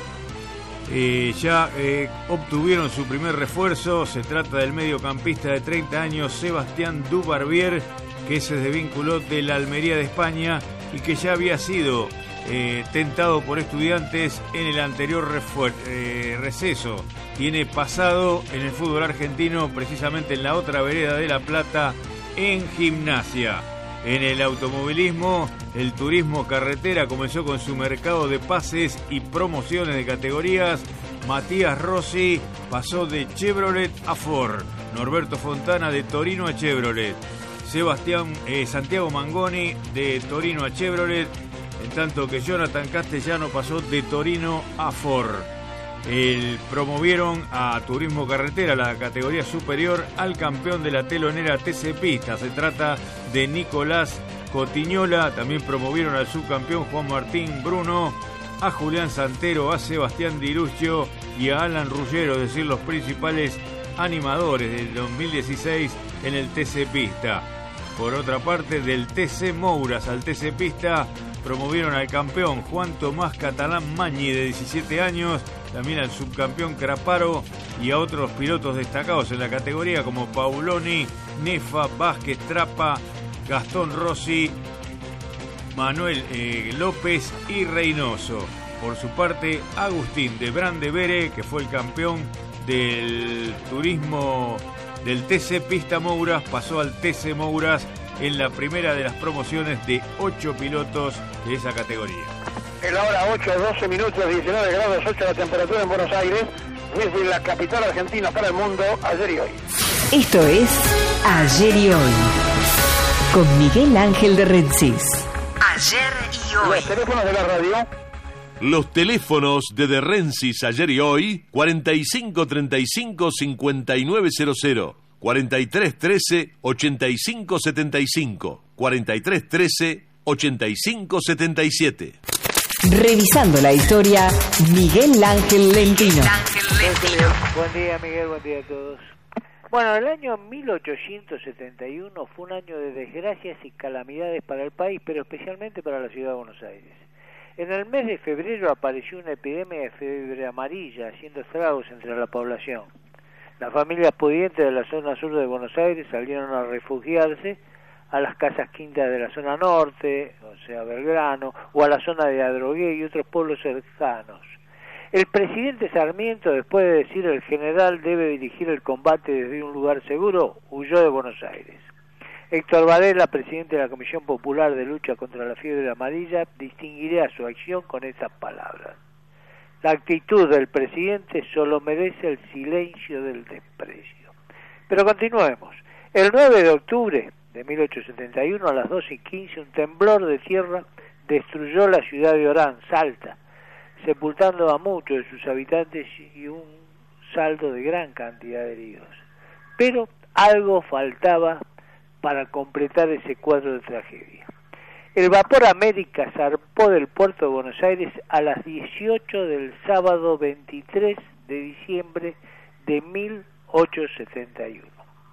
ya obtuvieron su primer refuerzo. Se trata del mediocampista de 30 años Sebastián Dubarbier, que se desvinculó de la Almería de España y que ya había sido tentado por Estudiantes en el anterior receso. Tiene pasado en el fútbol argentino, precisamente en la otra vereda de La Plata, en Gimnasia. En el automovilismo, el turismo carretera comenzó con su mercado de pases y promociones de categorías. Matías Rossi pasó de Chevrolet a Ford, Norberto Fontana de Torino a Chevrolet, Santiago Mangoni de Torino a Chevrolet, en tanto que Jonathan Castellano pasó de Torino a Ford. Promovieron a Turismo Carretera, la categoría superior, al campeón de la telonera TC Pista. Se trata de Nicolás Cotiñola. También promovieron al subcampeón Juan Martín Bruno, a Julián Santero, a Sebastián Diruccio y a Alan Ruggero, es decir, los principales animadores del 2016 en el TC Pista. Por otra parte, del TC Mouras al TC Pista promovieron al campeón Juan Tomás Catalán Mañi, de 17 años, también al subcampeón Craparo y a otros pilotos destacados en la categoría como Pauloni, Nefa, Vázquez, Trapa, Gastón Rossi, Manuel López y Reynoso. Por su parte, Agustín de Brandevere, que fue el campeón del turismo del TC Pista Mouras, pasó al TC Mouras en la primera de las promociones de 8 pilotos de esa categoría. En la hora 8, 12 minutos, 19 grados 8 la temperatura en Buenos Aires, desde la capital argentina para el mundo, ayer y hoy. Esto es Ayer y Hoy, con Miguel Ángel de Rensis. Ayer y Hoy. Los teléfonos de la radio. Los teléfonos de Rensis ayer y hoy, 4535-5900, 4313-8575, 4313-8577. Revisando la historia, Miguel Ángel Lentino. Buen día, Miguel, buen día a todos. Bueno, el año 1871 fue un año de desgracias y calamidades para el país, pero especialmente para la ciudad de Buenos Aires. En el mes de febrero apareció una epidemia de fiebre amarilla, haciendo estragos entre la población. Las familias pudientes de la zona sur de Buenos Aires salieron a refugiarse a las casas quintas de la zona norte, o sea, Belgrano, o a la zona de Adrogué y otros pueblos cercanos. El presidente Sarmiento, después de decir el general debe dirigir el combate desde un lugar seguro, huyó de Buenos Aires. Héctor Varela, presidente de la Comisión Popular de Lucha contra la Fiebre Amarilla, distinguiría su acción con estas palabras: la actitud del presidente solo merece el silencio del desprecio. Pero continuemos. El 9 de octubre de 1871, a las 12:15, un temblor de tierra destruyó la ciudad de Orán, Salta, sepultando a muchos de sus habitantes y un saldo de gran cantidad de heridos. Pero algo faltaba para completar ese cuadro de tragedia. El vapor América zarpó del puerto de Buenos Aires a las 18 del sábado 23 de diciembre de 1871.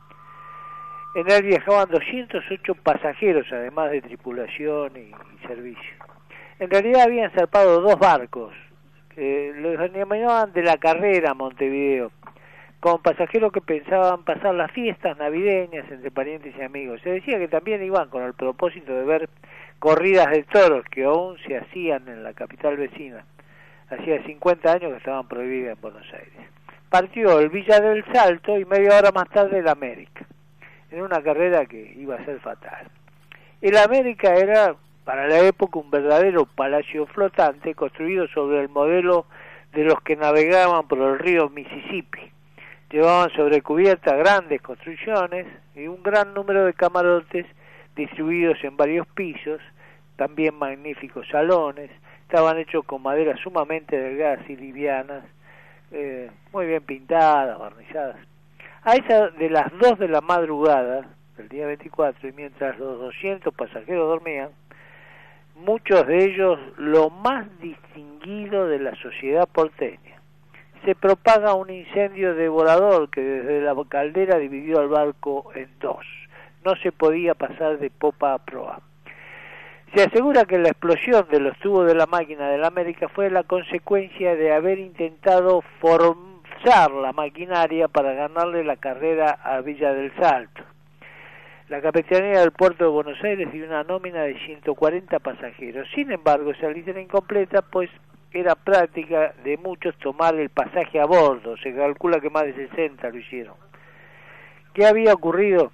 En él viajaban 208 pasajeros, además de tripulación y servicio. En realidad habían zarpado 2 barcos, que los denominaban de la Carrera Montevideo, con pasajeros que pensaban pasar las fiestas navideñas entre parientes y amigos. Se decía que también iban con el propósito de ver corridas de toros que aún se hacían en la capital vecina. Hacía 50 años que estaban prohibidas en Buenos Aires. Partió el Villa del Salto y media hora más tarde el América, en una carrera que iba a ser fatal. El América era, para la época, un verdadero palacio flotante construido sobre el modelo de los que navegaban por el río Mississippi. Llevaban sobre cubierta grandes construcciones y un gran número de camarotes distribuidos en varios pisos, también magníficos salones. Estaban hechos con maderas sumamente delgadas y livianas, muy bien pintadas, barnizadas. A esa de las 2 de la madrugada del día 24, y mientras los 200 pasajeros dormían, muchos de ellos lo más distinguido de la sociedad porteña. Se propaga un incendio devorador que desde la caldera dividió al barco en dos. No se podía pasar de popa a proa. Se asegura que la explosión de los tubos de la máquina del América fue la consecuencia de haber intentado forzar la maquinaria para ganarle la carrera a Villa del Salto. La Capitanía del Puerto de Buenos Aires dio una nómina de 140 pasajeros. Sin embargo, esa lista era incompleta, pues era práctica de muchos tomar el pasaje a bordo. Se calcula que más de 60 lo hicieron. ¿Qué había ocurrido?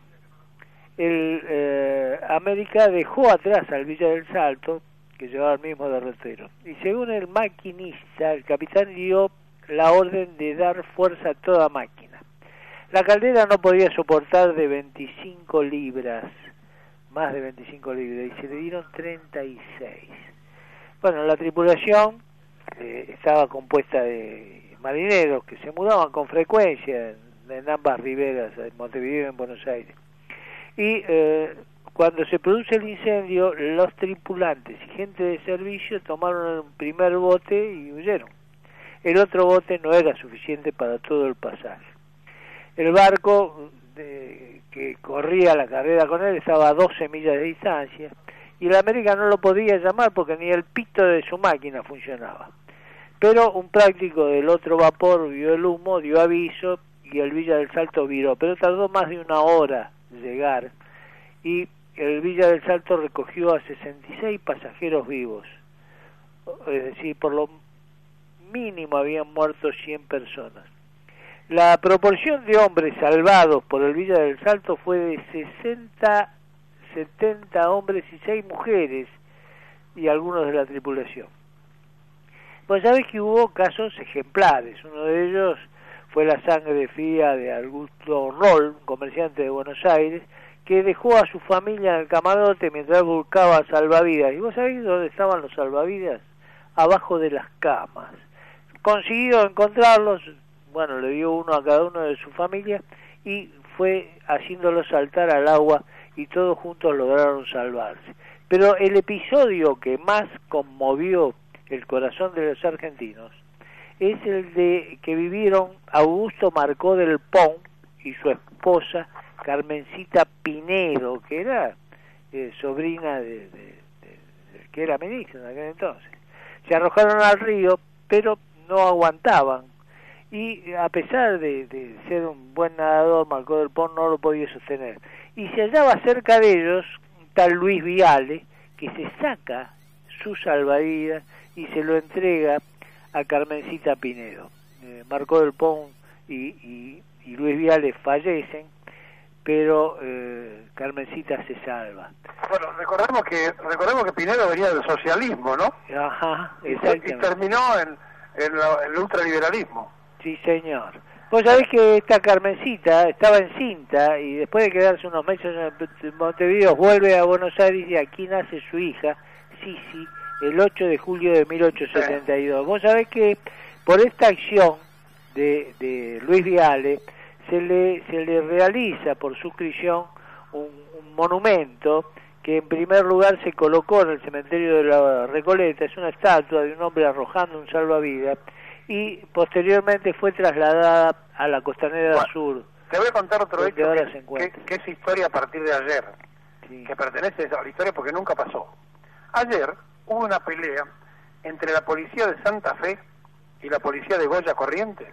El América dejó atrás al Villa del Salto, que llevaba el mismo derrotero. Y según el maquinista, el capitán dio la orden de dar fuerza a toda máquina. La caldera no podía soportar de 25 libras, más de 25 libras, y se le dieron 36. Bueno, la tripulación estaba compuesta de marineros que se mudaban con frecuencia en ambas riberas, en Montevideo y en Buenos Aires. Y cuando se produce el incendio, los tripulantes y gente de servicio tomaron el primer bote y huyeron. El otro bote no era suficiente para todo el pasaje. El barco que corría la carrera con él estaba a 12 millas de distancia y el América no lo podía llamar porque ni el pito de su máquina funcionaba. Pero un práctico del otro vapor vio el humo, dio aviso y el Villa del Salto viró, pero tardó más de una hora llegar y el Villa del Salto recogió a 66 pasajeros vivos, es decir, por lo mínimo habían muerto 100 personas. La proporción de hombres salvados por el Villa del Salto fue de 70 hombres y 6 mujeres y algunos de la tripulación. Pues sabés que hubo casos ejemplares. Uno de ellos fue la sangre fría de Augusto Roll, un comerciante de Buenos Aires, que dejó a su familia en el camarote mientras buscaba salvavidas. ¿Y vos sabés dónde estaban los salvavidas? Abajo de las camas. Consiguió encontrarlos, bueno, le dio uno a cada uno de su familia y fue haciéndolos saltar al agua y todos juntos lograron salvarse. Pero el episodio que más conmovió el corazón de los argentinos es el de que vivieron Augusto Marcó del Pon y su esposa Carmencita Pinedo, que era sobrina de que era ministro en aquel entonces. Se arrojaron al río, pero no aguantaban y a pesar de ser un buen nadador, Marcó del Pon no lo podía sostener. Y se hallaba cerca de ellos un tal Luis Viale, que se saca su salvavidas y se lo entrega a Carmencita Pinedo. Marcó del Pon y Luis Viale fallecen, pero Carmencita se salva. Bueno, recordemos que Pinedo venía del socialismo, ¿no? Ajá, exactamente. Y terminó en el ultraliberalismo. Sí, señor. Vos sabés que esta Carmencita estaba encinta y después de quedarse unos meses en Montevideo vuelve a Buenos Aires y aquí nace su hija, Sisi, el 8 de julio de 1872. Vos sabés que por esta acción de Luis Viale se le realiza por suscripción un monumento que en primer lugar se colocó en el cementerio de la Recoleta. Es una estatua de un hombre arrojando un salvavidas y posteriormente fue trasladada a la Costanera Sur. Te voy a contar otro hecho que es historia a partir de ayer, sí, que pertenece a la historia porque nunca pasó. Ayer hubo una pelea entre la policía de Santa Fe y la policía de Goya Corrientes,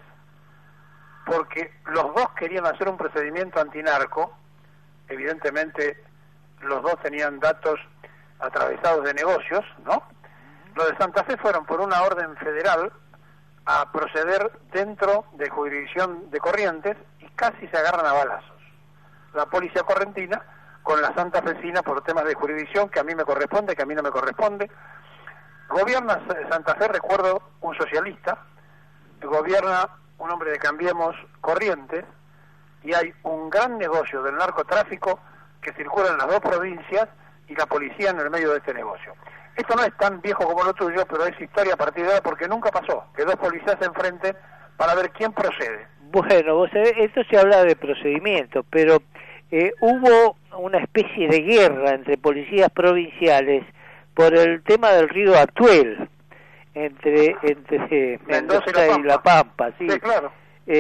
porque los dos querían hacer un procedimiento antinarco. Evidentemente los dos tenían datos atravesados de negocios, ¿no? Los de Santa Fe fueron por una orden federal a proceder dentro de jurisdicción de Corrientes y casi se agarran a balazos. La policía correntina con la santafesina por temas de jurisdicción, que a mí me corresponde, que a mí no me corresponde. Gobierna Santa Fe, recuerdo, un socialista, gobierna un hombre de Cambiemos Corrientes, y hay un gran negocio del narcotráfico que circula en las dos provincias y la policía en el medio de este negocio. Esto no es tan viejo como lo tuyo, pero es historia a partir de ahora porque nunca pasó, que dos policías se enfrenten para ver quién procede. Bueno, vos sabés, esto se habla de procedimientos, pero hubo una especie de guerra entre policías provinciales por el tema del río Atuel, entre Mendoza y La Pampa, sí. Sí, claro.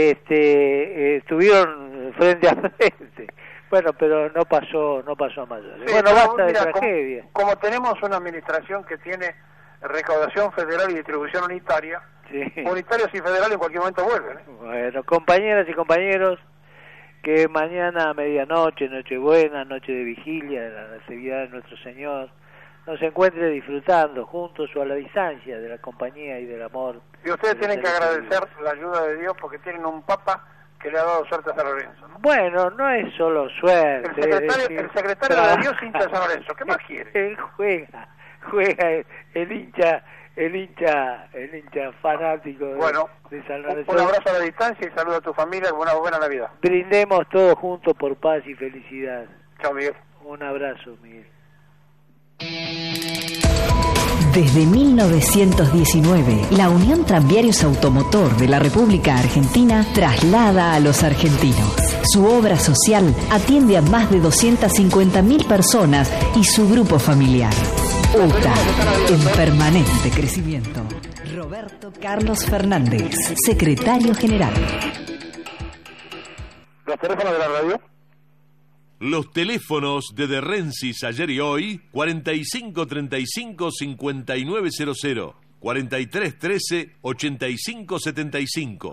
Estuvieron frente a frente. Bueno, pero no pasó a mayores. Sí, bueno, basta de mira, tragedia. Como tenemos una administración que tiene recaudación federal y distribución unitaria, sí. Unitarios y federales en cualquier momento vuelven. Bueno, compañeras y compañeros, que mañana a medianoche, Nochebuena, noche de vigilia de la Natividad de nuestro Señor, nos encuentre disfrutando juntos o a la distancia de la compañía y del amor. Y ustedes tienen que agradecer la ayuda de Dios porque tienen un Papa que le ha dado suerte a San Lorenzo, ¿no? Bueno, no es solo suerte. El secretario de Dios hincha de San Lorenzo, ¿qué más quiere? Él juega el hincha fanático de San Lorenzo. Un abrazo a la distancia y saludo a tu familia y una buena Navidad. Brindemos todos juntos por paz y felicidad. Chao, Miguel. Un abrazo, Miguel. Desde 1919, la Unión Tranviarios Automotor de la República Argentina traslada a los argentinos. Su obra social atiende a más de 250.000 personas y su grupo familiar. UTA, en permanente crecimiento. Roberto Carlos Fernández, secretario general. ¿Los teléfonos de la radio? Los teléfonos de Rensis ayer y hoy, 4535-5900, 4313-8575,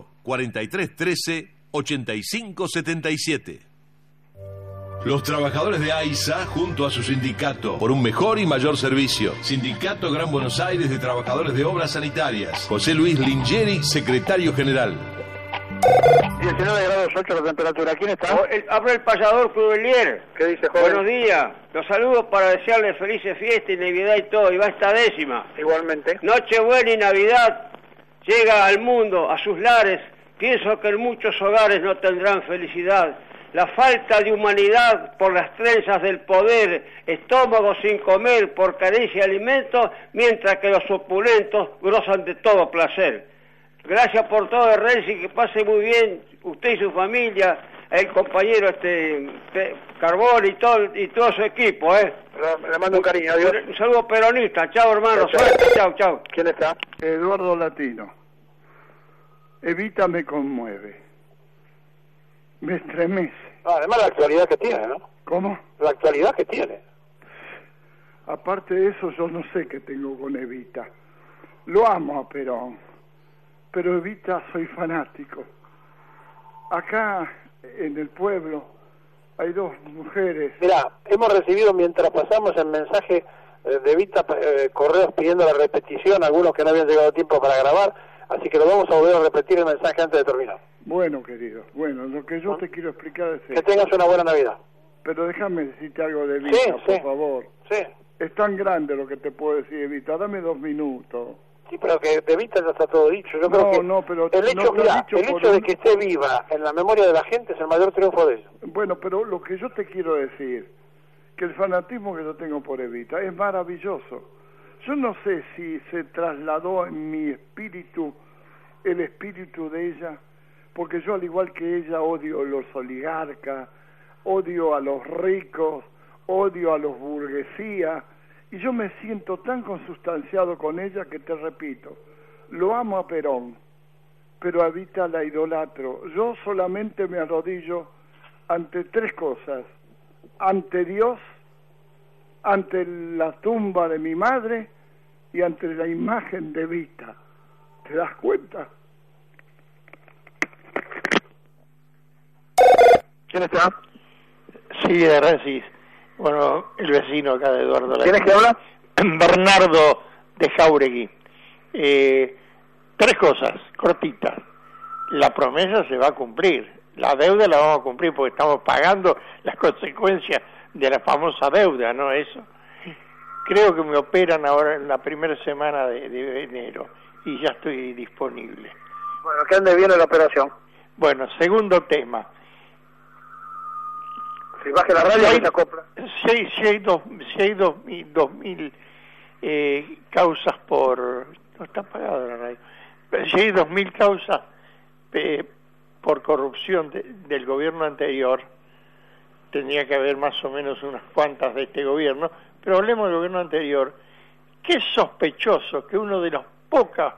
4313-8577. Los trabajadores de AISA, junto a su sindicato, por un mejor y mayor servicio. Sindicato Gran Buenos Aires de Trabajadores de Obras Sanitarias. José Luis Lingeri, secretario general. 19 grados 8 la temperatura. ¿Quién está? Habla el payador Crudelier. ¿Qué dice, joven? Buenos días. Los saludo para desearles felices fiestas y Navidad y todo. Y va esta décima. Igualmente. Nochebuena y Navidad llega al mundo, a sus lares. Pienso que en muchos hogares no tendrán felicidad. La falta de humanidad por las trenzas del poder, estómagos sin comer por carencia de alimentos, mientras que los opulentos gozan de todo placer. Gracias por todo, Renzi, que pase muy bien usted y su familia, el compañero Carbón y todo su equipo, Le mando un cariño, adiós. Un saludo peronista, chao hermano, chao. ¿Quién está? Eduardo Latino. Evita me conmueve. Me estremece. Además la actualidad que tiene, ¿no? ¿Cómo? La actualidad que tiene. Aparte de eso, yo no sé qué tengo con Evita. Lo amo a Perón. Pero Evita soy fanático. Acá en el pueblo hay dos mujeres. Mirá, hemos recibido mientras pasamos el mensaje de Evita correos pidiendo la repetición, algunos que no habían llegado a tiempo para grabar, así que lo vamos a volver a repetir el mensaje antes de terminar. Bueno, querido, lo que yo te quiero explicar es que tengas una buena Navidad. Pero déjame decirte algo de Evita, por favor. Sí. Es tan grande lo que te puedo decir, Evita, dame 2 minutos. Sí, pero que de Evita ya está todo dicho. Yo creo que pero el hecho, de que esté viva en la memoria de la gente es el mayor triunfo de ella. Bueno, pero lo que yo te quiero decir, que el fanatismo que yo tengo por Evita es maravilloso. Yo no sé si se trasladó en mi espíritu el espíritu de ella, porque yo al igual que ella odio a los oligarcas, odio a los ricos, odio a los burguesías, y yo me siento tan consustanciado con ella que te repito, lo amo a Perón, pero a Evita la idolatro. Yo solamente me arrodillo ante 3 cosas: ante Dios, ante la tumba de mi madre y ante la imagen de Evita. ¿Te das cuenta? ¿Quién está? Sí, de Rensis. Bueno, el vecino acá de Eduardo. ¿Quién es que habla? Bernardo de Jauregui. 3 cosas cortitas. La promesa se va a cumplir. La deuda la vamos a cumplir porque estamos pagando las consecuencias de la famosa deuda, ¿no? Eso. Creo que me operan ahora en la primera semana de enero y ya estoy disponible. Bueno, que ande bien la operación. Bueno, segundo tema. Si baje la radio, se acopla. Si hay 2.000 causas por... No está apagado la radio. Si hay 2.000 causas por corrupción del gobierno anterior, tendría que haber más o menos unas cuantas de este gobierno, pero hablemos del gobierno anterior. que es sospechoso que uno de los pocos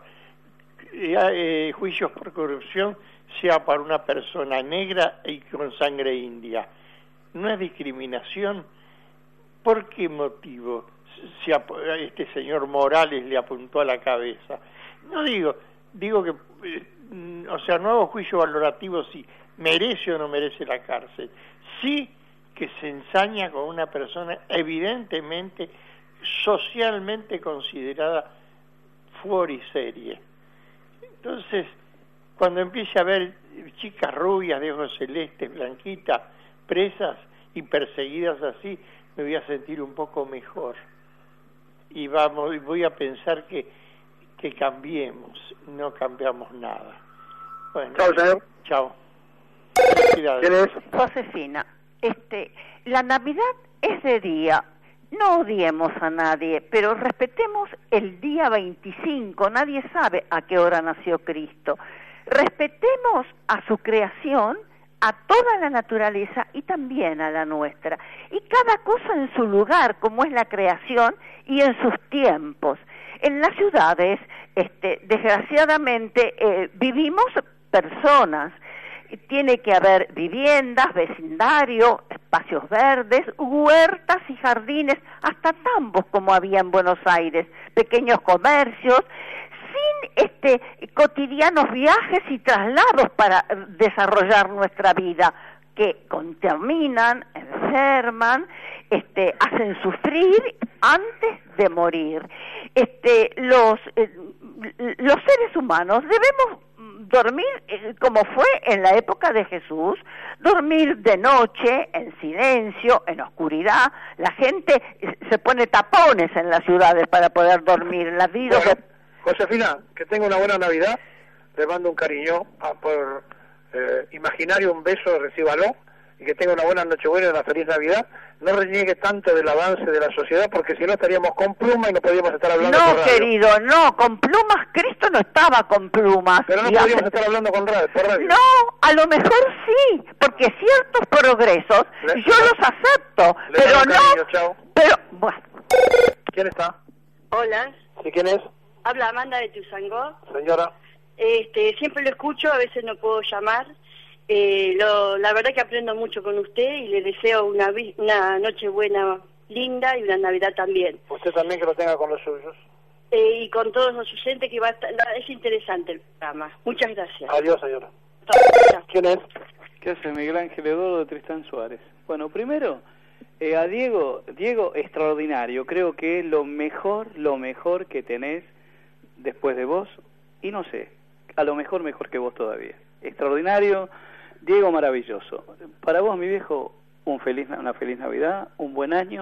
juicios por corrupción sea para una persona negra y con sangre india. No es discriminación. ¿Por qué motivo este señor Morales le apuntó a la cabeza? No digo que, o sea, no hago juicio valorativo si merece o no merece la cárcel. Sí que se ensaña con una persona evidentemente socialmente considerada fuori y serie. Entonces, cuando empiece a ver chicas rubias de ojos celestes, blanquitas, presas y perseguidas así, me voy a sentir un poco mejor. Y voy a pensar que cambiemos, no cambiamos nada. Bueno, chao, señor. Chao. ¿Quién es? Josefina, la Navidad es de día. No odiemos a nadie, pero respetemos el día 25. Nadie sabe a qué hora nació Cristo. Respetemos a su creación, a toda la naturaleza y también a la nuestra. Y cada cosa en su lugar, como es la creación y en sus tiempos. En las ciudades, desgraciadamente, vivimos personas. Tiene que haber viviendas, vecindario, espacios verdes, huertas y jardines, hasta tambos como había en Buenos Aires, pequeños comercios, sin cotidianos viajes y traslados para desarrollar nuestra vida, que contaminan, enferman, hacen sufrir antes de morir. Los seres humanos debemos dormir como fue en la época de Jesús, dormir de noche, en silencio, en oscuridad. La gente se pone tapones en las ciudades para poder dormir. Josefina, que tenga una buena Navidad, le mando un cariño, por imaginario un beso, recíbalo, y que tenga una buena Nochebuena y una feliz Navidad. No reniegue tanto del avance de la sociedad, porque si no estaríamos con plumas y no podríamos estar hablando con radio. No, querido, no, con plumas, Cristo no estaba con plumas. Pero no podríamos estar hablando por radio. No, a lo mejor sí, porque ciertos progresos yo los acepto, pero no... Cariño, chao. Pero, bueno. ¿Quién está? Hola. ¿Sí, quién es? Habla Amanda de Tuzangó. Señora. Siempre lo escucho, a veces no puedo llamar. La verdad que aprendo mucho con usted y le deseo una noche buena, linda, y una Navidad también. Usted también, que lo tenga con los suyos. Y con todos los oyentes, que va a estar, es interesante el programa. Muchas gracias. Adiós, señora. ¿Quién es? ¿Qué hace Miguel Ángel Eduardo de Tristán Suárez? Bueno, primero, a Diego, extraordinario. Creo que es lo mejor que tenés después de vos, y no sé, a lo mejor que vos todavía. Extraordinario. Diego, maravilloso. Para vos, mi viejo, una feliz Navidad, un buen año,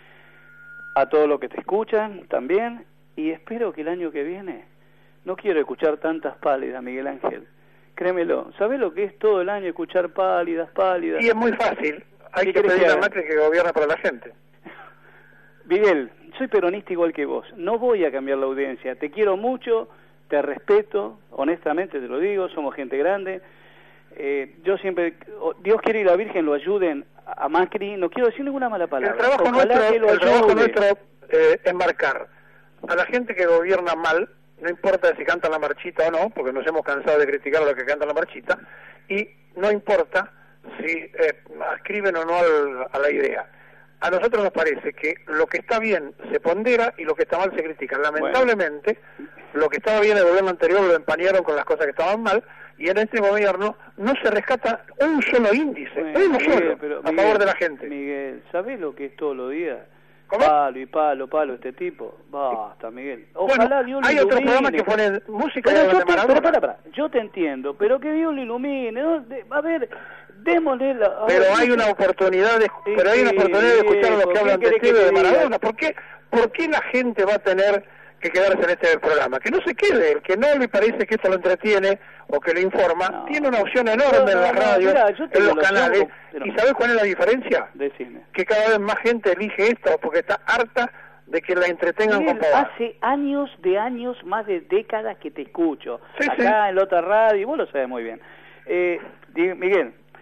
a todos los que te escuchan también, y espero que el año que viene, no quiero escuchar tantas pálidas, Miguel Ángel, créemelo. ¿Sabés lo que es todo el año escuchar pálidas? Y es muy fácil, hay que pedir a Macri que gobierna para la gente. Miguel, soy peronista igual que vos, no voy a cambiar la audiencia, te quiero mucho, te respeto, honestamente te lo digo, somos gente grande. Yo siempre, Dios quiere y la Virgen lo ayuden a Macri, no quiero decir ninguna mala palabra. El trabajo nuestro es marcar a la gente que gobierna mal, no importa si canta la marchita o no, porque nos hemos cansado de criticar a los que cantan la marchita, y no importa si ascriben o no a la idea. A nosotros nos parece que lo que está bien se pondera y lo que está mal se critica. Lamentablemente, lo que estaba bien en el gobierno anterior lo empañaron con las cosas que estaban mal, y en este gobierno no se rescata un solo índice, uno solo, a favor de la gente. Miguel, ¿sabés lo que es todos los días? Palo y palo, este tipo. Basta, Miguel. Ojalá Dios lo ilumine. Hay otros programas que ponen música yo te entiendo, pero que Dios lo ilumine. A ver, démosle la... Pero hay una oportunidad de escuchar a los que hablan de Steve de Maradona. ¿Por qué la gente va a tener que quedarse en este programa? Que no se quede, el que no le parece que esto lo entretiene o que le informa, tiene una opción enorme en la radio, en los canales. ¿Y sabes cuál es la diferencia? Decime. Que cada vez más gente elige esto porque está harta de que la entretengan con pavadas. Hace años, más de décadas que te escucho. Acá en la otra radio, y vos lo sabés muy bien. Miguel,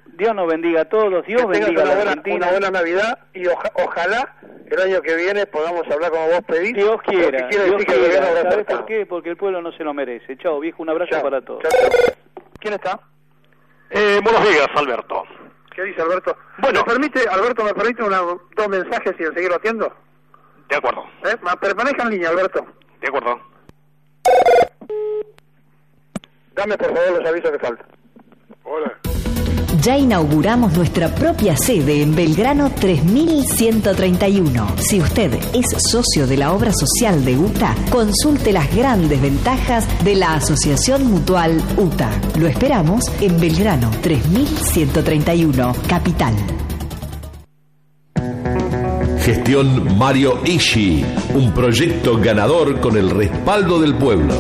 Dios nos bendiga a todos, Dios bendiga a la Argentina. Una buena Navidad y ojalá el año que viene podamos hablar como vos pedís. Dios quiera, Dios quiera. ¿Sabes por qué? Porque el pueblo no se lo merece. Chao, viejo, un abrazo para todos. ¿Quién está? Buenos días, Alberto. ¿Qué dice Alberto? Bueno, ¿me permite dos mensajes y seguirlo atiendo? De acuerdo. Permanezca en línea, Alberto. De acuerdo. Dame por favor los avisos que faltan. Hola. Ya inauguramos nuestra propia sede en Belgrano 3131. Si usted es socio de la obra social de UTA, consulte las grandes ventajas de la Asociación Mutual UTA. Lo esperamos en Belgrano 3131, Capital. Gestión Mario Ishi, un proyecto ganador con el respaldo del pueblo.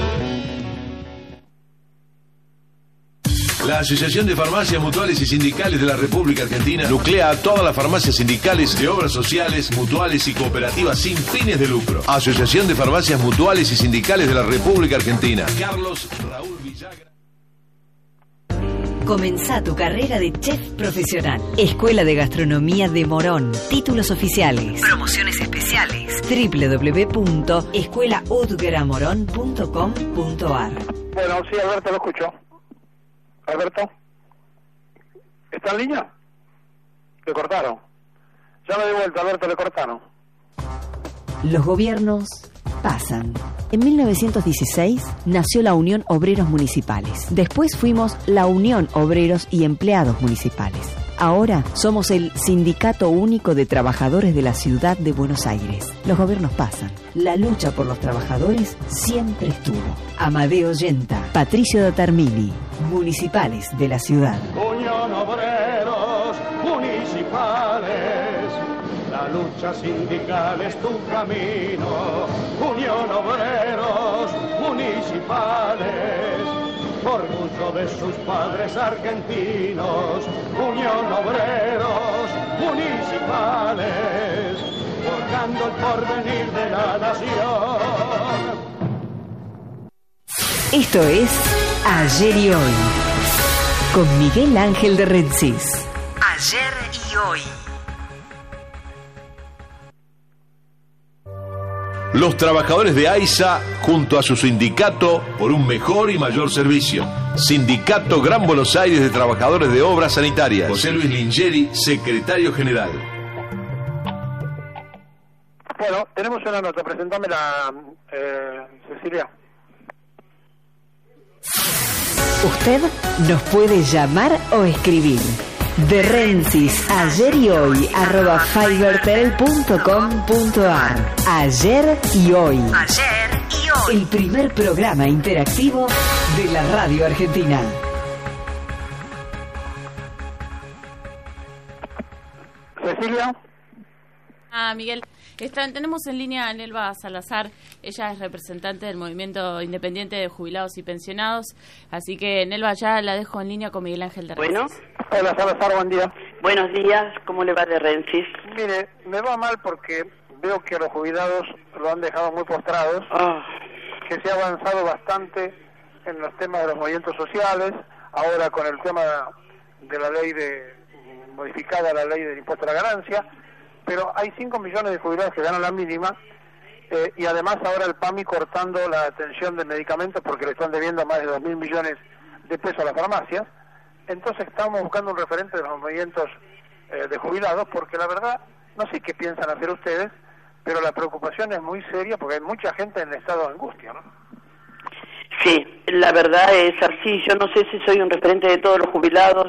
La Asociación de Farmacias Mutuales y Sindicales de la República Argentina nuclea a todas las farmacias sindicales de obras sociales, mutuales y cooperativas sin fines de lucro. Asociación de Farmacias Mutuales y Sindicales de la República Argentina. Carlos Raúl Villagra. Comenzá tu carrera de chef profesional. Escuela de Gastronomía de Morón. Títulos oficiales. Promociones especiales. www.escuelaudgramorón.com.ar. Bueno, sí, Alberto, lo escucho. Alberto, ¿está en línea? Le cortaron. Llama de vuelta, Alberto, le cortaron. Los gobiernos pasan. En 1916 nació la Unión Obreros Municipales. Después fuimos la Unión Obreros y Empleados Municipales. Ahora somos el Sindicato Único de Trabajadores de la Ciudad de Buenos Aires. Los gobiernos pasan. La lucha por los trabajadores siempre estuvo. Amadeo Yenta, Patricio Datarmini, municipales de la ciudad. Unión Obreros Municipales, la lucha sindical es tu camino. Unión Obreros Municipales, orgullo de sus padres argentinos. Unión Obreros Municipales, forjando el porvenir de la nación. Esto es Ayer y Hoy, con Miguel Ángel de Rensis. Ayer y Hoy. Los trabajadores de AISA junto a su sindicato por un mejor y mayor servicio. Sindicato Gran Buenos Aires de Trabajadores de Obras Sanitarias. José Luis Lingeri, secretario general. Bueno, tenemos una nota. Presentámela, Cecilia. Usted nos puede llamar o escribir. De Rensis, ayer y hoy, @fibertel.com.ar. Ayer y hoy. Ayer y hoy. El primer programa interactivo de la radio argentina. Cecilia. Miguel, tenemos en línea a Nelva Salazar. Ella es representante del Movimiento Independiente de Jubilados y Pensionados. Así que, Nelva, ya la dejo en línea con Miguel Ángel de Rensis. Bueno. Hola, Salazar, buen día. Buenos días, ¿cómo le va de Rensis? Mire, me va mal porque veo que a los jubilados lo han dejado muy postrados, que se ha avanzado bastante en los temas de los movimientos sociales, ahora con el tema de la ley modificada la ley del impuesto a la ganancia, pero hay 5 millones de jubilados que ganan la mínima, y además ahora el PAMI cortando la atención de medicamentos porque le están debiendo más de 2.000 millones de pesos a las farmacias. Entonces estamos buscando un referente de los movimientos de jubilados, porque la verdad, no sé qué piensan hacer ustedes, pero la preocupación es muy seria porque hay mucha gente en estado de angustia, ¿no? Sí, la verdad es así. Yo no sé si soy un referente de todos los jubilados,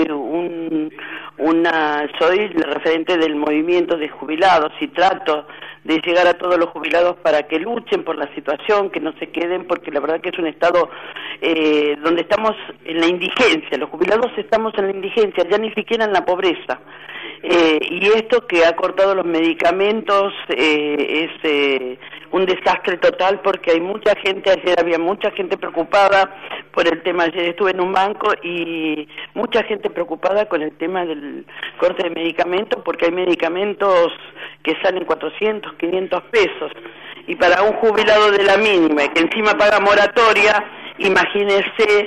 soy el referente del movimiento de jubilados y trato de llegar a todos los jubilados para que luchen por la situación, que no se queden, porque la verdad que es un estado donde estamos en la indigencia. Los jubilados estamos en la indigencia, ya ni siquiera en la pobreza. Y esto que ha cortado los medicamentos es un desastre total, porque hay mucha gente, ayer había mucha gente preocupada por el tema, ayer estuve en un banco y mucha gente preocupada con el tema del corte de medicamentos, porque hay medicamentos que salen 400, 500 pesos, y para un jubilado de la mínima, que encima paga moratoria, imagínese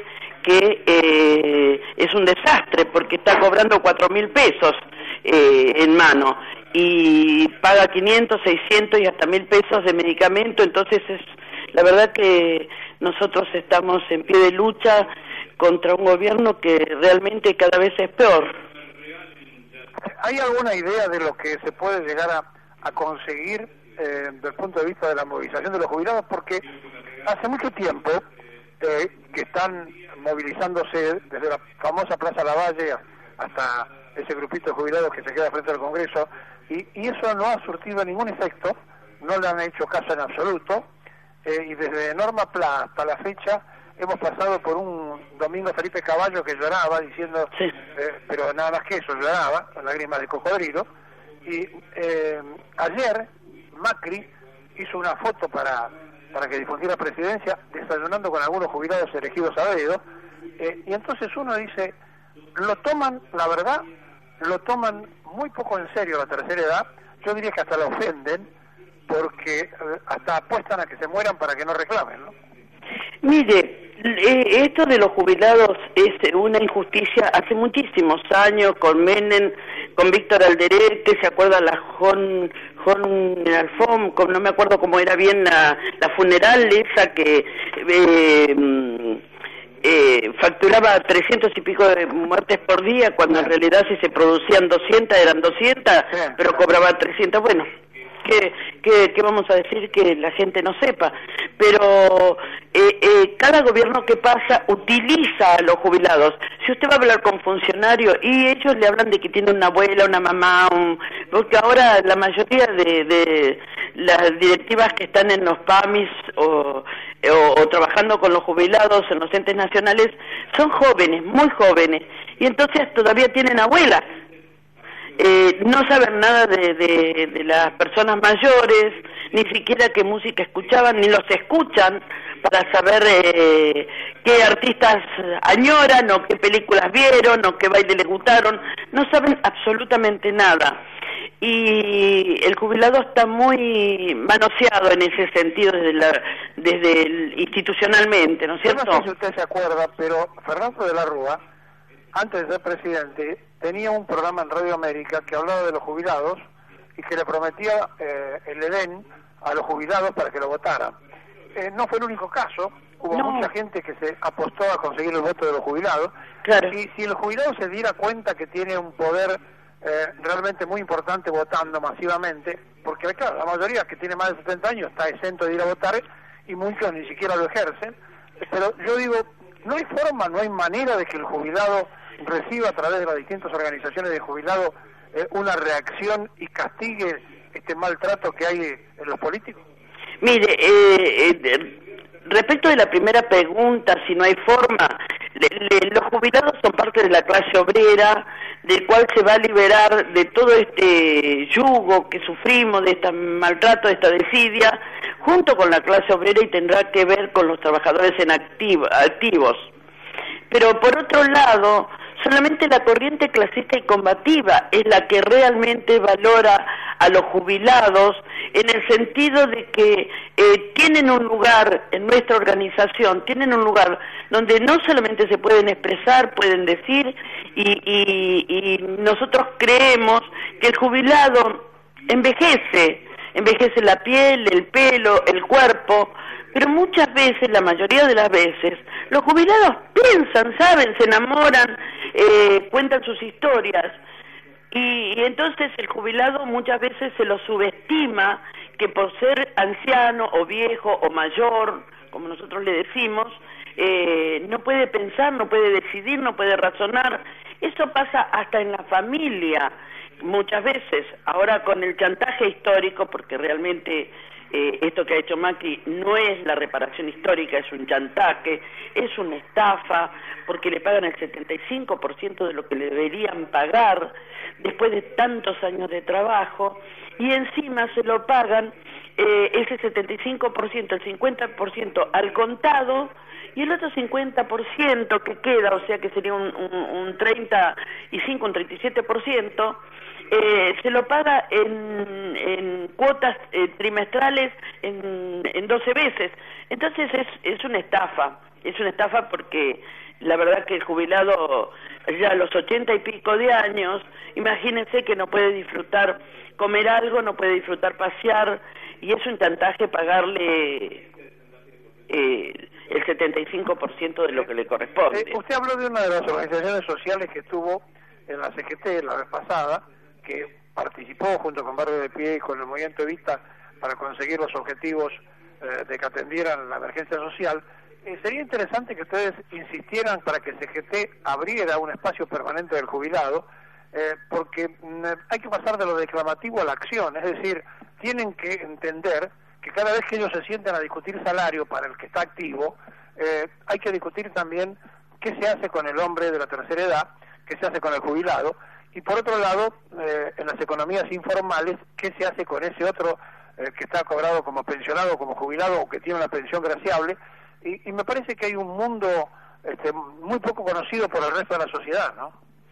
que es un desastre porque está cobrando 4.000 pesos en mano y paga 500, 600 y hasta 1.000 pesos de medicamento. Entonces la verdad que nosotros estamos en pie de lucha contra un gobierno que realmente cada vez es peor. ¿Hay alguna idea de lo que se puede llegar a conseguir desde el punto de vista de la movilización de los jubilados? Porque hace mucho tiempo que están movilizándose desde la famosa Plaza Lavalle hasta ese grupito de jubilados que se queda frente al Congreso, y eso no ha surtido ningún efecto, no le han hecho caso en absoluto, y desde Norma Pla hasta la fecha hemos pasado por un Domingo Felipe Caballo que lloraba diciendo, pero nada más que eso, lloraba, con lágrimas de cocodrilo, y ayer Macri hizo una foto para que difundiera Presidencia desayunando con algunos jubilados elegidos a dedo, y entonces uno dice, lo toman, la verdad, lo toman muy poco en serio la tercera edad. Yo diría que hasta la ofenden, porque hasta apuestan a que se mueran para que no reclamen, ¿no? Mire, esto de los jubilados es una injusticia hace muchísimos años, con Menem, con Víctor Alderete, se acuerda la Jon Alfom, no me acuerdo cómo era bien la funeral esa que facturaba 300 y pico de muertes por día, cuando en realidad si se producían 200 eran 200, pero cobraba 300, bueno. ¿Qué vamos a decir que la gente no sepa? Pero cada gobierno que pasa utiliza a los jubilados. Si usted va a hablar con funcionarios y ellos le hablan de que tiene una abuela, una mamá, porque ahora la mayoría de las directivas que están en los PAMIs o trabajando con los jubilados en los entes nacionales son jóvenes, muy jóvenes, y entonces todavía tienen abuelas. No saben nada de las personas mayores, ni siquiera qué música escuchaban, ni los escuchan para saber qué artistas añoran, o qué películas vieron, o qué baile les gustaron. No saben absolutamente nada. Y el jubilado está muy manoseado en ese sentido institucionalmente, ¿no es cierto? Yo no sé si usted se acuerda, pero Fernando de la Rúa, antes de ser presidente, tenía un programa en Radio América que hablaba de los jubilados y que le prometía el Edén a los jubilados para que lo votaran. No fue el único caso, hubo mucha gente que se apostó a conseguir el voto de los jubilados. Claro. Y si el jubilado se diera cuenta que tiene un poder realmente muy importante votando masivamente, porque claro, la mayoría que tiene más de 70 años está exento de ir a votar y muchos ni siquiera lo ejercen, pero yo digo, no hay forma, no hay manera de que el jubilado reciba a través de las distintas organizaciones de jubilados una reacción y castigue este maltrato que hay en los políticos. Mire, respecto de la primera pregunta, si no hay forma, los jubilados son parte de la clase obrera, del cual se va a liberar de todo este yugo que sufrimos, de este maltrato, de esta desidia, junto con la clase obrera, y tendrá que ver con los trabajadores en activos. Pero por otro lado, solamente la corriente clasista y combativa es la que realmente valora a los jubilados, en el sentido de que tienen un lugar en nuestra organización, tienen un lugar donde no solamente se pueden expresar, pueden decir, y nosotros creemos que el jubilado envejece la piel, el pelo, el cuerpo, pero muchas veces, la mayoría de las veces, los jubilados piensan, saben, se enamoran, cuentan sus historias, y entonces el jubilado muchas veces se lo subestima, que por ser anciano o viejo o mayor, como nosotros le decimos, no puede pensar, no puede decidir, no puede razonar. Eso pasa hasta en la familia muchas veces. Ahora con el chantaje histórico, porque realmente esto que ha hecho Macri no es la reparación histórica, es un chantaje, es una estafa, porque le pagan el 75% de lo que le deberían pagar después de tantos años de trabajo, y encima se lo pagan ese 75%, el 50% al contado, y el otro 50% que queda, o sea que sería un 35, un 37%, se lo paga en cuotas trimestrales en 12 veces. Entonces es una estafa, Es una estafa porque la verdad que el jubilado ya a los 80 y pico de años, imagínense que no puede disfrutar, comer algo, no puede disfrutar pasear, y es un chantaje pagarle el 75% de lo que le corresponde. Usted habló de una de las organizaciones sociales que estuvo en la CGT la vez pasada, que participó junto con Barrio de Pie y con el Movimiento Evita para conseguir los objetivos de que atendieran la emergencia social. Sería interesante que ustedes insistieran para que CGT abriera un espacio permanente del jubilado, porque hay que pasar de lo declamativo a la acción, es decir, tienen que entender que cada vez que ellos se sientan a discutir salario para el que está activo, hay que discutir también qué se hace con el hombre de la tercera edad, qué se hace con el jubilado, y por otro lado, en las economías informales, qué se hace con ese otro que está cobrado como pensionado, como jubilado, o que tiene una pensión graciable, y me parece que hay un mundo muy poco conocido por el resto de la sociedad, ¿no?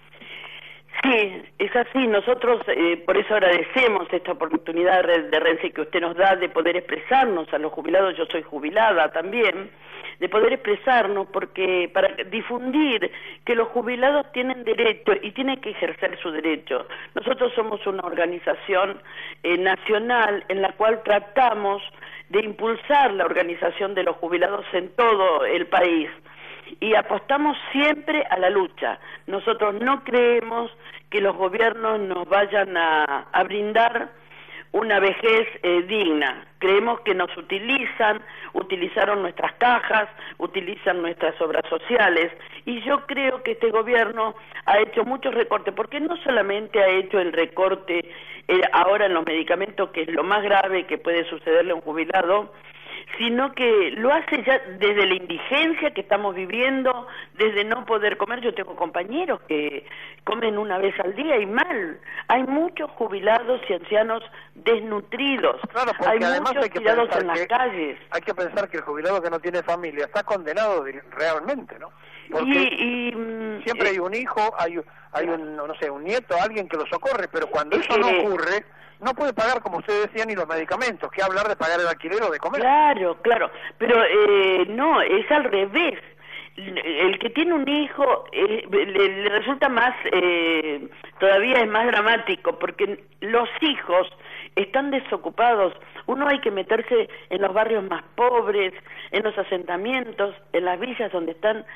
Sí, es así. Nosotros por eso agradecemos esta oportunidad de Renfe que usted nos da de poder expresarnos a los jubilados. Yo soy jubilada también, de poder expresarnos, porque para difundir que los jubilados tienen derecho y tienen que ejercer su derecho. Nosotros somos una organización nacional en la cual tratamos de impulsar la organización de los jubilados en todo el país y apostamos siempre a la lucha. Nosotros no creemos que los gobiernos nos vayan a brindar una vejez digna. Creemos que nos utilizaron nuestras cajas, utilizan nuestras obras sociales, y yo creo que este gobierno ha hecho muchos recortes, porque no solamente ha hecho el recorte ahora en los medicamentos, que es lo más grave que puede sucederle a un jubilado, sino que lo hace ya desde la indigencia que estamos viviendo, desde no poder comer. Yo tengo compañeros que comen una vez al día y mal. Hay muchos jubilados y ancianos desnutridos. Claro, porque hay además muchos hay que tirados pensar en las calles. Hay que pensar que el jubilado que no tiene familia está condenado realmente, ¿no? Porque siempre hay un hijo, hay un, no sé, un nieto, alguien que lo socorre, pero cuando eso no ocurre, no puede pagar, como usted decía, ni los medicamentos, que hablar de pagar el alquiler o de comer. Claro, pero no, es al revés. El que tiene un hijo le resulta más, todavía es más dramático, porque los hijos están desocupados. Uno hay que meterse en los barrios más pobres, en los asentamientos, en las villas donde están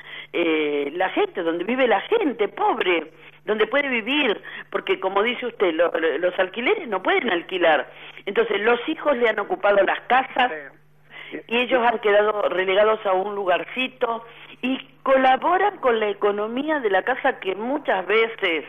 la gente, donde vive la gente pobre, donde puede vivir, porque como dice usted, los alquileres no pueden alquilar. Entonces los hijos le han ocupado las casas y ellos han quedado relegados a un lugarcito y colaboran con la economía de la casa, que muchas veces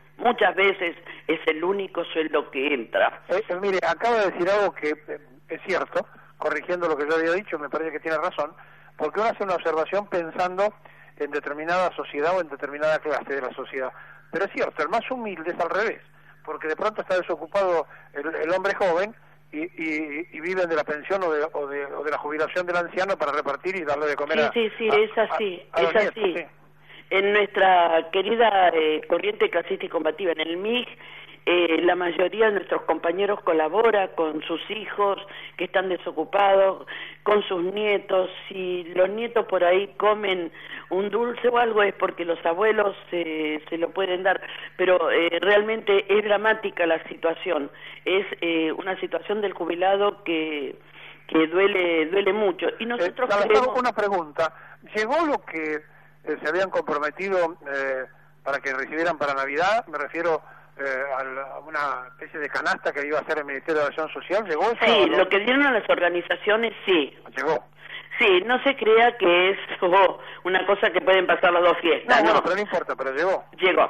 es el único sueldo que entra. Mire, acaba de decir algo que es cierto, corrigiendo lo que yo había dicho, me parece que tiene razón, porque uno hace una observación pensando en determinada sociedad o en determinada clase de la sociedad. Pero es cierto, el más humilde es al revés, porque de pronto está desocupado el hombre joven y viven de la pensión o de la jubilación del anciano para repartir y darle de comer Sí, es así. Sí. En nuestra querida corriente clasista y combativa, en el MIG, la mayoría de nuestros compañeros colabora con sus hijos que están desocupados, con sus nietos. Si los nietos por ahí comen un dulce o algo es porque los abuelos se lo pueden dar, pero realmente es dramática la situación. Es una situación del jubilado que duele mucho. Y nosotros creemos... Una pregunta, ¿llegó lo que se habían comprometido para que recibieran para Navidad? Me refiero a una especie de canasta que iba a hacer el Ministerio de Acción Social. ¿Llegó eso? Sí, lo que dieron a las organizaciones, sí. ¿Llegó? Sí, no se crea que es una cosa que pueden pasar las dos fiestas. No, pero no importa, pero llegó. Llegó.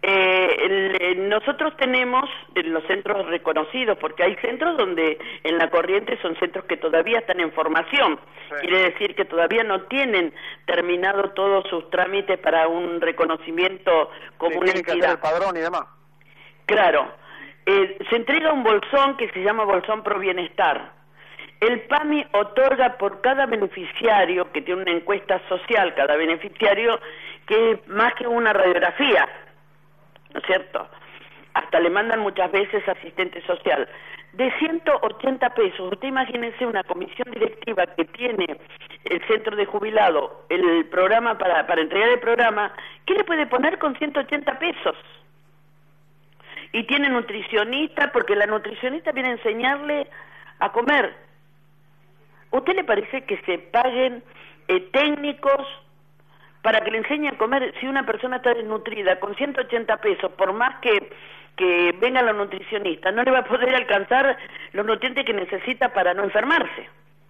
Nosotros tenemos los centros reconocidos, porque hay centros donde en la corriente son centros que todavía están en formación. Sí. Quiere decir que todavía no tienen terminado todos sus trámites para un reconocimiento como una entidad. Tienen que hacer el padrón y demás. Claro. Se entrega un bolsón que se llama Bolsón Pro Bienestar. El PAMI otorga por cada beneficiario, que tiene una encuesta social, cada beneficiario, que es más que una radiografía, ¿no es cierto? Hasta le mandan muchas veces asistente social. de 180 pesos. Usted imagínese una comisión directiva que tiene el centro de jubilado, el programa para entregar el programa, ¿qué le puede poner con 180 pesos? Y tiene nutricionista, porque la nutricionista viene a enseñarle a comer. ¿Usted le parece que se paguen técnicos para que le enseñen a comer si una persona está desnutrida con 180 pesos, por más que venga la nutricionista, no le va a poder alcanzar los nutrientes que necesita para no enfermarse?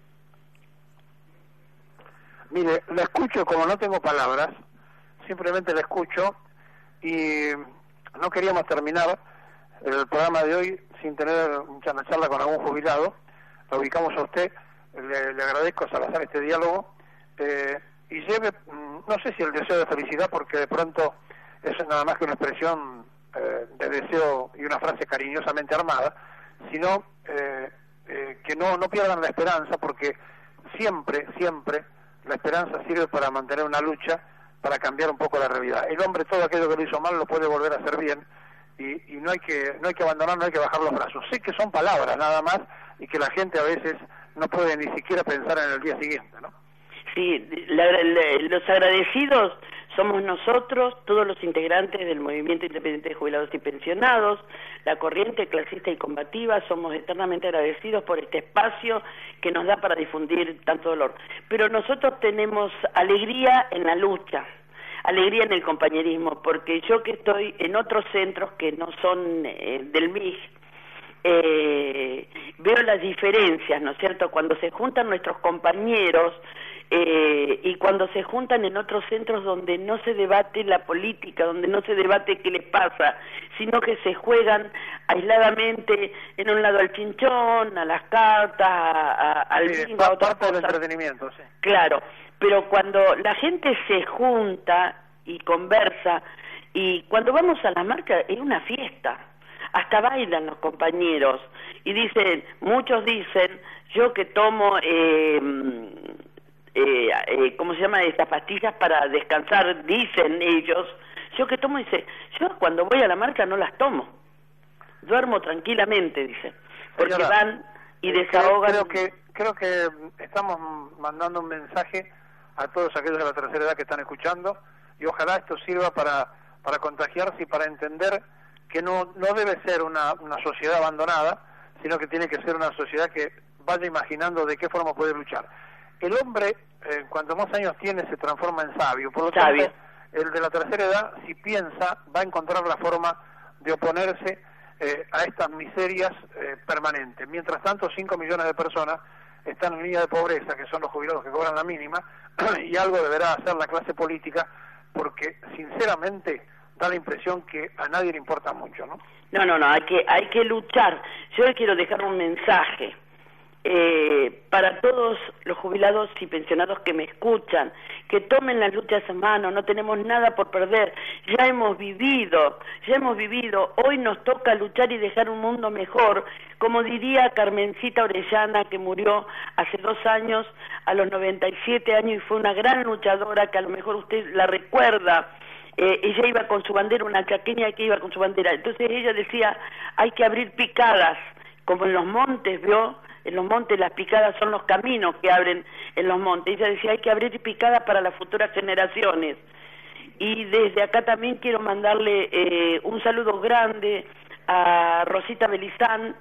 Mire, la escucho como no tengo palabras, simplemente la escucho y no queríamos terminar el programa de hoy sin tener una charla con algún jubilado. Lo ubicamos a usted, le agradezco a Salazar este diálogo y lleve, no sé si el deseo de felicidad, porque de pronto eso es nada más que una expresión de deseo y una frase cariñosamente armada, sino que no pierdan la esperanza, porque siempre la esperanza sirve para mantener una lucha, para cambiar un poco la realidad. El hombre, todo aquello que lo hizo mal lo puede volver a hacer bien, y no hay que abandonar, no hay que bajar los brazos. Sé que son palabras nada más y que la gente a veces no puede ni siquiera pensar en el día siguiente, ¿no? Sí, los agradecidos somos nosotros, todos los integrantes del Movimiento Independiente de Jubilados y Pensionados, la corriente clasista y combativa, somos eternamente agradecidos por este espacio que nos da para difundir tanto dolor. Pero nosotros tenemos alegría en la lucha, alegría en el compañerismo, porque yo que estoy en otros centros que no son del MIG, veo las diferencias, ¿no es cierto?, cuando se juntan nuestros compañeros y cuando se juntan en otros centros donde no se debate la política, donde no se debate qué les pasa, sino que se juegan aisladamente en un lado al chinchón, a las cartas, al bingo, a otras cosas. Del entretenimiento, sí. Claro, pero cuando la gente se junta y conversa, y cuando vamos a la marcha es una fiesta, hasta bailan los compañeros, y dicen, muchos dicen, yo que tomo ¿cómo se llama? Estas pastillas para descansar, dicen ellos, yo que tomo, dice, yo cuando voy a la marcha no las tomo, duermo tranquilamente, dice, porque Señora, van y desahogan. Creo que estamos mandando un mensaje a todos aquellos de la tercera edad que están escuchando, y ojalá esto sirva para contagiarse y para entender que no debe ser una sociedad abandonada, sino que tiene que ser una sociedad que vaya imaginando de qué forma puede luchar. El hombre, cuanto más años tiene, se transforma en sabio. Por lo tanto, el de la tercera edad, si piensa, va a encontrar la forma de oponerse a estas miserias permanentes. Mientras tanto, 5 millones de personas están en línea de pobreza, que son los jubilados que cobran la mínima, y algo deberá hacer la clase política, porque sinceramente da la impresión que a nadie le importa mucho, ¿no? No, hay que luchar. Yo le quiero dejar un mensaje para todos los jubilados y pensionados que me escuchan, que tomen las luchas en mano, no tenemos nada por perder, ya hemos vivido, hoy nos toca luchar y dejar un mundo mejor, como diría Carmencita Orellana, que murió hace 2 años, a los 97 años, y fue una gran luchadora, que a lo mejor usted la recuerda. Ella iba con su bandera, una chaqueña que iba con su bandera, entonces ella decía, hay que abrir picadas, como en los montes, ¿vio? En los montes las picadas son los caminos que abren en los montes. Ella decía, hay que abrir picadas para las futuras generaciones. Y desde acá también quiero mandarle un saludo grande a Rosita Belizán,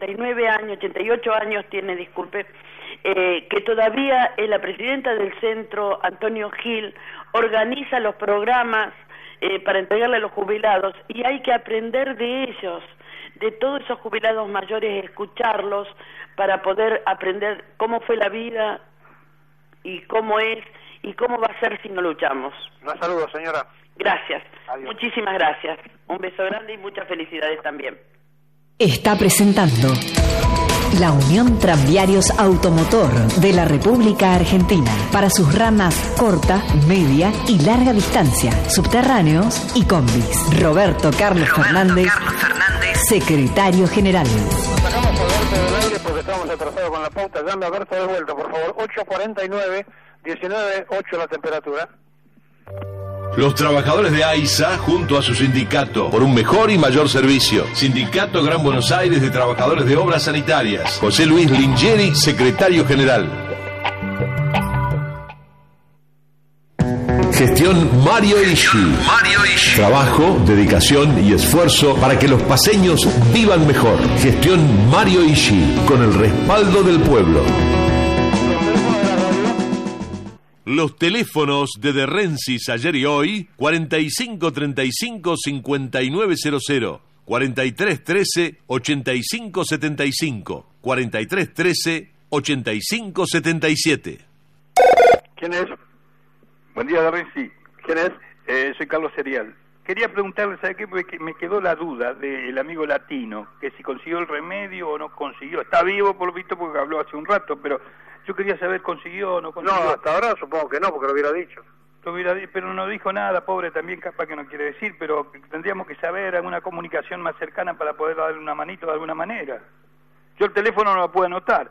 88 años tiene, disculpe, que todavía es la presidenta del centro Antonio Gil, organiza los programas para entregarle a los jubilados, y hay que aprender de ellos, de todos esos jubilados mayores, escucharlos para poder aprender cómo fue la vida y cómo es y cómo va a ser si no luchamos. Un saludo, señora. Gracias. Adiós. Muchísimas gracias. Un beso grande y muchas felicidades también. Está presentando la Unión Tranviarios Automotor de la República Argentina para sus ramas corta, media y larga distancia, subterráneos y combis. Roberto Carlos Fernández, secretario general. Sacamos a Alberto del aire porque estamos atrasados con la pauta. Llame a Alberto de vuelta, por favor. 8:49, 19:08 la temperatura. Los trabajadores de AISA junto a su sindicato por un mejor y mayor servicio. Sindicato Gran Buenos Aires de Trabajadores de Obras Sanitarias. José Luis Lingeri, secretario general. Gestión Mario Ishi. Trabajo, dedicación y esfuerzo para que los paseños vivan mejor. Gestión Mario Ishi, con el respaldo del pueblo. Los teléfonos de Rensis ayer y hoy: 4535-5900, 4313-8575, 4313-8577. ¿Quién es? Buen día, de Renzi. ¿Quién es? Soy Carlos Serial. Quería preguntarle, ¿sabe qué? Porque me quedó la duda del amigo latino, que si consiguió el remedio o no consiguió. Está vivo, por lo visto, porque habló hace un rato, pero yo quería saber, ¿consiguió o no consiguió? No, hasta ahora supongo que no, porque lo hubiera dicho. Pero no dijo nada, pobre, también capaz que no quiere decir, pero tendríamos que saber alguna comunicación más cercana para poder darle una manito de alguna manera. Yo el teléfono no lo puedo anotar.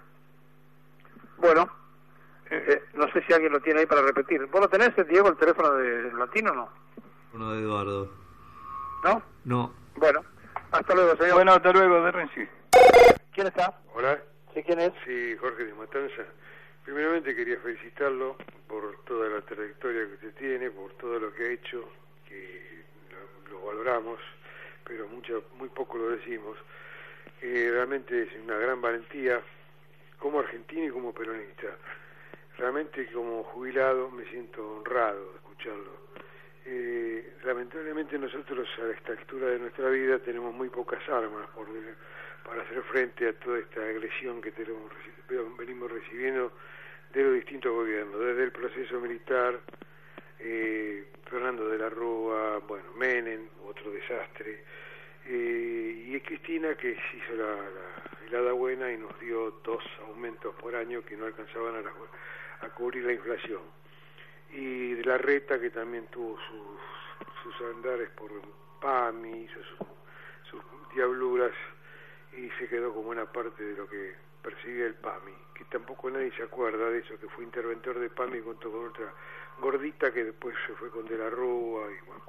Bueno, no sé si alguien lo tiene ahí para repetir. ¿Vos lo tenés, Diego, el teléfono de latino o no? Uno de Eduardo. ¿No? No. Bueno, hasta luego, señor. Bueno, hasta luego, de Renzi. ¿Quién está? Hola. ¿Sí, quién es? Sí, Jorge de Matanza. Primeramente quería felicitarlo por toda la trayectoria que usted tiene, por todo lo que ha hecho, que lo valoramos, pero muy poco lo decimos. Realmente es una gran valentía como argentino y como peronista. Realmente como jubilado me siento honrado de escucharlo. Lamentablemente nosotros a esta altura de nuestra vida tenemos muy pocas armas para hacer frente a toda esta agresión que venimos recibiendo de los distintos gobiernos, desde el proceso militar, Fernando de la Rúa, bueno, Menem, otro desastre, y Cristina, que se hizo la helada buena y nos dio 2 aumentos por año que no alcanzaban a cubrir la inflación, y de la Reta, que también tuvo sus andares por PAMI, sus diabluras, y se quedó como una parte de lo que percibía el PAMI, que tampoco nadie se acuerda de eso, que fue interventor de PAMI junto con otra gordita que después se fue con De la Rúa, y bueno.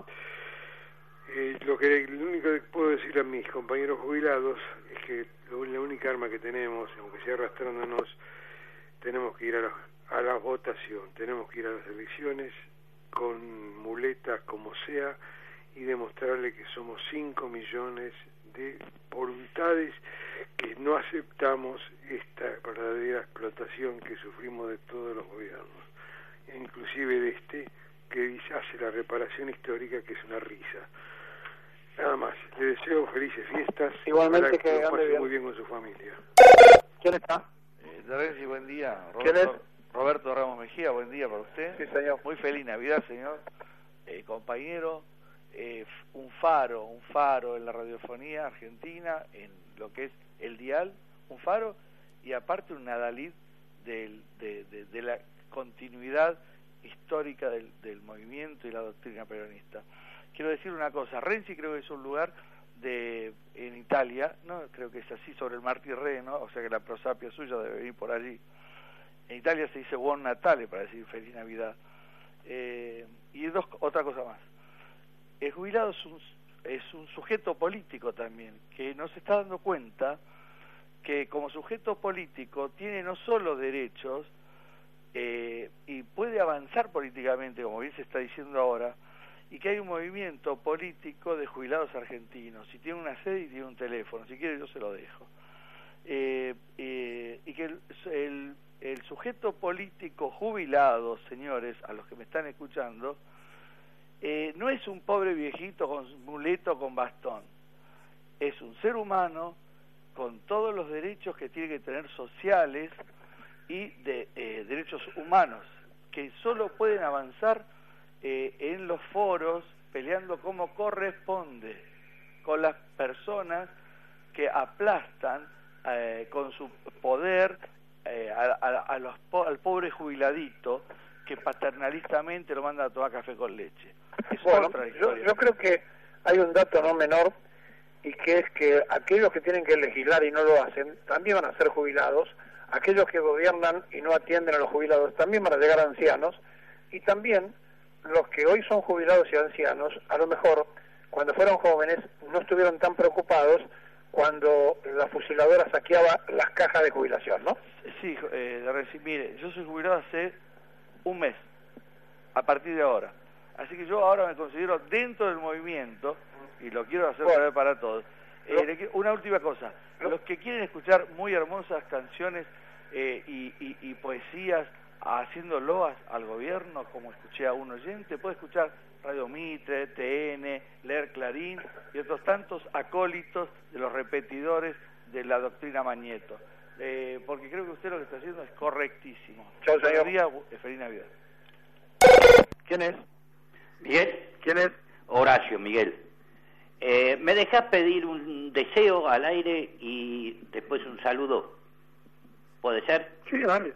Lo único que puedo decir a mis compañeros jubilados es que la única arma que tenemos, aunque sea arrastrándonos, tenemos que ir a la votación, tenemos que ir a las elecciones con muletas como sea y demostrarle que somos 5 millones de voluntades que no aceptamos esta verdadera explotación que sufrimos de todos los gobiernos, inclusive de este que hace la reparación histórica, que es una risa. Nada más, le deseo felices fiestas. Igualmente, que lo pase muy bien con su familia. ¿Quién está? Renzi, buen día. ¿Quién es? Roberto Ramos Mejía, buen día para usted. Sí, señor. Muy feliz Navidad, señor. Compañero, un faro en la radiofonía argentina, en lo que es el dial, un faro, y aparte un adalid de la continuidad histórica del movimiento y la doctrina peronista. Quiero decir una cosa, Renzi creo que es un lugar en Italia, no creo que es así, sobre el Mar Tirreno, o sea que la prosapia suya debe venir por allí. En Italia se dice Buon Natale para decir Feliz Navidad. Y otra cosa más. El jubilado es un sujeto político también, que no se está dando cuenta que como sujeto político tiene no solo derechos, y puede avanzar políticamente, como bien se está diciendo ahora, y que hay un movimiento político de jubilados argentinos, y tiene una sede y tiene un teléfono, si quiere yo se lo dejo, y que el sujeto político jubilado, señores, a los que me están escuchando, no es un pobre viejito con muleto, con bastón, es un ser humano con todos los derechos que tiene que tener sociales y de derechos humanos, que solo pueden avanzar en los foros, peleando como corresponde, con las personas que aplastan con su poder al pobre jubiladito, que paternalistamente lo manda a tomar café con leche. Es otra historia. Yo creo que hay un dato no menor, y que es que aquellos que tienen que legislar y no lo hacen, también van a ser jubilados. Aquellos que gobiernan y no atienden a los jubilados también van a llegar ancianos, y también los que hoy son jubilados y ancianos, a lo mejor, cuando fueron jóvenes, no estuvieron tan preocupados cuando la fusiladora saqueaba las cajas de jubilación, ¿no? Sí, mire, yo soy jubilado hace un mes, a partir de ahora. Así que yo ahora me considero dentro del movimiento, y lo quiero hacer para todos. Una última cosa, los que quieren escuchar muy hermosas canciones y poesías haciendo loas al gobierno, como escuché a un oyente, puede escuchar Radio Mitre, TN, leer Clarín y otros tantos acólitos de los repetidores de la doctrina Mañeto. Porque creo que usted lo que está haciendo es correctísimo. Chao, señor. Buenos días, feliz Navidad. ¿Quién es? ¿Miguel? ¿Quién es? Horacio, Miguel. ¿Me dejás pedir un deseo al aire y después un saludo? ¿Puede ser? Sí, dale.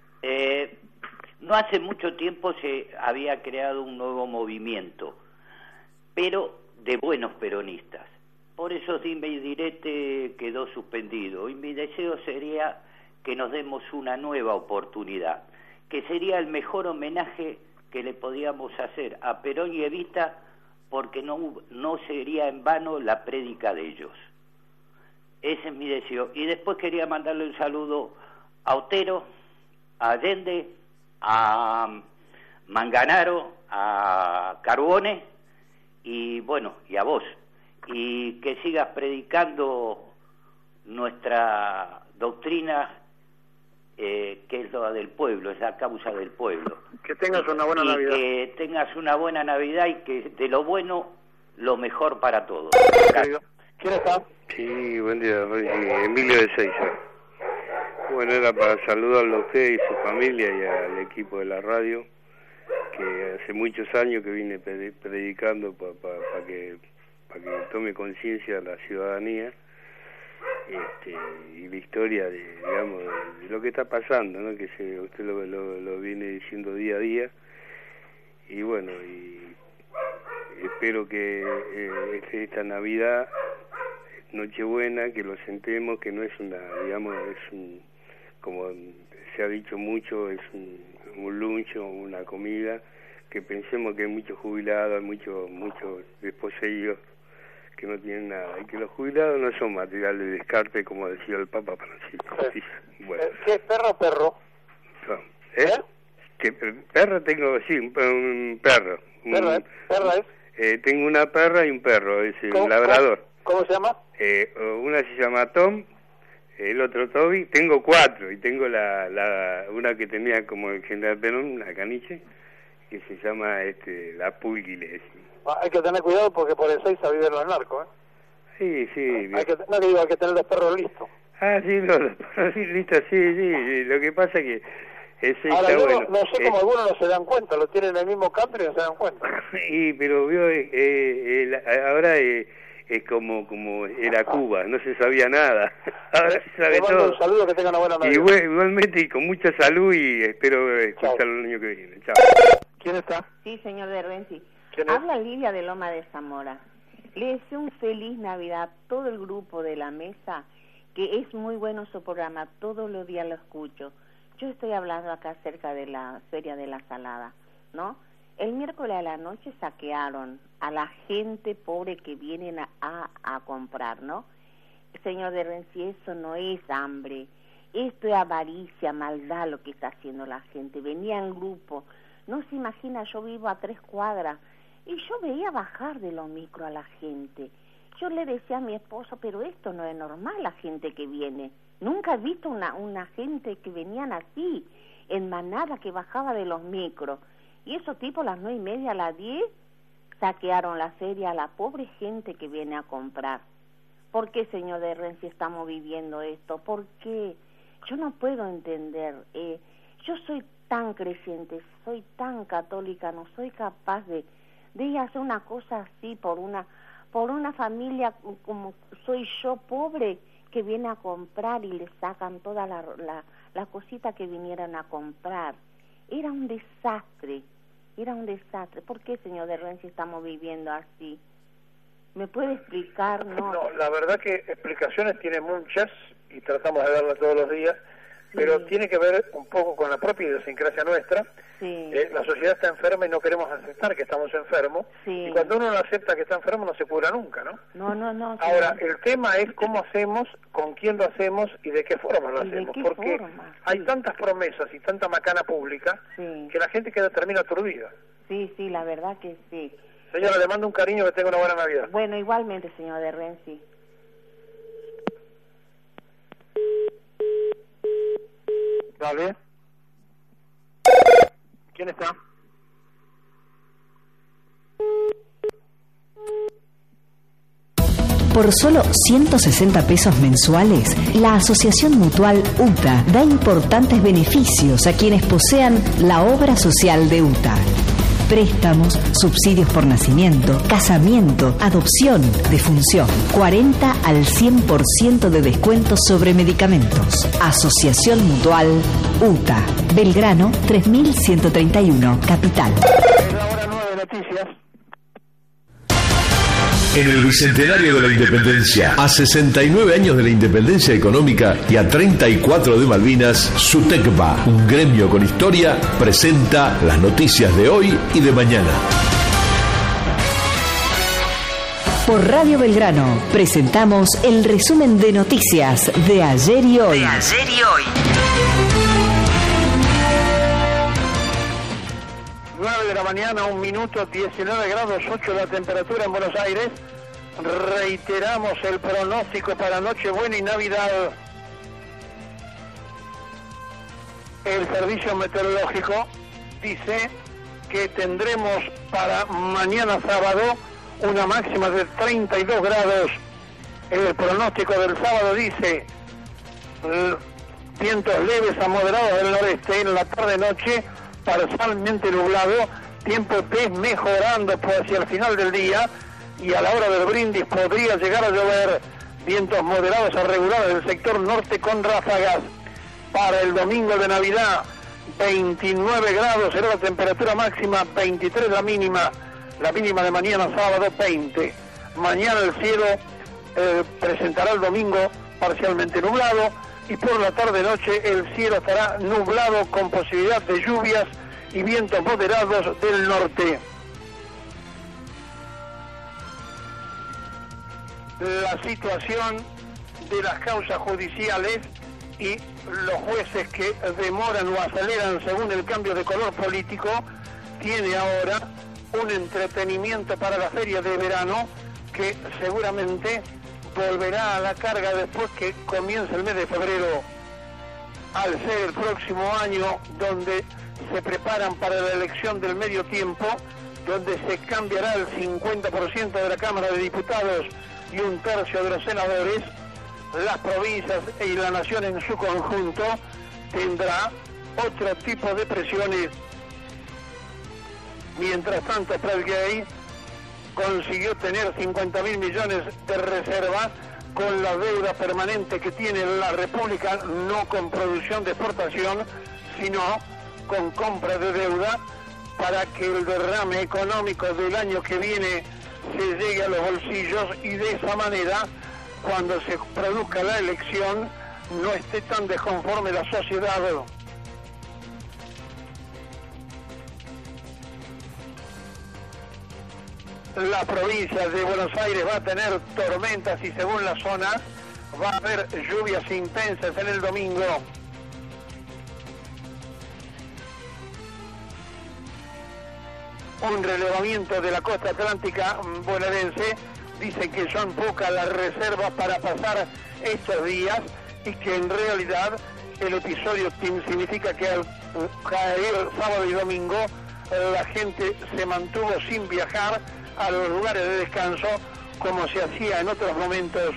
No hace mucho tiempo se había creado un nuevo movimiento, pero de buenos peronistas. Por eso Dime y Direte quedó suspendido. Y mi deseo sería que nos demos una nueva oportunidad, que sería el mejor homenaje que le podíamos hacer a Perón y Evita, porque no sería en vano la prédica de ellos. Ese es mi deseo. Y después quería mandarle un saludo a Otero, a Allende, a Manganaro, a Carbone y bueno, y a vos. Y que sigas predicando nuestra doctrina, que es la del pueblo, es la causa del pueblo. Que tengas una buena Navidad. Que tengas una buena Navidad y que de lo bueno, lo mejor para todos. ¿Quién está? Sí, buen día, Emilio de Seiza. Bueno, era para saludarlo a usted y su familia y al equipo de la radio, que hace muchos años que vine predicando para que tome conciencia la ciudadanía y la historia de lo que está pasando, ¿no? Que usted lo viene diciendo día a día, y bueno, y espero que esta Navidad, Nochebuena, que lo sentemos, que no es una, como se ha dicho mucho, es un lunch o una comida, que pensemos que hay muchos jubilados, hay muchos desposeídos que no tienen nada, y que los jubilados no son material de descarte, como decía el Papa Francisco. Sí. Bueno. ¿Qué es perro? No. ¿Qué perro tengo? Sí, un perro. ¿Perra es? Tengo una perra y un perro, es un labrador. ¿Cómo se llama? Una se llama Tom, el otro Toby. Tengo 4, y tengo una que tenía como el general Perón, una caniche, que se llama la Pulgui, le decimos. Hay que tener cuidado porque por el 6 viven los narcos, ¿eh? Sí. Hay que tener los perros listos. Ah, sí, los perros listos, sí. Lo que pasa que ese ahora, está yo bueno. no sé cómo algunos no se dan cuenta, lo tienen en el mismo country y no se dan cuenta. Sí, pero vio, ahora es como era Cuba, no se sabía nada. Ahora se sabe todo. Un saludo, que tengan una buena Navidad. Igualmente, y con mucha salud, y espero escucharlo el año que viene. Chao. ¿Quién está? Sí, señor de Renzi. ¿Quién es? Habla Lidia de Loma de Zamora. Le deseo un feliz Navidad a todo el grupo de la mesa, que es muy bueno su programa, todos los días lo escucho. Yo estoy hablando acá acerca de la Feria de la Salada, ¿no? El miércoles a la noche saquearon a la gente pobre que vienen a comprar, ¿no? Señor de Renzi, eso no es hambre, esto es avaricia, maldad lo que está haciendo la gente. Venía en grupo, no se imagina, yo vivo a 3 cuadras y yo veía bajar de los micro a la gente. Yo le decía a mi esposo, pero esto no es normal, la gente que viene. Nunca he visto una gente que venían así, en manada, que bajaba de los micros. Y esos tipos a las 9:30, a las 10, saquearon la feria a la pobre gente que viene a comprar. ¿Por qué, señor de Renzi, estamos viviendo esto? ¿Por qué? Yo no puedo entender. Yo soy tan creyente, soy tan católica, no soy capaz de ir a hacer una cosa así por una familia como soy yo, pobre, que viene a comprar y le sacan toda la cosita que vinieran a comprar. Era un desastre. ¿Por qué, señor de Renzi, estamos viviendo así? ¿Me puede explicar? No, la verdad que explicaciones tiene muchas y tratamos de darlas todos los días, pero tiene que ver un poco con la propia idiosincrasia nuestra. La sociedad está enferma y no queremos aceptar que estamos enfermos, y cuando uno no acepta que está enfermo no se cura nunca, ¿no? No. Ahora, el tema es cómo hacemos, con quién lo hacemos y de qué forma lo hacemos, porque hay tantas promesas y tanta macana pública que la gente termina aturdida. Sí, la verdad que sí. Señora, le mando un cariño, que tenga una buena Navidad. Bueno, igualmente, señor de Renzi. Dale. ¿Quién está? Por solo 160 pesos mensuales, la Asociación Mutual UTA da importantes beneficios a quienes posean la obra social de UTA. Préstamos, subsidios por nacimiento, casamiento, adopción, defunción. 40 al 100% de descuento sobre medicamentos. Asociación Mutual UTA. Belgrano 3131, Capital. Es la hora 9 de noticias. En el Bicentenario de la Independencia, a 69 años de la independencia económica y a 34 de Malvinas, SUTECBA, un gremio con historia, presenta las noticias de hoy y de mañana. Por Radio Belgrano presentamos el resumen de noticias de ayer y hoy. 9 de la mañana, 1 minuto, 19 grados 8 la temperatura en Buenos Aires. Reiteramos el pronóstico para Nochebuena y Navidad. El servicio meteorológico dice que tendremos para mañana sábado una máxima de 32 grados. El pronóstico del sábado dice vientos leves a moderados del noreste, en la tarde-noche parcialmente nublado, tiempo mejorando hacia el final del día, y a la hora del brindis podría llegar a llover, vientos moderados a regulares del sector norte con ráfagas. Para el domingo de Navidad, 29 grados será la temperatura máxima, 23 la mínima de mañana sábado 20. Mañana el cielo presentará el domingo parcialmente nublado, y por la tarde-noche el cielo estará nublado con posibilidad de lluvias y vientos moderados del norte. La situación de las causas judiciales y los jueces que demoran o aceleran según el cambio de color político tiene ahora un entretenimiento para la feria de verano que seguramente volverá a la carga después que comience el mes de febrero, al ser el próximo año donde se preparan para la elección del medio tiempo, donde se cambiará el 50% de la Cámara de Diputados y 1/3 de los senadores. Las provincias y la nación en su conjunto tendrá otro tipo de presiones. Mientras tanto, Fred Gay consiguió tener 50.000 millones de reservas con la deuda permanente que tiene la República, no con producción de exportación, sino con compra de deuda, para que el derrame económico del año que viene se llegue a los bolsillos y de esa manera, cuando se produzca la elección, no esté tan desconforme la sociedad. La provincia de Buenos Aires va a tener tormentas y según las zonas va a haber lluvias intensas en el domingo. Un relevamiento de la costa atlántica bonaerense dice que son pocas las reservas para pasar estos días y que en realidad el episodio significa que al caer sábado y domingo la gente se mantuvo sin viajar a los lugares de descanso como se hacía en otros momentos.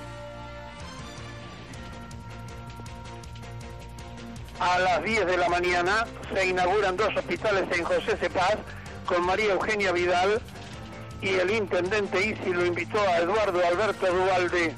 A las 10 de la mañana se inauguran 2 hospitales en José Cepaz con María Eugenia Vidal, y el intendente Isi lo invitó a Eduardo Alberto Duvalde.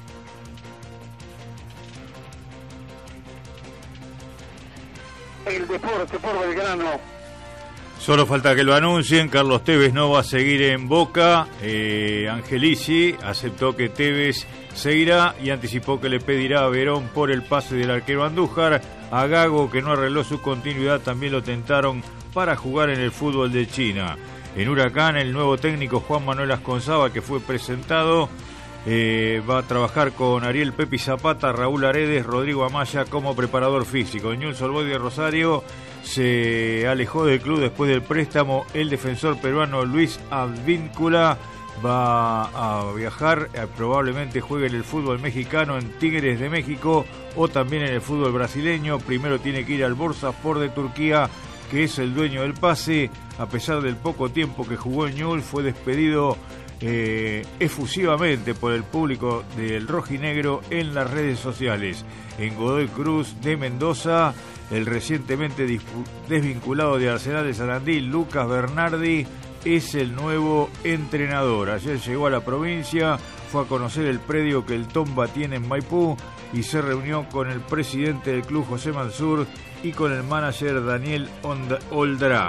El deporte por Belgrano. Solo falta que lo anuncien. Carlos Tevez no va a seguir en Boca. Angelici aceptó que Tevez seguirá y anticipó que le pedirá a Verón por el pase del arquero Andújar. A Gago, que no arregló su continuidad, también lo tentaron para jugar en el fútbol de China. En Huracán, el nuevo técnico Juan Manuel Asconzaba, que fue presentado, va a trabajar con Ariel Pepi Zapata, Raúl Aredes, Rodrigo Amaya como preparador físico. Newell's Old Boys de Rosario se alejó del club después del préstamo. El defensor peruano Luis Advíncula va a viajar, probablemente juegue en el fútbol mexicano, en Tigres de México o también en el fútbol brasileño. Primero tiene que ir al Bursaspor de Turquía, que es el dueño del pase. A pesar del poco tiempo que jugó en Newell's, fue despedido efusivamente por el público del rojinegro en las redes sociales. En Godoy Cruz de Mendoza, el recientemente desvinculado de Arsenal de Sarandí, Lucas Bernardi, es el nuevo entrenador. Ayer llegó a la provincia, fue a conocer el predio que el Tomba tiene en Maipú y se reunió con el presidente del club, José Mansur, y con el manager Daniel Oldrá.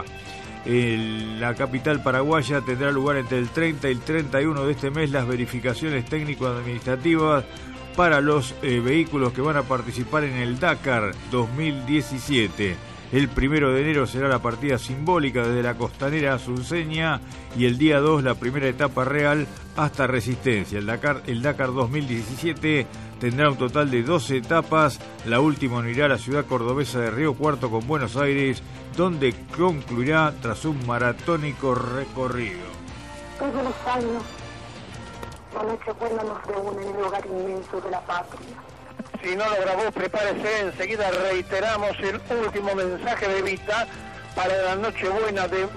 La capital paraguaya tendrá lugar entre el 30 y el 31 de este mes las verificaciones técnico-administrativas para los vehículos que van a participar en el Dakar 2017. El 1 de enero será la partida simbólica desde la costanera asunceña y el día 2 la primera etapa real hasta Resistencia. El Dakar 2017 tendrá un total de 12 etapas. La última unirá a la ciudad cordobesa de Río Cuarto con Buenos Aires, donde concluirá tras un maratónico recorrido. Todos los años, la Nochebuena nos reúne en el hogar inmenso de la patria. Si no lo grabó, prepárese, enseguida reiteramos el último mensaje de Evita para la Nochebuena de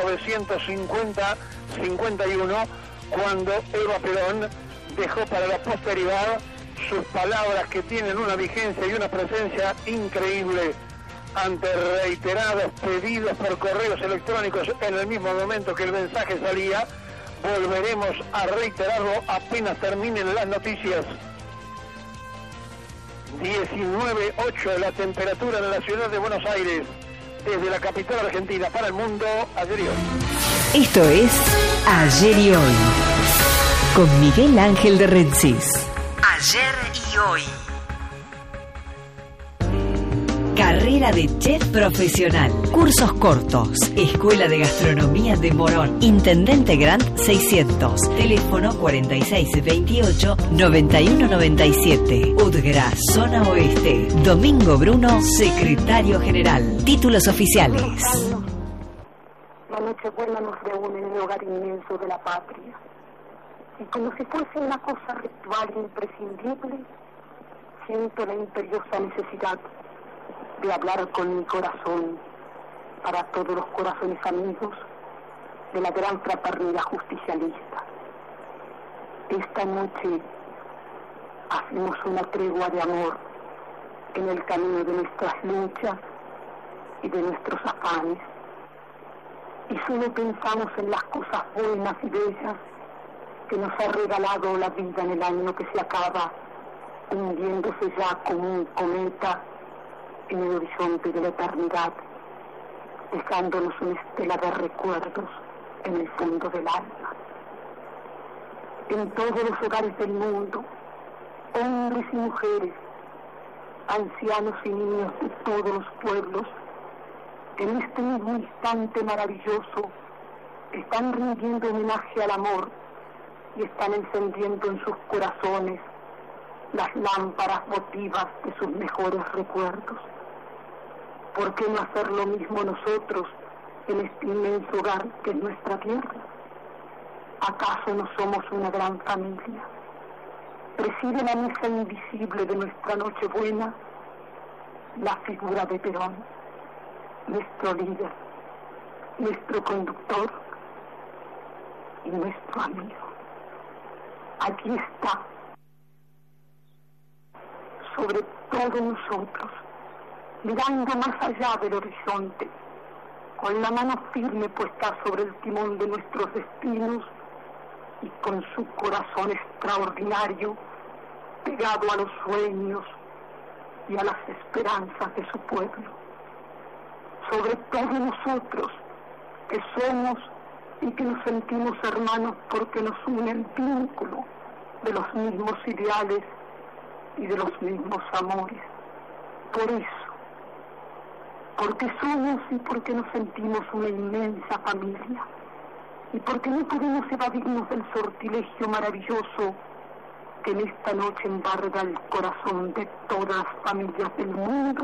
1950-51, cuando Eva Perón dejó para la posteridad sus palabras que tienen una vigencia y una presencia increíble. Ante reiterados pedidos por correos electrónicos en el mismo momento que el mensaje salía, volveremos a reiterarlo apenas terminen las noticias. 19.8 la temperatura en la ciudad de Buenos Aires, desde la capital argentina para el mundo, ayer y hoy. Esto es Ayer y Hoy, con Miguel Ángel de Rensis. Ayer y Hoy. Carrera de chef profesional. Cursos cortos. Escuela de Gastronomía de Morón. Intendente Grant 600. Teléfono 4628-9197. Udgra, Zona Oeste. Domingo Bruno, Secretario General. Títulos oficiales. La Nochebuena nos reúne en el hogar inmenso de la patria. Y como si fuese una cosa ritual e imprescindible, siento la imperiosa necesidad de hablar con mi corazón para todos los corazones amigos de la gran fraternidad justicialista. Esta noche hacemos una tregua de amor en el camino de nuestras luchas y de nuestros afanes, y solo pensamos en las cosas buenas y bellas que nos ha regalado la vida en el año que se acaba, hundiéndose ya como un cometa en el horizonte de la eternidad, dejándonos una estela de recuerdos en el fondo del alma. En todos los hogares del mundo, hombres y mujeres, ancianos y niños de todos los pueblos, en este mismo instante maravilloso, están rindiendo homenaje al amor y están encendiendo en sus corazones las lámparas votivas de sus mejores recuerdos. ¿Por qué no hacer lo mismo nosotros en este inmenso hogar que es nuestra tierra? ¿Acaso no somos una gran familia? Preside la mesa invisible de nuestra Nochebuena la figura de Perón, nuestro líder, nuestro conductor y nuestro amigo. Aquí está, sobre todos nosotros, mirando más allá del horizonte, con la mano firme puesta sobre el timón de nuestros destinos y con su corazón extraordinario pegado a los sueños y a las esperanzas de su pueblo. Sobre todos nosotros, que somos y que nos sentimos hermanos porque nos une el vínculo de los mismos ideales y de los mismos amores. Por eso, porque somos y porque nos sentimos una inmensa familia, y porque no podemos evadirnos del sortilegio maravilloso que en esta noche embarga el corazón de todas las familias del mundo,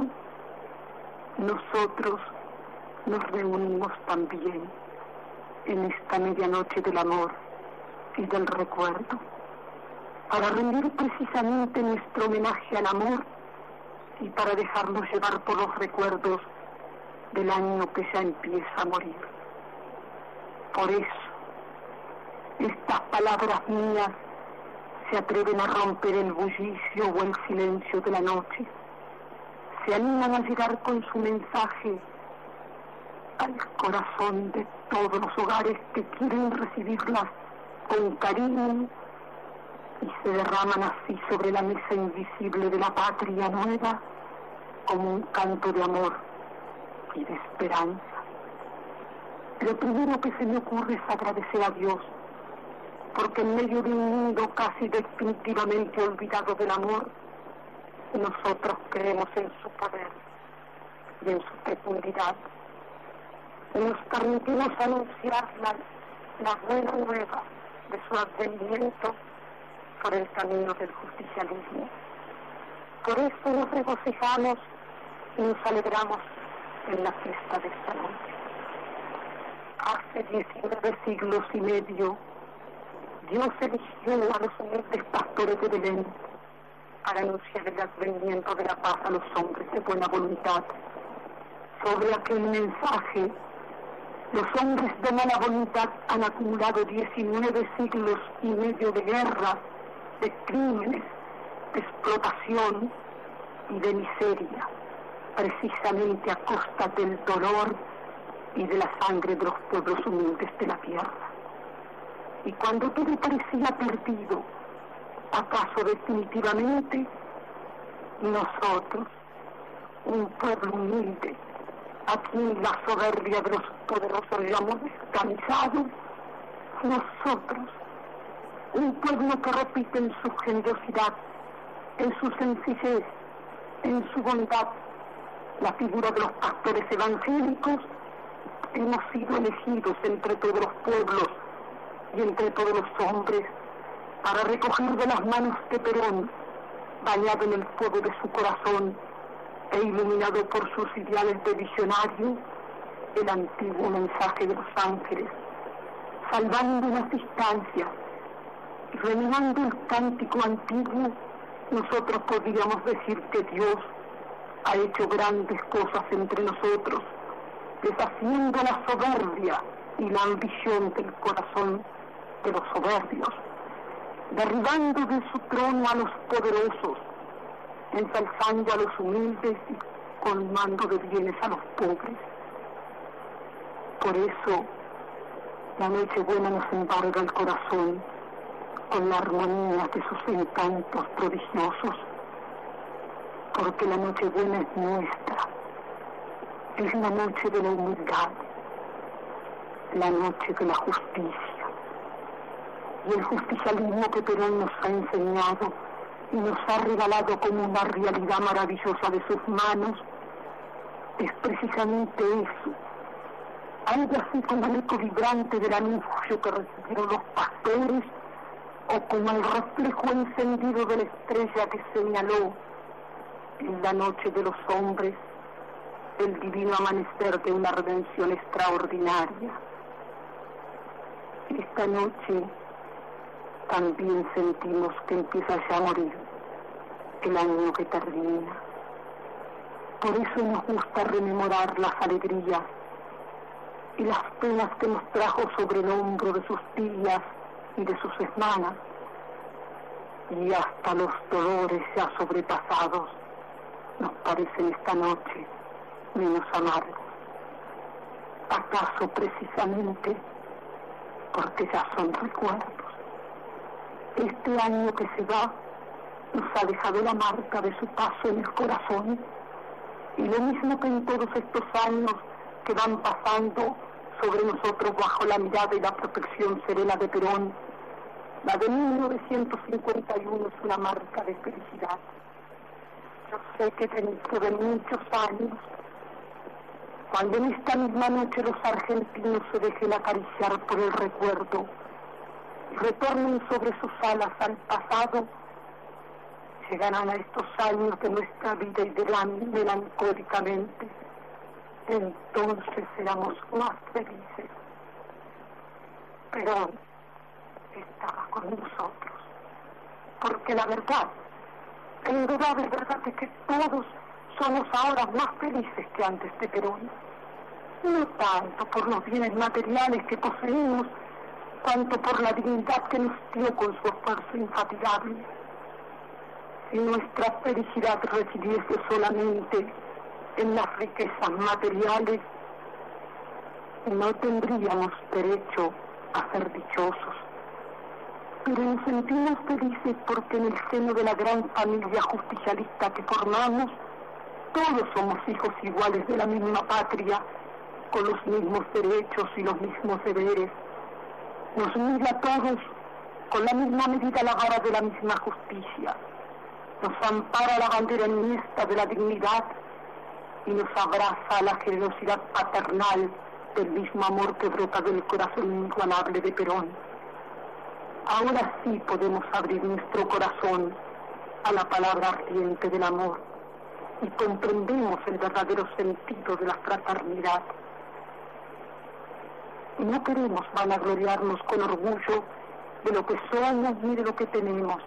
nosotros nos reunimos también en esta medianoche del amor y del recuerdo, para rendir precisamente nuestro homenaje al amor y para dejarnos llevar por los recuerdos del año que ya empieza a morir. Por eso, estas palabras mías se atreven a romper el bullicio o el silencio de la noche, se animan a llegar con su mensaje al corazón de todos los hogares que quieren recibirlas con cariño, y se derraman así sobre la mesa invisible de la patria nueva como un canto de amor y de esperanza. Lo primero que se me ocurre es agradecer a Dios, porque en medio de un mundo casi definitivamente olvidado del amor, nosotros creemos en su poder y en su fecundidad. Y nos permitimos anunciar la buena nueva de su advenimiento por el camino del justicialismo. Por eso nos regocijamos y nos alegramos en la fiesta de esta noche. Hace 19 siglos y medio, Dios eligió a los humildes pastores de Belén para anunciar el advenimiento de la paz a los hombres de buena voluntad. Sobre aquel mensaje, los hombres de mala voluntad han acumulado 19 siglos y medio de guerras, de crímenes, de explotación y de miseria, precisamente a costa del dolor y de la sangre de los pueblos humildes de la tierra. Y cuando todo parecía perdido, acaso definitivamente, nosotros, un pueblo humilde, a quien la soberbia de los poderosos llamó descansado, nosotros, un pueblo que repite en su generosidad, en su sencillez, en su bondad, la figura de los pastores evangélicos, hemos sido elegidos entre todos los pueblos y entre todos los hombres para recoger de las manos de Perón, bañado en el fuego de su corazón e iluminado por sus ideales de visionario, el antiguo mensaje de los ángeles, salvando las distancias y renovando el cántico antiguo. Nosotros podríamos decir que Dios ha hecho grandes cosas entre nosotros, deshaciendo la soberbia y la ambición del corazón de los soberbios, derribando de su trono a los poderosos, ensalzando a los humildes y colmando de bienes a los pobres. Por eso, la Nochebuena nos embarga el corazón con la armonía de sus encantos prodigiosos, porque la Nochebuena es nuestra, es la noche de la humildad, la noche de la justicia. Y el justicialismo que Perón nos ha enseñado y nos ha regalado como una realidad maravillosa de sus manos es precisamente eso, algo así como el eco vibrante del anuncio que recibieron los pastores, o como el reflejo encendido de la estrella que señaló en la noche de los hombres el divino amanecer de una redención extraordinaria. Esta noche también sentimos que empieza ya a morir el año que termina. Por eso nos gusta rememorar las alegrías y las penas que nos trajo sobre el hombro de sus tías y de sus hermanas, y hasta los dolores ya sobrepasados nos parecen esta noche menos amargos. ¿Acaso precisamente porque ya son recuerdos? Este año que se va nos ha dejado la marca de su paso en el corazón, y lo mismo que en todos estos años que van pasando sobre nosotros bajo la mirada y la protección serena de Perón. La de 1951 es una marca de felicidad. Yo sé que dentro de muchos años, cuando en esta misma noche los argentinos se dejen acariciar por el recuerdo y retornen sobre sus alas al pasado, llegarán a estos años de nuestra vida y dirán melancólicamente: entonces éramos más felices. Perón estaba con nosotros, porque la verdad, la indudable verdad es que todos somos ahora más felices que antes de Perón. No tanto por los bienes materiales que poseímos, cuanto por la dignidad que nos dio con su esfuerzo infatigable. Si nuestra felicidad residiese solamente en las riquezas materiales, no tendríamos derecho a ser dichosos. Pero nos sentimos felices porque en el seno de la gran familia justicialista que formamos, todos somos hijos iguales de la misma patria, con los mismos derechos y los mismos deberes. Nos mide a todos con la misma medida la vara de la misma justicia. Nos ampara la bandera enmiesta de la dignidad y nos abraza la generosidad paternal del mismo amor que brota del corazón inigualable de Perón. Ahora sí podemos abrir nuestro corazón a la palabra ardiente del amor y comprendemos el verdadero sentido de la fraternidad. Y no queremos vanagloriarnos con orgullo de lo que somos ni de lo que tenemos.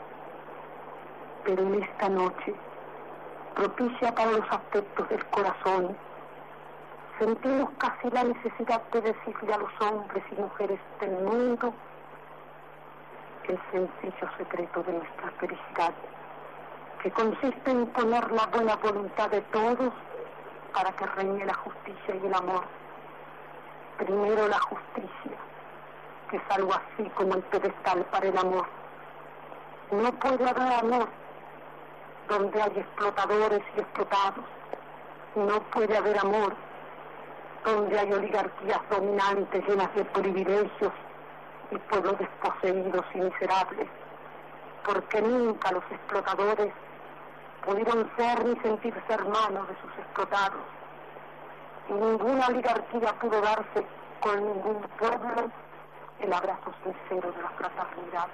Pero en esta noche, propicia para los afectos del corazón, sentimos casi la necesidad de decirle a los hombres y mujeres del mundo el sencillo secreto de nuestra felicidad, que consiste en poner la buena voluntad de todos para que reine la justicia y el amor. Primero la justicia, que es algo así como el pedestal para el amor. No puede haber amor donde hay explotadores y explotados. No puede haber amor donde hay oligarquías dominantes llenas de privilegios y pueblos desposeídos y miserables, porque nunca los explotadores pudieron ser ni sentirse hermanos de sus explotados, y ninguna oligarquía pudo darse con ningún pueblo el abrazo sincero de la fraternidad.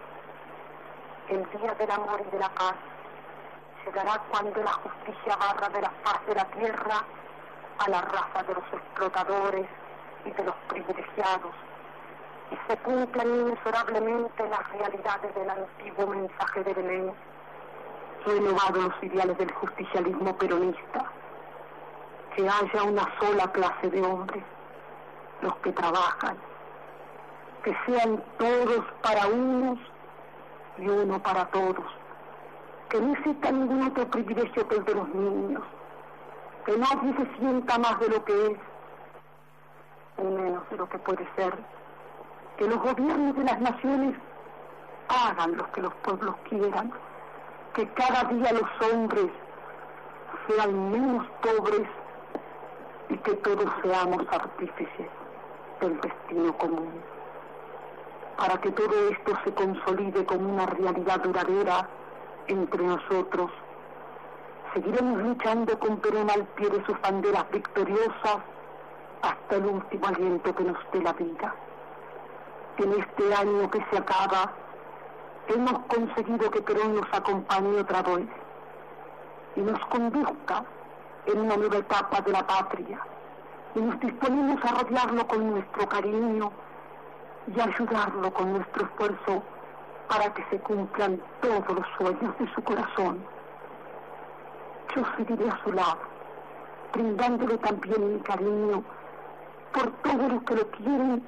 El día del amor y de la paz llegará cuando la justicia barra de la faz de la tierra a la raza de los explotadores y de los privilegiados, y se cumplan inexorablemente las realidades del antiguo mensaje de Belén, renovado los ideales del justicialismo peronista, que haya una sola clase de hombres, los que trabajan, que sean todos para unos y uno para todos, que no exista ningún otro privilegio que el de los niños, que nadie se sienta más de lo que es, ni menos de lo que puede ser, que los gobiernos de las naciones hagan lo que los pueblos quieran, que cada día los hombres sean menos pobres y que todos seamos artífices del destino común. Para que todo esto se consolide como una realidad duradera entre nosotros, seguiremos luchando con Perón al pie de sus banderas victoriosas hasta el último aliento que nos dé la vida. En este año que se acaba, hemos conseguido que Perón nos acompañe otra vez y nos conduzca en una nueva etapa de la patria, y nos disponemos a rodearlo con nuestro cariño y ayudarlo con nuestro esfuerzo para que se cumplan todos los sueños de su corazón. Yo seguiré a su lado, brindándole también mi cariño por todos los que lo quieren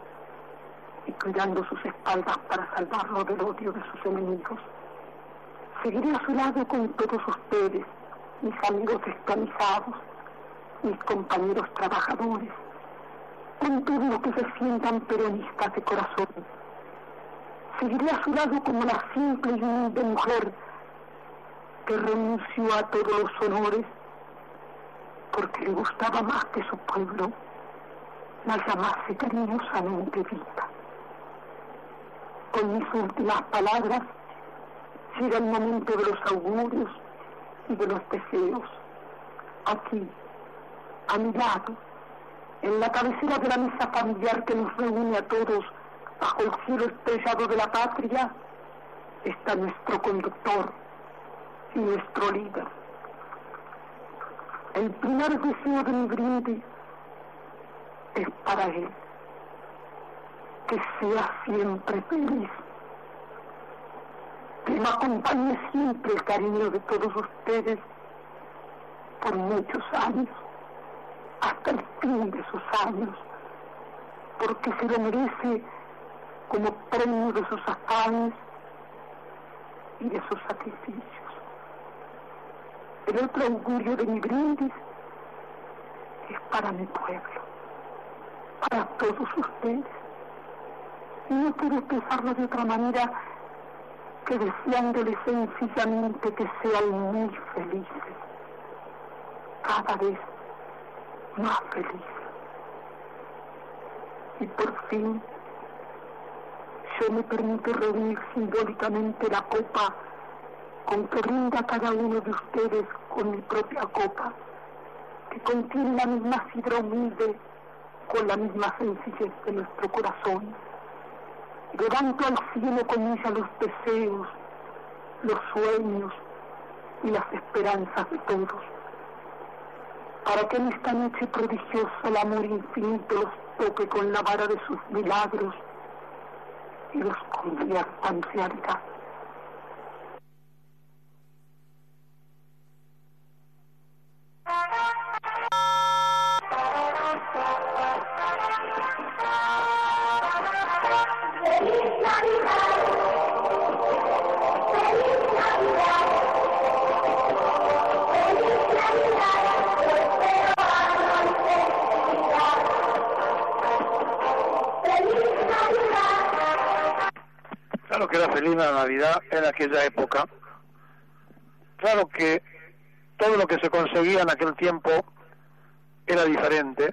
y cuidando sus espaldas para salvarlo del odio de sus enemigos. Seguiré a su lado con todos ustedes, mis amigos descamisados, mis compañeros trabajadores, con todos los que se sientan peronistas de corazón. Seguiré a su lado como la simple y humilde mujer que renunció a todos los honores porque le gustaba más que su pueblo la llamase cariñosamente vida. Con mis últimas palabras llega el momento de los augurios y de los deseos. Aquí, a mi lado, en la cabecera de la mesa familiar que nos reúne a todos bajo el cielo estrellado de la patria, está nuestro conductor y nuestro líder. El primer deseo de mi brindis es para él, que sea siempre feliz, que me acompañe siempre el cariño de todos ustedes por muchos años, hasta el fin de sus años, porque se lo merece como premio de sus afanes y de sus sacrificios. El otro augurio de mi brindis es para mi pueblo, para todos ustedes. Y no quiero expresarlo de otra manera que deseándoles sencillamente que sean muy felices, cada vez más felices. Y por fin, yo me permito reunir simbólicamente la copa con que brinda cada uno de ustedes con mi propia copa, que contiene la misma sidra humilde con la misma sencillez de nuestro corazón. Levanto al cielo con ella los deseos, los sueños y las esperanzas de todos, para que en esta noche prodigiosa el amor infinito los toque con la vara de sus milagros y los convierta en realidad. Claro que era feliz la Navidad en aquella época. Claro que todo lo que se conseguía en aquel tiempo era diferente.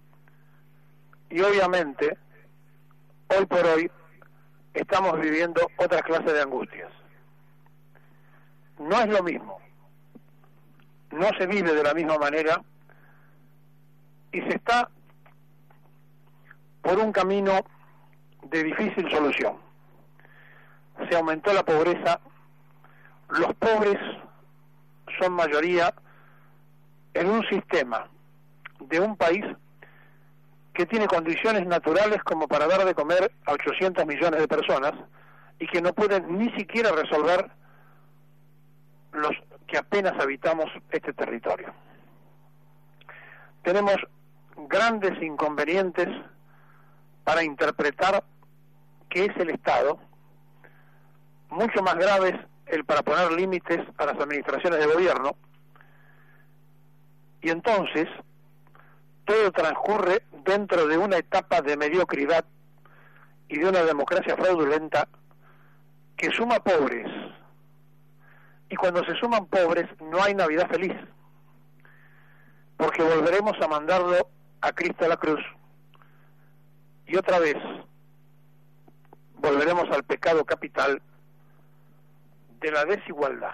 Y obviamente, hoy por hoy, estamos viviendo otra clase de angustias. No es lo mismo. No se vive de la misma manera y se está por un camino de difícil solución. Se aumentó la pobreza, los pobres son mayoría en un sistema de un país que tiene condiciones naturales como para dar de comer a 800 millones de personas y que no pueden ni siquiera resolver los que apenas habitamos este territorio. Tenemos grandes inconvenientes para interpretar qué es el Estado, mucho más graves el para poner límites a las administraciones de gobierno, y entonces todo transcurre dentro de una etapa de mediocridad y de una democracia fraudulenta que suma pobres, y cuando se suman pobres no hay Navidad feliz, porque volveremos a mandarlo a Cristo a la cruz, y otra vez volveremos al pecado capital de la desigualdad.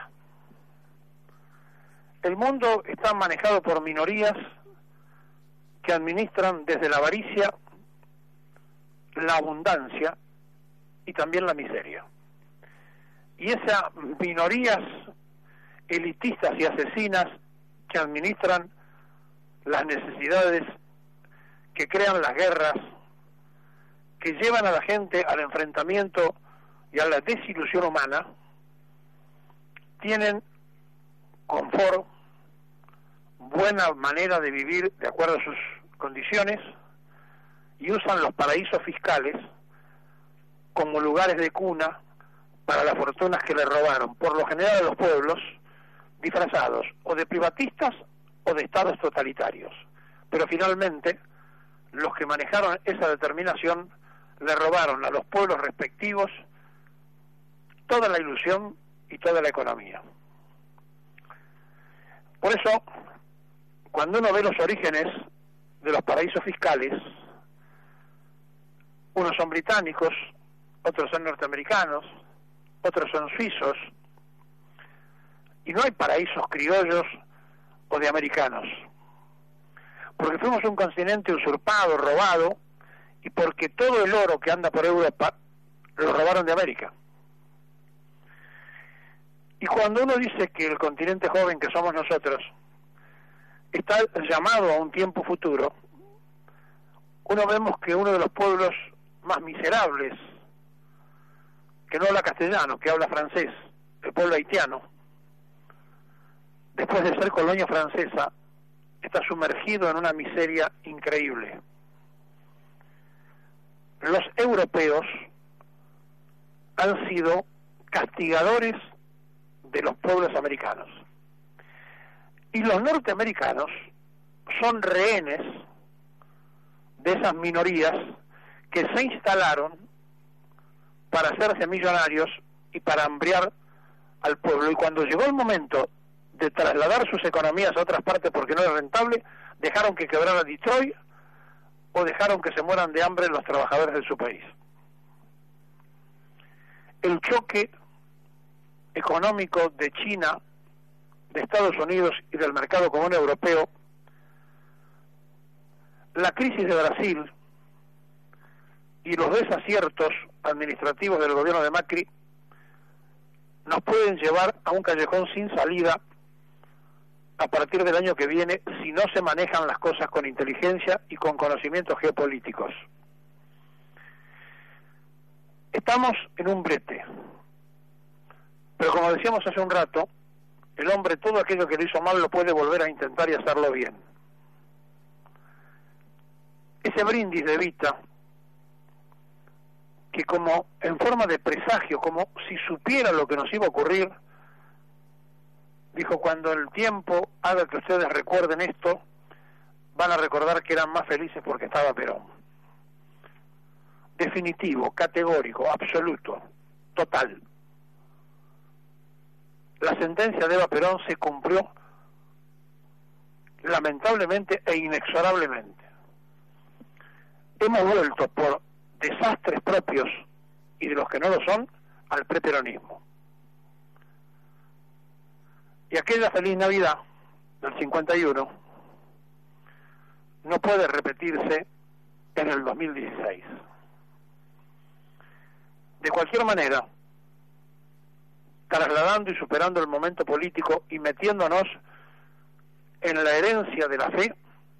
El mundo está manejado por minorías que administran desde la avaricia, la abundancia y también la miseria. Y esas minorías elitistas y asesinas que administran las necesidades, que crean las guerras, que llevan a la gente al enfrentamiento y a la desilusión humana, tienen confort, buena manera de vivir de acuerdo a sus condiciones y usan los paraísos fiscales como lugares de cuna para las fortunas que le robaron, por lo general a los pueblos, disfrazados o de privatistas o de estados totalitarios. Pero finalmente, los que manejaron esa determinación le robaron a los pueblos respectivos toda la ilusión y toda la economía. Por eso, cuando uno ve los orígenes de los paraísos fiscales, Unos son británicos, otros son norteamericanos, otros son suizos, y no hay paraísos criollos o de americanos, porque fuimos un continente usurpado, robado, y porque todo el oro que anda por Europa lo robaron de América. Y cuando uno dice que el continente joven que somos nosotros está llamado a un tiempo futuro, uno vemos que uno de los pueblos más miserables, que no habla castellano, que habla francés, el pueblo haitiano, después de ser colonia francesa, está sumergido en una miseria increíble. Los europeos han sido castigadores de los pueblos americanos, y los norteamericanos son rehenes de esas minorías que se instalaron para hacerse millonarios y para hambriar al pueblo, y cuando llegó el momento de trasladar sus economías a otras partes porque no era rentable, dejaron que quebrara Detroit o dejaron que se mueran de hambre los trabajadores de su país. El choque económico de China, de Estados Unidos y del mercado común europeo, la crisis de Brasil y los desaciertos administrativos del gobierno de Macri nos pueden llevar a un callejón sin salida a partir del año que viene si no se manejan las cosas con inteligencia y con conocimientos geopolíticos. Estamos en un brete, pero como decíamos hace un rato, el hombre todo aquello que lo hizo mal lo puede volver a intentar y hacerlo bien. Ese brindis de Evita, que como en forma de presagio, como si supiera lo que nos iba a ocurrir, dijo: cuando el tiempo haga que ustedes recuerden esto, van a recordar que eran más felices porque estaba Perón. Definitivo, categórico, absoluto, total. La sentencia de Eva Perón se cumplió lamentablemente e inexorablemente. Hemos vuelto por desastres propios y de los que no lo son al preperonismo. Y aquella feliz Navidad del 51 no puede repetirse en el 2016. De cualquier manera, trasladando y superando el momento político y metiéndonos en la herencia de la fe,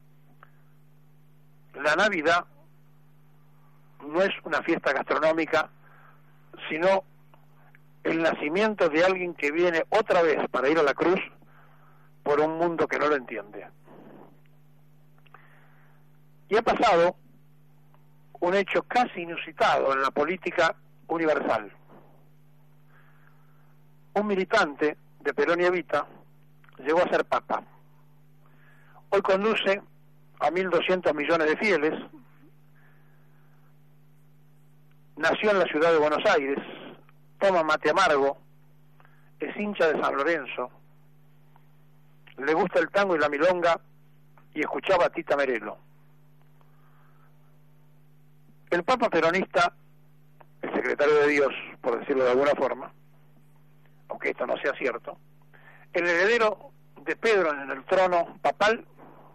la Navidad no es una fiesta gastronómica, sino el nacimiento de alguien que viene otra vez para ir a la cruz por un mundo que no lo entiende. Y ha pasado un hecho casi inusitado en la política universal. Un militante de Perón y Evita llegó a ser papa. Hoy conduce a 1.200 millones de fieles. Nació en la ciudad de Buenos Aires, toma mate amargo, es hincha de San Lorenzo, le gusta el tango y la milonga y escuchaba a Tita Merelo. El papa peronista, el secretario de Dios, por decirlo de alguna forma, aunque esto no sea cierto, el heredero de Pedro en el trono papal,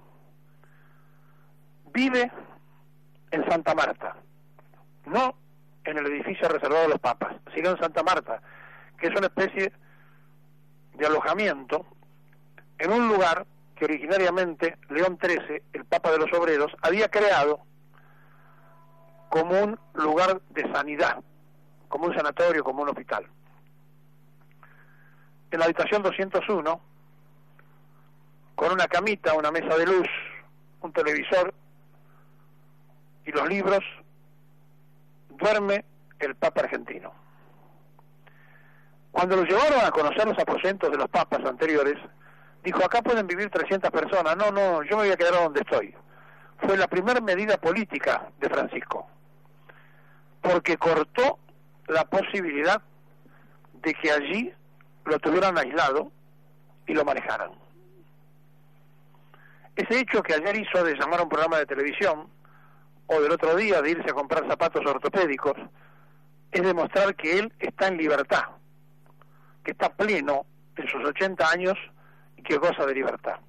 vive en Santa Marta, no en el edificio reservado a los papas, sino en Santa Marta, que es una especie de alojamiento en un lugar que originariamente León XIII, el Papa de los Obreros, había creado como un lugar de sanidad, como un sanatorio, como un hospital. En la habitación 201, con una camita, una mesa de luz, un televisor y los libros, duerme el Papa argentino. Cuando lo llevaron a conocer los aposentos de los papas anteriores, dijo: acá pueden vivir 300 personas. No, yo me voy a quedar donde estoy. Fue la primera medida política de Francisco, porque cortó la posibilidad de que allí lo tuvieran aislado y lo manejaran. Ese hecho que ayer hizo de llamar a un programa de televisión o del otro día de irse a comprar zapatos ortopédicos, es demostrar que él está en libertad, que está pleno en sus 80 años y que goza de libertad.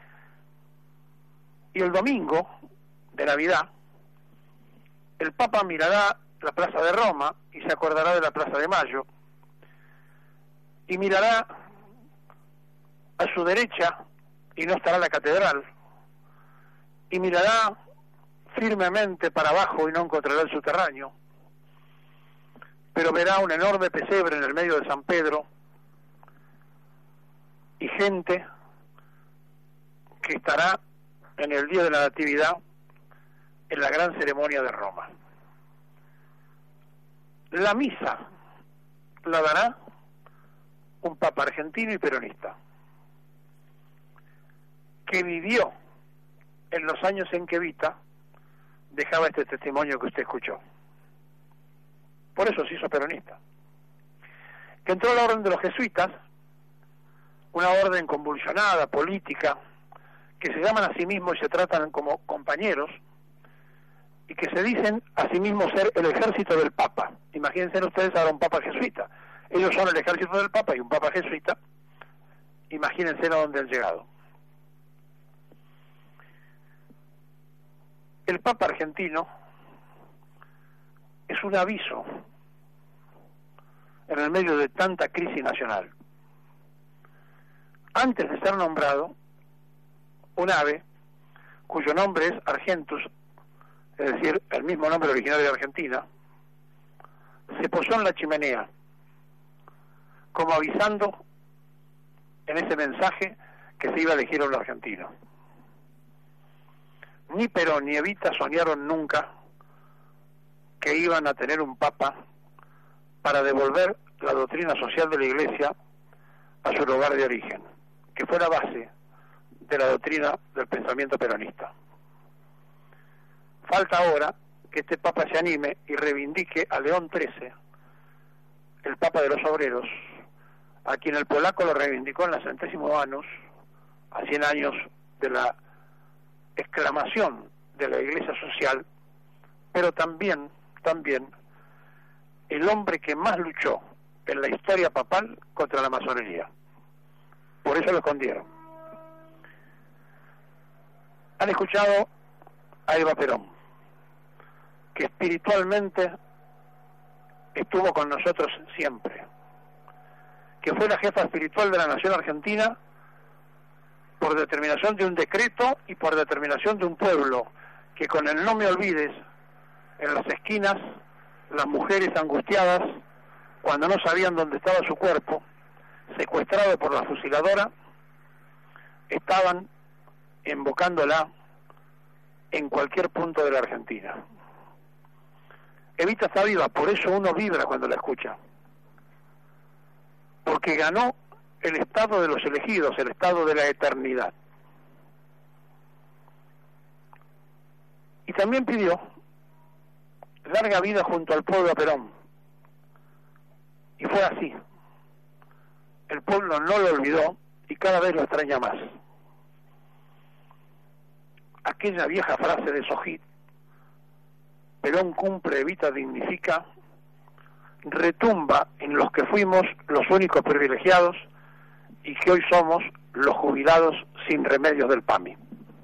Y el domingo de Navidad, el Papa mirará la Plaza de Roma y se acordará de la Plaza de Mayo, y mirará a su derecha y no estará la catedral, y mirará firmemente para abajo y no encontrará el subterráneo, pero verá un enorme pesebre en el medio de San Pedro y gente que estará en el día de la Natividad en la gran ceremonia de Roma. La misa la dará un papa argentino y peronista, que vivió en los años en que Evita dejaba este testimonio que usted escuchó. Por eso se hizo peronista. Que entró a la orden de los jesuitas, una orden convulsionada, política, que se llaman a sí mismos y se tratan como compañeros, y que se dicen a sí mismos ser el ejército del Papa. Imagínense ustedes ahora un Papa jesuita. Ellos son el ejército del Papa y un Papa jesuita. Imagínense a dónde han llegado. El Papa argentino es un aviso en el medio de tanta crisis nacional. Antes de ser nombrado, un ave cuyo nombre es Argentus, es decir, el mismo nombre originario de Argentina, se posó en la chimenea, como avisando en ese mensaje que se iba a elegir a un argentino. Ni Perón ni Evita soñaron nunca que iban a tener un papa para devolver la doctrina social de la Iglesia a su lugar de origen, que fue la base de la doctrina del pensamiento peronista. Falta ahora que este papa se anime y reivindique a León XIII, el papa de los obreros, a quien el polaco lo reivindicó en la Centésimo Annus, a 100 años de la exclamación de la Iglesia social, pero también el hombre que más luchó en la historia papal contra la masonería. Por eso lo escondieron. Han escuchado a Eva Perón, que espiritualmente estuvo con nosotros siempre, que fue la jefa espiritual de la nación argentina por determinación de un decreto y por determinación de un pueblo, que con el no me olvides, en las esquinas, las mujeres angustiadas, cuando no sabían dónde estaba su cuerpo, secuestrado por la fusiladora, estaban invocándola en cualquier punto de la Argentina. Evita está viva, por eso uno vibra cuando la escucha, porque ganó el estado de los elegidos, el estado de la eternidad. Y también pidió larga vida junto al pueblo a Perón, y fue así. El pueblo no lo olvidó y cada vez lo extraña más. Aquella vieja frase de Sojit, Perón cumple, Evita dignifica, retumba en los que fuimos los únicos privilegiados y que hoy somos los jubilados sin remedios del PAMI.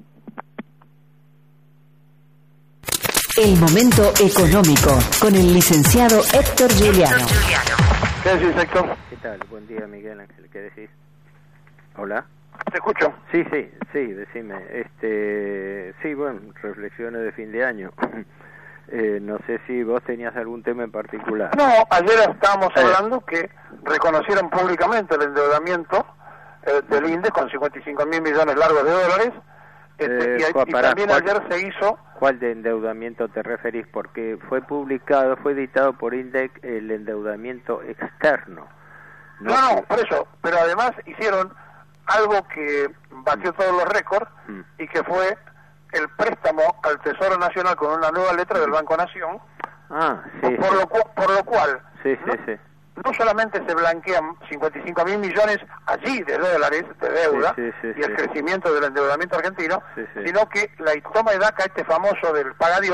El momento económico con el licenciado Héctor Giuliano. ¿Qué decís, Héctor? ¿Qué tal? Buen día, Miguel Ángel. ¿Qué decís? Hola. Te escucho. Sí, decime. Sí, bueno, reflexiones de fin de año. No sé si vos tenías algún tema en particular. No, ayer estábamos hablando que reconocieron públicamente el endeudamiento del INDE con 55.000 millones largos de dólares. Y también ayer se hizo... ¿Cuál de endeudamiento te referís? Porque fue editado por INDEC el endeudamiento externo. No, por eso. Pero además hicieron algo que batió todos los récords y que fue el préstamo al Tesoro Nacional con una nueva letra del Banco Nación. Por lo cual no solamente se blanquean 55.000 millones allí de dólares de deuda y el crecimiento del endeudamiento argentino, sino que la toma de DACA, este famoso del paga Dios,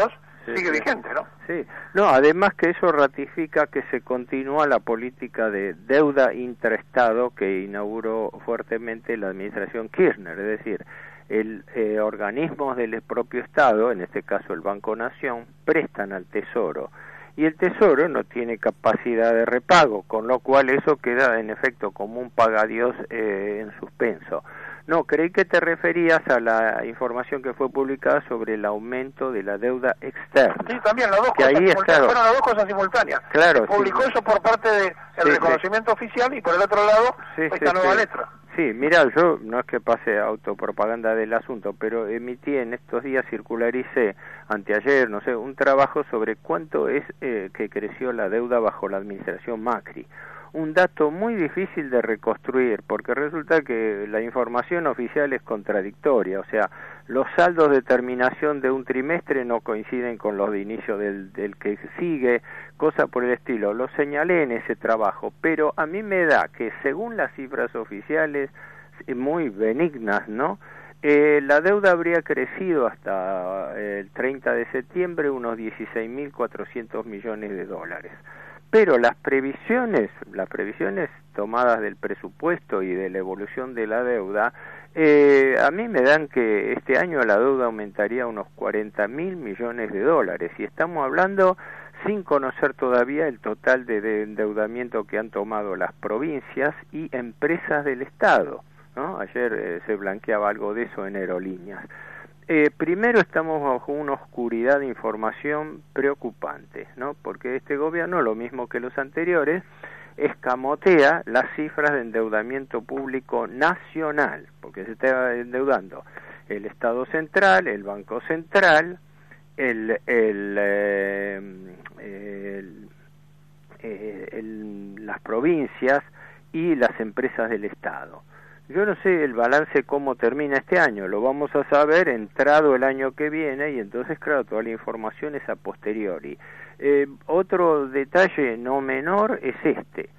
sigue vigente, ¿no? Sí, no, además que eso ratifica que se continúa la política de deuda intraestado que inauguró fuertemente la administración Kirchner, es decir, organismos del propio Estado, en este caso el Banco Nación, prestan al Tesoro y el Tesoro no tiene capacidad de repago, con lo cual eso queda en efecto como un pagadiós en suspenso. No, creí que te referías a la información que fue publicada sobre el aumento de la deuda externa. Sí, también las dos que cosas ahí fueron las dos cosas simultáneas. Claro, se publicó eso por parte del reconocimiento oficial y por el otro lado esta nueva letra. Sí, mira, yo no es que pase autopropaganda del asunto, pero emití en estos días, circularicé anteayer, no sé, un trabajo sobre cuánto es que creció la deuda bajo la administración Macri. Un dato muy difícil de reconstruir, porque resulta que la información oficial es contradictoria, o sea, los saldos de terminación de un trimestre no coinciden con los de inicio del que sigue, cosa por el estilo. Lo señalé en ese trabajo, pero a mí me da que según las cifras oficiales, muy benignas, ¿no?, la deuda habría crecido hasta el 30 de septiembre unos 16.400 millones de dólares. Pero las previsiones tomadas del presupuesto y de la evolución de la deuda, a mí me dan que este año la deuda aumentaría unos 40.000 millones de dólares, y estamos hablando sin conocer todavía el total de endeudamiento que han tomado las provincias y empresas del Estado, ¿no? Ayer se blanqueaba algo de eso en Aerolíneas. Primero estamos bajo una oscuridad de información preocupante, ¿no? Porque este gobierno, lo mismo que los anteriores, escamotea las cifras de endeudamiento público nacional, porque se está endeudando el Estado Central, el Banco Central, las provincias y las empresas del Estado. Yo no sé el balance cómo termina este año, lo vamos a saber entrado el año que viene, y entonces, claro, toda la información es a posteriori. Otro detalle no menor es este.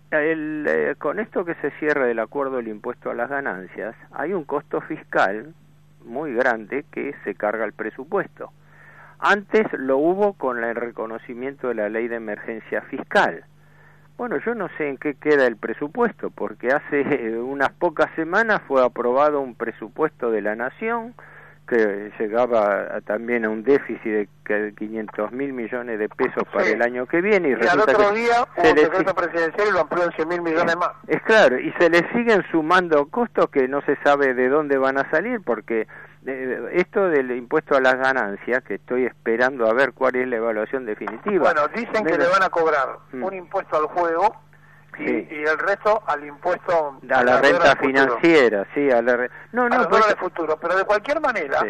Con esto que se cierra el acuerdo del impuesto a las ganancias, hay un costo fiscal muy grande que se carga al presupuesto. Antes lo hubo con el reconocimiento de la ley de emergencia fiscal. Bueno, yo no sé en qué queda el presupuesto, porque hace unas pocas semanas fue aprobado un presupuesto de la Nación que llegaba también a un déficit de 500.000 millones de pesos para el año que viene. Y al otro día hubo un decreto presidencial y lo amplió en 100.000 millones más. Es claro, y se le siguen sumando costos que no se sabe de dónde van a salir, porque esto del impuesto a las ganancias, que estoy esperando a ver cuál es la evaluación definitiva. Bueno, dicen que le van a cobrar un impuesto al juego y el resto al impuesto a la renta financiera, sí, a la de futuro. Pero de cualquier manera,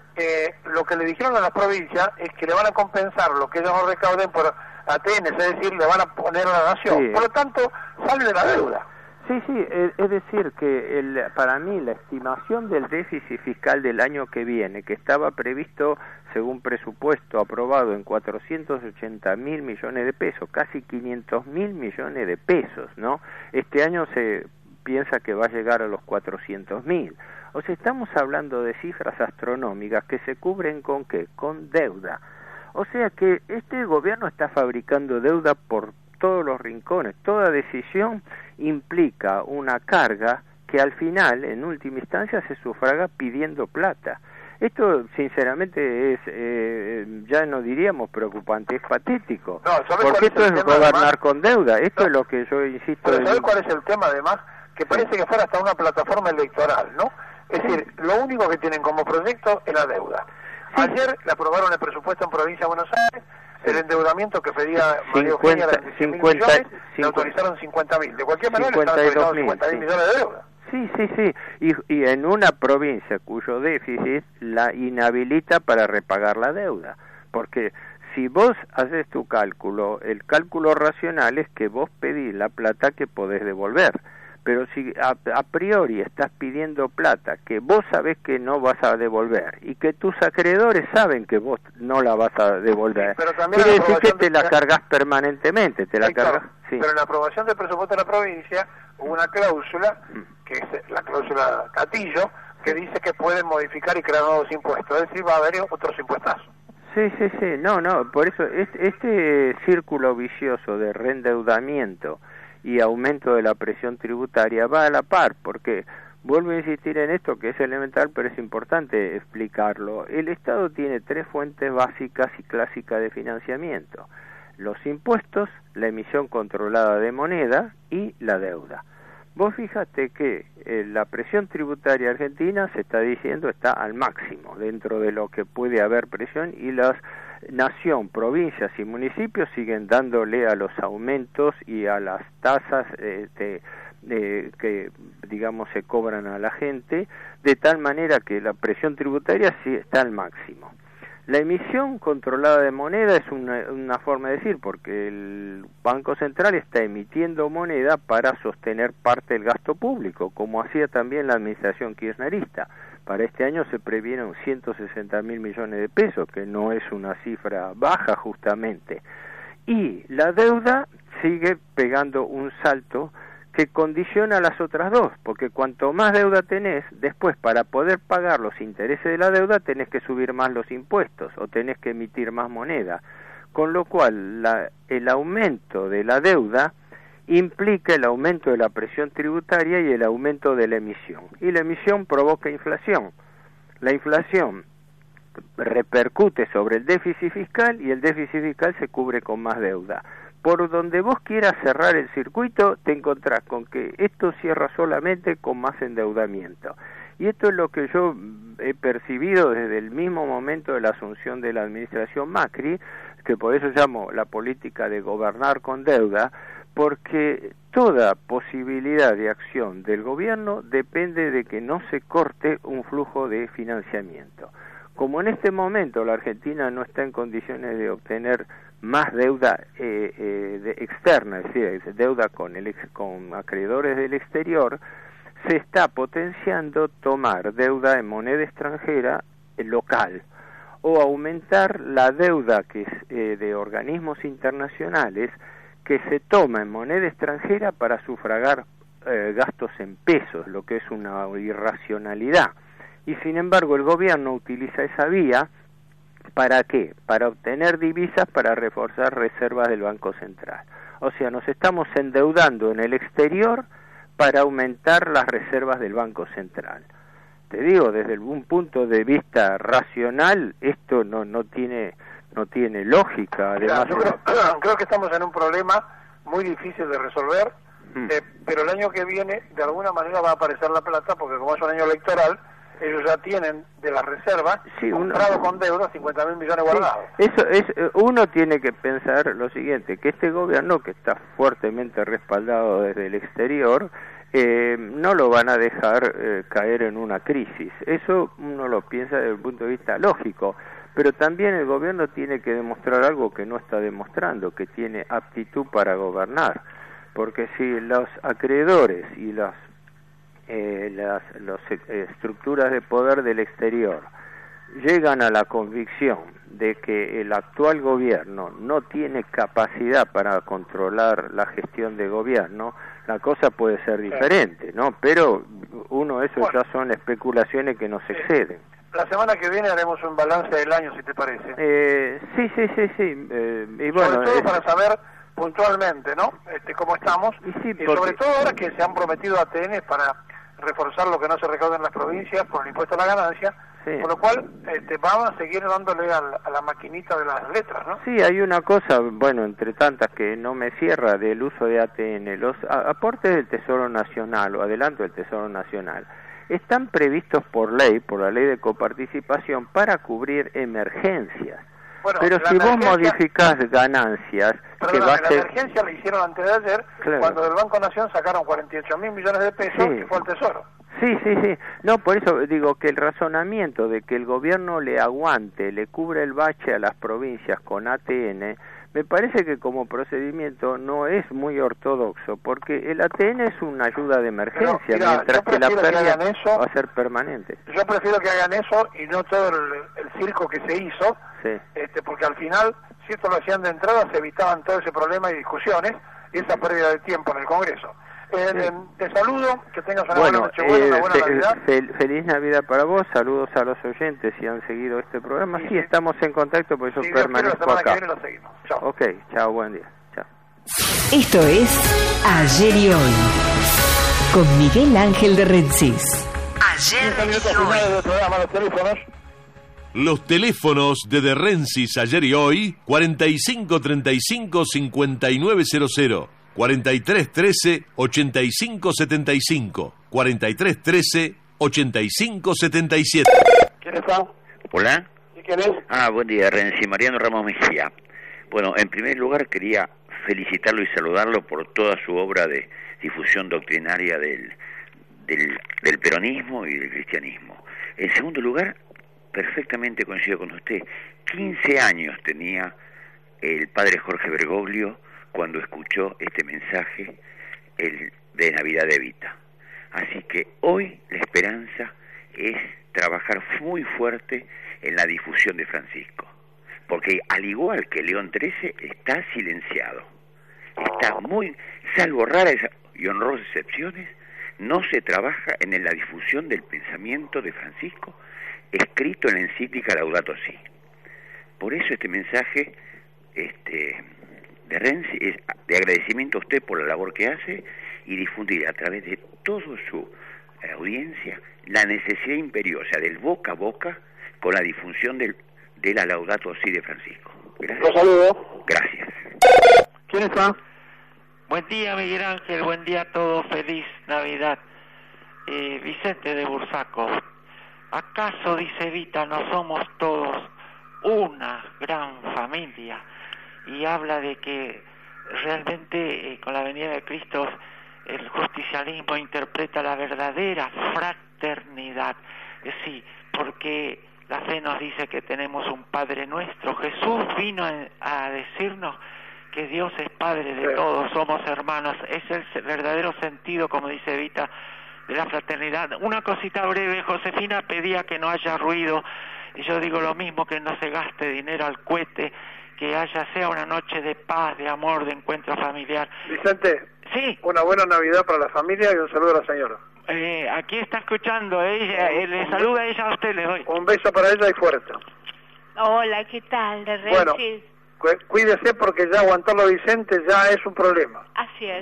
lo que le dijeron a las provincias es que le van a compensar lo que ellos no recauden por ATN, es decir, le van a poner a la nación. Sí. Por lo tanto, sale de la deuda. Sí, es decir que para mí la estimación del déficit fiscal del año que viene, que estaba previsto según presupuesto aprobado en 480.000 millones de pesos, casi 500.000 millones de pesos, ¿no? Este año se piensa que va a llegar a los 400.000. O sea, estamos hablando de cifras astronómicas que se cubren ¿con qué? Con deuda. O sea que este gobierno está fabricando deuda por todos los rincones. Toda decisión implica una carga que al final, en última instancia, se sufraga pidiendo plata. Esto, sinceramente, es, ya no diríamos preocupante, es patético. Porque esto es gobernar además, con deuda. Esto es lo que yo insisto. Pero ¿sabes cuál es el tema, además? Que parece que fuera hasta una plataforma electoral, ¿no? Es decir, lo único que tienen como proyecto es la deuda. Ayer le aprobaron el presupuesto en Provincia de Buenos Aires. El endeudamiento que pedía María Eugenia era de 100.000 millones, le autorizaron 50.000. De cualquier manera, le están autorizados 50.000 millones de deuda. Sí. Y en una provincia cuyo déficit la inhabilita para repagar la deuda. Porque si vos haces tu cálculo, el cálculo racional es que vos pedís la plata que podés devolver. Pero si a priori estás pidiendo plata que vos sabés que no vas a devolver y que tus acreedores saben que vos no la vas a devolver, quiere decir que te la cargas permanentemente, Pero en la aprobación del presupuesto de la provincia hubo una cláusula, que es la cláusula Catillo, que dice que pueden modificar y crear nuevos impuestos, es decir, va a haber otros impuestazos. Sí, no, por eso este círculo vicioso de reendeudamiento y aumento de la presión tributaria va a la par, porque vuelvo a insistir en esto que es elemental, pero es importante explicarlo. El Estado tiene 3 fuentes básicas y clásicas de financiamiento: los impuestos, la emisión controlada de moneda y la deuda. Vos fíjate que la presión tributaria argentina, se está diciendo, está al máximo dentro de lo que puede haber presión, y las nación, provincias y municipios siguen dándole a los aumentos y a las tasas que digamos se cobran a la gente, de tal manera que la presión tributaria sí está al máximo. La emisión controlada de moneda es una forma de decir, porque el Banco Central está emitiendo moneda para sostener parte del gasto público, como hacía también la administración kirchnerista. Para este año se previeron 160.000 millones de pesos, que no es una cifra baja justamente. Y la deuda sigue pegando un salto que condiciona las otras dos, porque cuanto más deuda tenés, después para poder pagar los intereses de la deuda tenés que subir más los impuestos o tenés que emitir más moneda, con lo cual el aumento de la deuda implica el aumento de la presión tributaria y el aumento de la emisión, y la emisión provoca inflación. La inflación repercute sobre el déficit fiscal y el déficit fiscal se cubre con más deuda. Por donde vos quieras cerrar el circuito, te encontrás con que esto cierra solamente con más endeudamiento. Y esto es lo que yo he percibido desde el mismo momento de la asunción de la administración Macri, que por eso llamo la política de gobernar con deuda, porque toda posibilidad de acción del gobierno depende de que no se corte un flujo de financiamiento. Como en este momento la Argentina no está en condiciones de obtener más deuda externa, es decir, deuda con acreedores del exterior, se está potenciando tomar deuda en moneda extranjera local, o aumentar la deuda que es de organismos internacionales que se toma en moneda extranjera para sufragar gastos en pesos, lo que es una irracionalidad. Y sin embargo el gobierno utiliza esa vía. ¿Para qué? Para obtener divisas para reforzar reservas del Banco Central. O sea, nos estamos endeudando en el exterior para aumentar las reservas del Banco Central. Te digo, desde un punto de vista racional, esto no tiene lógica. Además, creo que estamos en un problema muy difícil de resolver, pero el año que viene, de alguna manera, va a aparecer la plata, porque como es un año electoral, ellos ya tienen de las reservas comprado con deuda 50.000 millones guardados. Eso es, uno tiene que pensar lo siguiente, que este gobierno, que está fuertemente respaldado desde el exterior, no lo van a dejar caer en una crisis. Eso uno lo piensa desde el punto de vista lógico, pero también el gobierno tiene que demostrar algo que no está demostrando, que tiene aptitud para gobernar, porque si los acreedores y las estructuras de poder del exterior llegan a la convicción de que el actual gobierno no tiene capacidad para controlar la gestión de gobierno, la cosa puede ser diferente, ¿no? Pero eso ya son especulaciones que nos exceden. La semana que viene haremos un balance del año, si te parece. Sí. Y bueno, sobre todo para saber puntualmente, ¿no? Cómo estamos, y sobre todo ahora que se han prometido ATN para reforzar lo que no se recauda en las provincias por el impuesto a la ganancia, por lo cual vamos a seguir dándole a la maquinita de las letras, ¿no? Sí, hay una cosa, bueno, entre tantas que no me cierra del uso de ATN, los aportes del Tesoro Nacional o adelanto del Tesoro Nacional están previstos por ley, por la ley de coparticipación, para cubrir emergencias. Bueno, pero si vos modificás ganancias... la emergencia la hicieron antes de ayer, cuando del Banco Nación sacaron 48.000 millones de pesos que fue al Tesoro. Sí. No, por eso digo que el razonamiento de que el gobierno le aguante, le cubre el bache a las provincias con ATN, me parece que como procedimiento no es muy ortodoxo, porque el ATN es una ayuda de emergencia, mientras que la pérdida va a ser permanente. Yo prefiero que hagan eso y no todo el circo que se hizo, porque al final, si esto lo hacían de entrada, se evitaban todo ese problema y discusiones y esa pérdida de tiempo en el Congreso. Te saludo, que tengas una buena noche buena, una buena Navidad. Feliz Navidad para vos, saludos a los oyentes si han seguido este programa. Sí, estamos en contacto, porque yo permanezco acá. Chao. Ok, chao, buen día. Chao. Esto es Ayer y Hoy, con Miguel Ángel de Rensis. Ayer y Hoy. Los teléfonos de Rensis Ayer y Hoy, 4535-5900, 4313-8575, 4313-8577. ¿Quién está? Hola. ¿Y quién es? Buen día, Renzi. Mariano Ramos Mejía. Bueno, en primer lugar quería felicitarlo y saludarlo por toda su obra de difusión doctrinaria del peronismo y del cristianismo. En segundo lugar, perfectamente coincido con usted. 15 años tenía el padre Jorge Bergoglio cuando escuchó este mensaje de Navidad de Evita. Así que hoy la esperanza es trabajar muy fuerte en la difusión de Francisco, porque al igual que León XIII está silenciado, está muy, salvo raras y honrosas excepciones, no se trabaja en la difusión del pensamiento de Francisco escrito en la encíclica Laudato Si. Por eso este mensaje de Renzi es de agradecimiento a usted por la labor que hace y difundir a través de toda su audiencia la necesidad imperiosa del boca a boca con la difusión de la Laudato Si de Francisco. Gracias. Los saludo. Gracias. ¿Quién está? Buen día, Miguel Ángel, buen día a todos, feliz Navidad. Vicente de Bursaco. ¿Acaso, dice Evita, no somos todos una gran familia? Y habla de que realmente con la venida de Cristo el justicialismo interpreta la verdadera fraternidad. Sí, porque la fe nos dice que tenemos un Padre nuestro. Jesús vino a decirnos que Dios es Padre de todos, somos hermanos. Es el verdadero sentido, como dice Evita, de la fraternidad. Una cosita breve, Josefina pedía que no haya ruido, y yo digo lo mismo, que no se gaste dinero al cohete, que sea una noche de paz, de amor, de encuentro familiar. Vicente, sí, una buena Navidad para la familia y un saludo a la señora. Aquí está escuchando, ella, le saluda a ella, a usted le doy. Un beso para ella y fuerte. Hola, ¿qué tal? De bueno, cuídese porque ya aguantarlo a Vicente ya es un problema. Así es.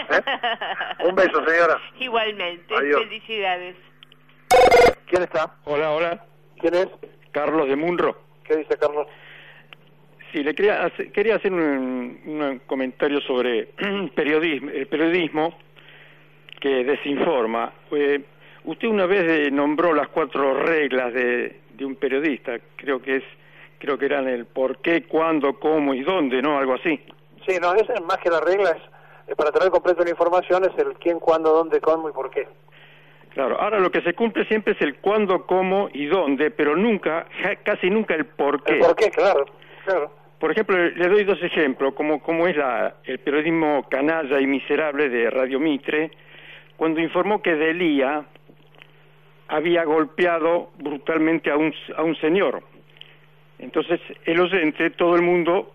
Un beso, señora. Igualmente. Adiós. Felicidades. ¿Quién está? Hola. ¿Quién es? Carlos de Munro. ¿Qué dice Carlos? Sí, quería hacer un comentario sobre el periodismo que desinforma. Usted una vez nombró las 4 reglas de un periodista, creo que eran el por qué, cuándo, cómo y dónde, ¿no? Algo así. Sí, no, es más que las reglas, para tener completa la información es el quién, cuándo, dónde, cómo y por qué. Claro, ahora lo que se cumple siempre es el cuándo, cómo y dónde, pero casi nunca el por qué. El por qué, claro. Por ejemplo, le doy 2 ejemplos, como es el periodismo canalla y miserable de Radio Mitre, cuando informó que Delía había golpeado brutalmente a un señor. Entonces, el oyente, todo el mundo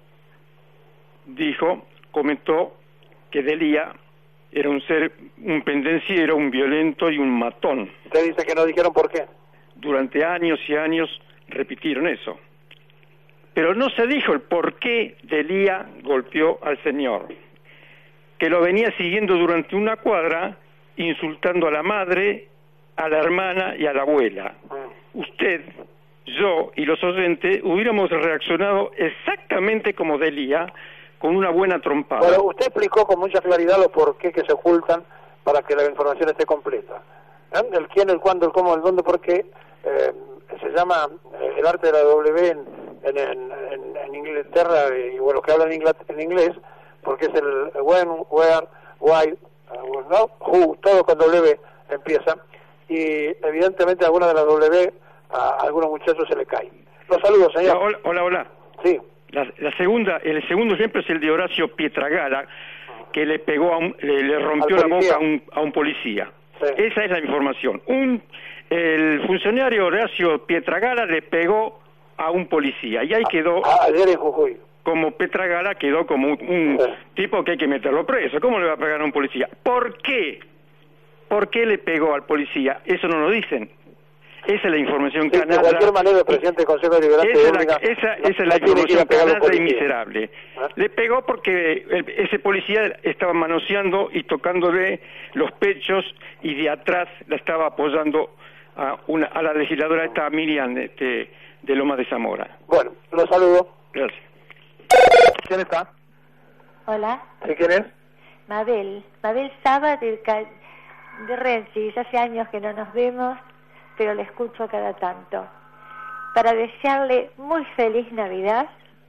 comentó que Delía era un pendenciero, un violento y un matón. ¿Usted dice que no dijeron por qué? Durante años y años repitieron eso. Pero no se dijo el por qué Delía golpeó al señor, que lo venía siguiendo durante una cuadra, insultando a la madre, a la hermana y a la abuela. Usted, yo y los oyentes hubiéramos reaccionado exactamente como Delía, con una buena trompada. Bueno, usted explicó con mucha claridad los por qué que se ocultan para que la información esté completa. El quién, el cuándo, el cómo, el dónde, por qué. Se llama el arte de la W en Inglaterra, y bueno, que hablan en inglés, porque es el when, where, why, no, who, todo con W empieza, y evidentemente alguna de las W a algunos muchachos se le cae. Los saludos, señor. Hola. Sí. El segundo ejemplo es el de Horacio Pietragala, que le pegó le rompió la boca a un policía. Sí. Esa es la información. El funcionario Horacio Pietragala le pegó a un policía y ahí quedó. Ayer en Jujuy. como Petra Gala quedó como un tipo que hay que meterlo preso. ¿Cómo le va a pegar a un policía? ¿Por qué? ¿Por qué le pegó al policía? Eso no lo dicen. Esa es la información canalla. De cualquier manera, el presidente del Consejo Deliberante esa es la información canalla y miserable. Le pegó porque ese policía estaba manoseando y tocándole los pechos y de atrás la estaba apoyando a la legisladora esta Miriam de Lomas de Zamora. Bueno, lo saludo. Gracias. ¿Quién está? Hola. ¿Sí, quién es? Mabel Saba de Rensis. Hace años que no nos vemos, pero le escucho cada tanto. Para desearle muy feliz Navidad,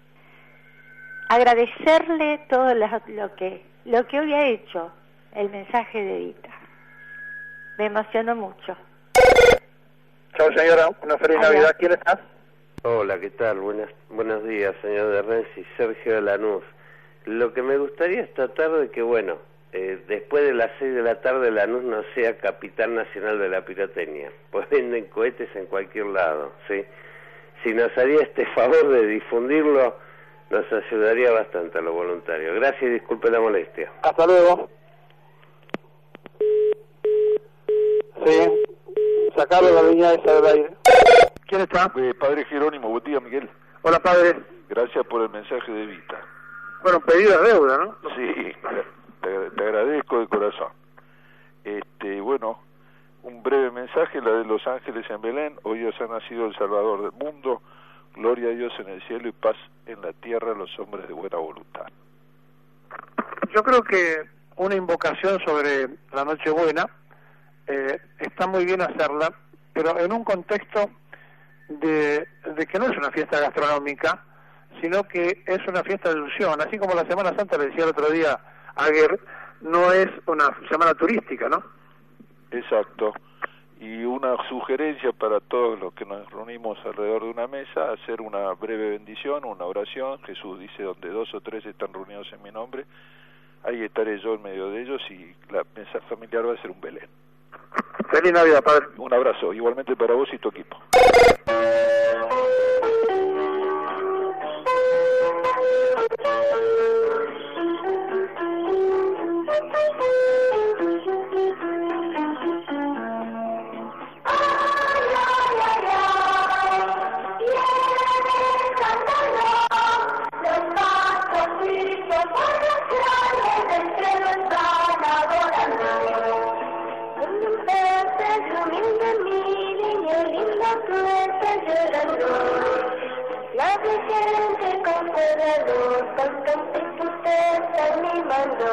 agradecerle todo lo que hoy ha hecho, el mensaje de Evita. Me emocionó mucho. Chao, señora, una feliz Navidad. ¿Quién está? Hola, ¿qué tal? Buenos días, señor de Renzi, Sergio de Lanús. Lo que me gustaría esta tarde que, bueno, después de las 6 de la tarde Lanús no sea capital nacional de la pirotecnia, pues venden cohetes en cualquier lado, ¿sí? Si nos haría este favor de difundirlo, nos ayudaría bastante a los voluntarios. Gracias y disculpe la molestia. Hasta luego. Sí, sacarle la línea esa del aire. ¿Quién está? Padre Jerónimo, buen día, Miguel. Hola, padre. Gracias por el mensaje de Evita. Bueno, pedido de deuda, ¿no? Sí, te agradezco de corazón. Bueno, un breve mensaje, la de Los Ángeles en Belén. Hoy Dios ha nacido el Salvador del mundo. Gloria a Dios en el cielo y paz en la tierra a los hombres de buena voluntad. Yo creo que una invocación sobre la Nochebuena está muy bien hacerla, pero en un contexto de que no es una fiesta gastronómica, sino que es una fiesta de ilusión. Así como la Semana Santa, le decía el otro día a Aguer, no es una semana turística, ¿no? Exacto. Y una sugerencia para todos los que nos reunimos alrededor de una mesa, hacer una breve bendición, una oración. Jesús dice, donde 2 o 3 están reunidos en mi nombre, ahí estaré yo en medio de ellos, y la mesa familiar va a ser un Belén. Feliz Navidad, padre. Un abrazo, igualmente para vos y tu equipo. La Virgen Consolador, cantante que usted está animando.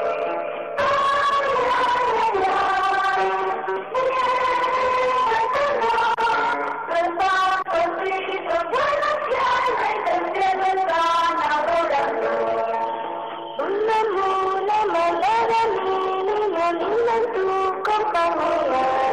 Los pastorcitos buenos que hay del cielo están adorando. Una mula mala de mi niña linda en tu compañía.